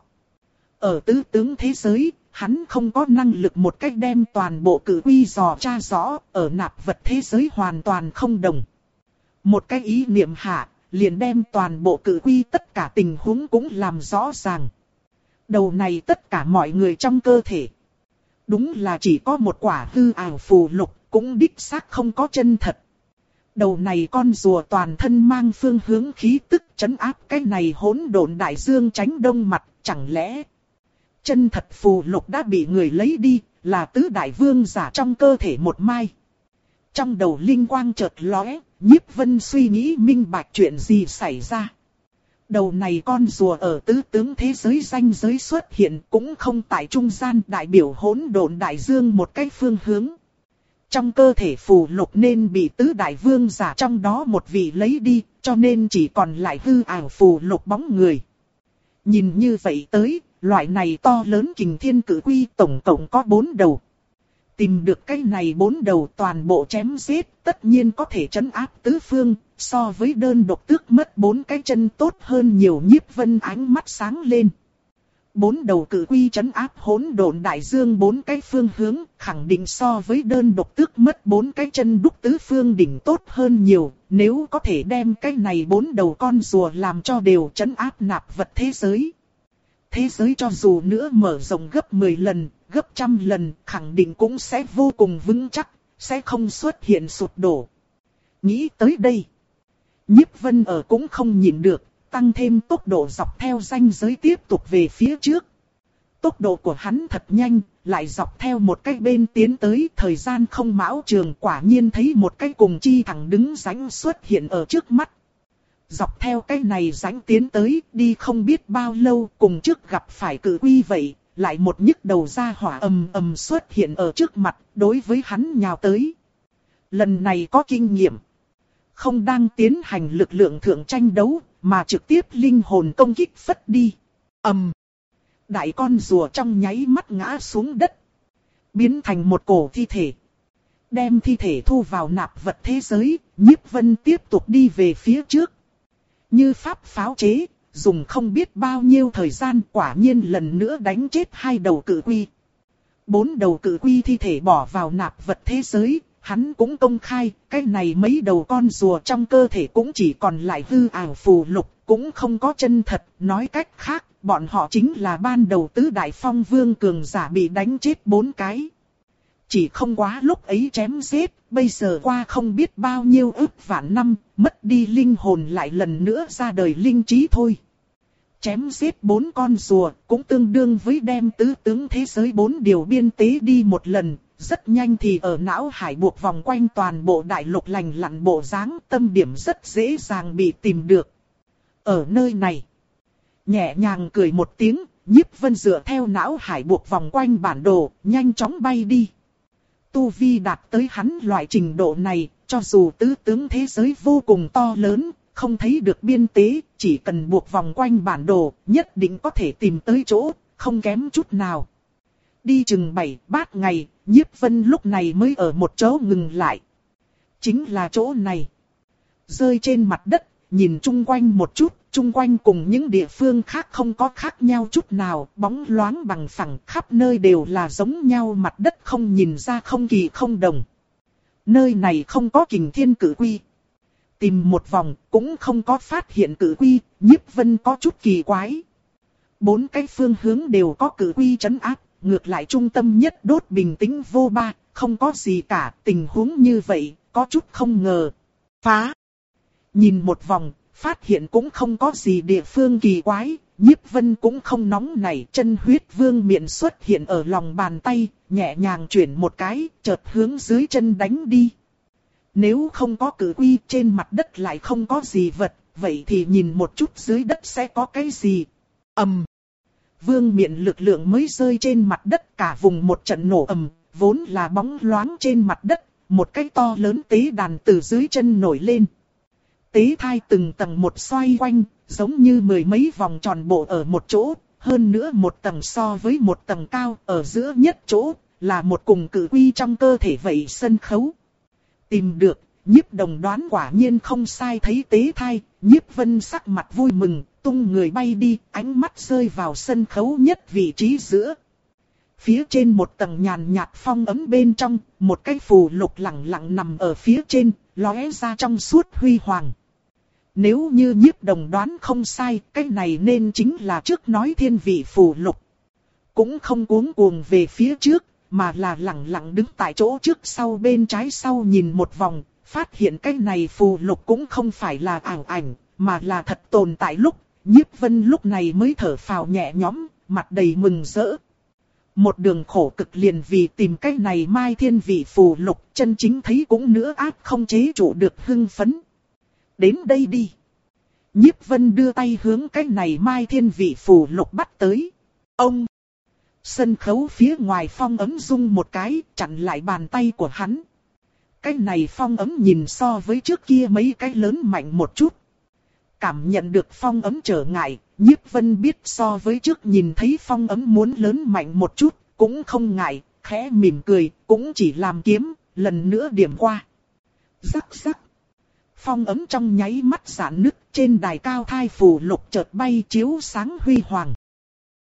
Ở tứ tướng thế giới, hắn không có năng lực một cách đem toàn bộ cử quy dò tra rõ, ở nạp vật thế giới hoàn toàn không đồng. Một cái ý niệm hạ, liền đem toàn bộ cử quy tất cả tình huống cũng làm rõ ràng. Đầu này tất cả mọi người trong cơ thể. Đúng là chỉ có một quả hư ảo phù lục, cũng đích xác không có chân thật. Đầu này con rùa toàn thân mang phương hướng khí tức trấn áp cái này hỗn độn đại dương tránh đông mặt, chẳng lẽ chân thật phù lục đã bị người lấy đi, là tứ đại vương giả trong cơ thể một mai. Trong đầu linh quang chợt lóe, Nhiếp Vân suy nghĩ minh bạch chuyện gì xảy ra. đầu này con rùa ở tứ tướng thế giới ranh giới xuất hiện cũng không tại trung gian đại biểu hỗn độn đại dương một cái phương hướng. Trong cơ thể phù lục nên bị tứ đại vương giả trong đó một vị lấy đi, cho nên chỉ còn lại hư ảo phù lục bóng người. Nhìn như vậy tới, loại này to lớn kình thiên cử quy tổng cộng có bốn đầu. Tìm được cái này bốn đầu toàn bộ chém giết, tất nhiên có thể trấn áp tứ phương, so với đơn độc tước mất bốn cái chân tốt hơn nhiều. Nhiếp Vân ánh mắt sáng lên. Bốn đầu cử quy trấn áp hỗn độn đại dương bốn cái phương hướng, khẳng định so với đơn độc tước mất bốn cái chân đúc tứ phương đỉnh tốt hơn nhiều. Nếu có thể đem cái này bốn đầu con rùa làm cho đều trấn áp nạp vật thế giới. Thế giới cho dù nữa mở rộng gấp mười lần, gấp trăm lần, khẳng định cũng sẽ vô cùng vững chắc, sẽ không xuất hiện sụp đổ. Nghĩ tới đây, Nhiếp Vân ở cũng không nhịn được, tăng thêm tốc độ dọc theo ranh giới tiếp tục về phía trước. Tốc độ của hắn thật nhanh, lại dọc theo một cái bên tiến tới, thời gian không mão trường, quả nhiên thấy một cái cùng chi thẳng đứng rãnh xuất hiện ở trước mắt. Dọc theo cái này rãnh tiến tới, đi không biết bao lâu, cùng trước gặp phải cử quy vậy, lại một nhức đầu ra hỏa ầm ầm xuất hiện ở trước mặt, đối với hắn nhào tới. Lần này có kinh nghiệm, không đang tiến hành lực lượng thượng tranh đấu, mà trực tiếp linh hồn công kích phất đi. Ầm. Đại con rùa trong nháy mắt ngã xuống đất, biến thành một cổ thi thể. Đem thi thể thu vào nạp vật thế giới, Nhiếp Vân tiếp tục đi về phía trước. Như pháp pháo chế, dùng không biết bao nhiêu thời gian, quả nhiên lần nữa đánh chết hai đầu cử quy. Bốn đầu cử quy thi thể bỏ vào nạp vật thế giới, hắn cũng công khai, cái này mấy đầu con rùa trong cơ thể cũng chỉ còn lại hư ảo phù lục, cũng không có chân thật. Nói cách khác, bọn họ chính là ban đầu tứ đại phong vương cường giả bị đánh chết bốn cái. Chỉ không quá lúc ấy chém giết, bây giờ qua không biết bao nhiêu ức vạn năm, mất đi linh hồn lại lần nữa ra đời linh trí thôi. Chém giết bốn con rùa, cũng tương đương với đem tứ tướng thế giới bốn điều biên tế đi một lần, rất nhanh thì ở não hải buộc vòng quanh toàn bộ đại lục lành lặn bộ dáng, tâm điểm rất dễ dàng bị tìm được. Ở nơi này, nhẹ nhàng cười một tiếng, Nhiếp Vân dựa theo não hải buộc vòng quanh bản đồ, nhanh chóng bay đi. Tu vi đạt tới hắn loại trình độ này, cho dù tứ tướng thế giới vô cùng to lớn, không thấy được biên tế, chỉ cần buộc vòng quanh bản đồ, nhất định có thể tìm tới chỗ, không kém chút nào. Đi chừng bảy bát ngày, Nhiếp Vân lúc này mới ở một chỗ ngừng lại. Chính là chỗ này. Rơi trên mặt đất, nhìn chung quanh một chút, chung quanh cùng những địa phương khác không có khác nhau chút nào, bóng loáng bằng phẳng, khắp nơi đều là giống nhau, mặt đất không nhìn ra không kỳ không đồng. Nơi này không có kình thiên cử quy. Tìm một vòng, cũng không có phát hiện cử quy, Nhiếp Vân có chút kỳ quái. Bốn cái phương hướng đều có cử quy trấn áp, ngược lại trung tâm nhất đốt bình tĩnh vô ba, không có gì cả, tình huống như vậy, có chút không ngờ. Phá! Nhìn một vòng, phát hiện cũng không có gì địa phương kỳ quái, Nhiếp Vân cũng không nóng nảy, chân huyết vương miện xuất hiện ở lòng bàn tay, nhẹ nhàng chuyển một cái, chợt hướng dưới chân đánh đi. Nếu không có cử quy, trên mặt đất lại không có gì vật, vậy thì nhìn một chút dưới đất sẽ có cái gì. Ầm. Vương miện lực lượng mới rơi trên mặt đất, cả vùng một trận nổ ầm, vốn là bóng loáng trên mặt đất, một cái to lớn tế đàn từ dưới chân nổi lên. Tế thai từng tầng một xoay quanh, giống như mười mấy vòng tròn bộ ở một chỗ, hơn nữa một tầng so với một tầng cao, ở giữa nhất chỗ, là một cùng cử quy trong cơ thể vậy sân khấu. Tìm được, Nhiếp Đồng đoán quả nhiên không sai, thấy tế thai, Nhiếp Vân sắc mặt vui mừng, tung người bay đi, ánh mắt rơi vào sân khấu nhất vị trí giữa. Phía trên một tầng nhàn nhạt phong ấm bên trong, một cái phù lục lẳng lặng nằm ở phía trên, lóe ra trong suốt huy hoàng. Nếu như Nhiếp Đồng đoán không sai, cái này nên chính là trước nói thiên vị phù lục. Cũng không cuống cuồng về phía trước, mà là lẳng lặng đứng tại chỗ trước sau bên trái sau nhìn một vòng, phát hiện cái này phù lục cũng không phải là ảo ảnh, mà là thật tồn tại lúc, Nhiếp Vân lúc này mới thở phào nhẹ nhõm, mặt đầy mừng rỡ. Một đường khổ cực liền vì tìm cái này mai thiên vị phù lục, chân chính thấy cũng nữa ác không chế trụ được hưng phấn. Đến đây đi. Nhiếp Vân đưa tay hướng cái này Mai Thiên Vị phù lục bắt tới. Ông! Sân khấu phía ngoài phong ấm rung một cái, chặn lại bàn tay của hắn. Cái này phong ấm nhìn so với trước kia mấy cái lớn mạnh một chút. Cảm nhận được phong ấm trở ngại, Nhiếp Vân biết so với trước nhìn thấy phong ấm muốn lớn mạnh một chút, cũng không ngại, khẽ mỉm cười, cũng chỉ làm kiếm, lần nữa điểm qua. Rắc rắc. Phong ấm trong nháy mắt giãn nứt, trên đài cao thai phù lục chợt bay chiếu sáng huy hoàng.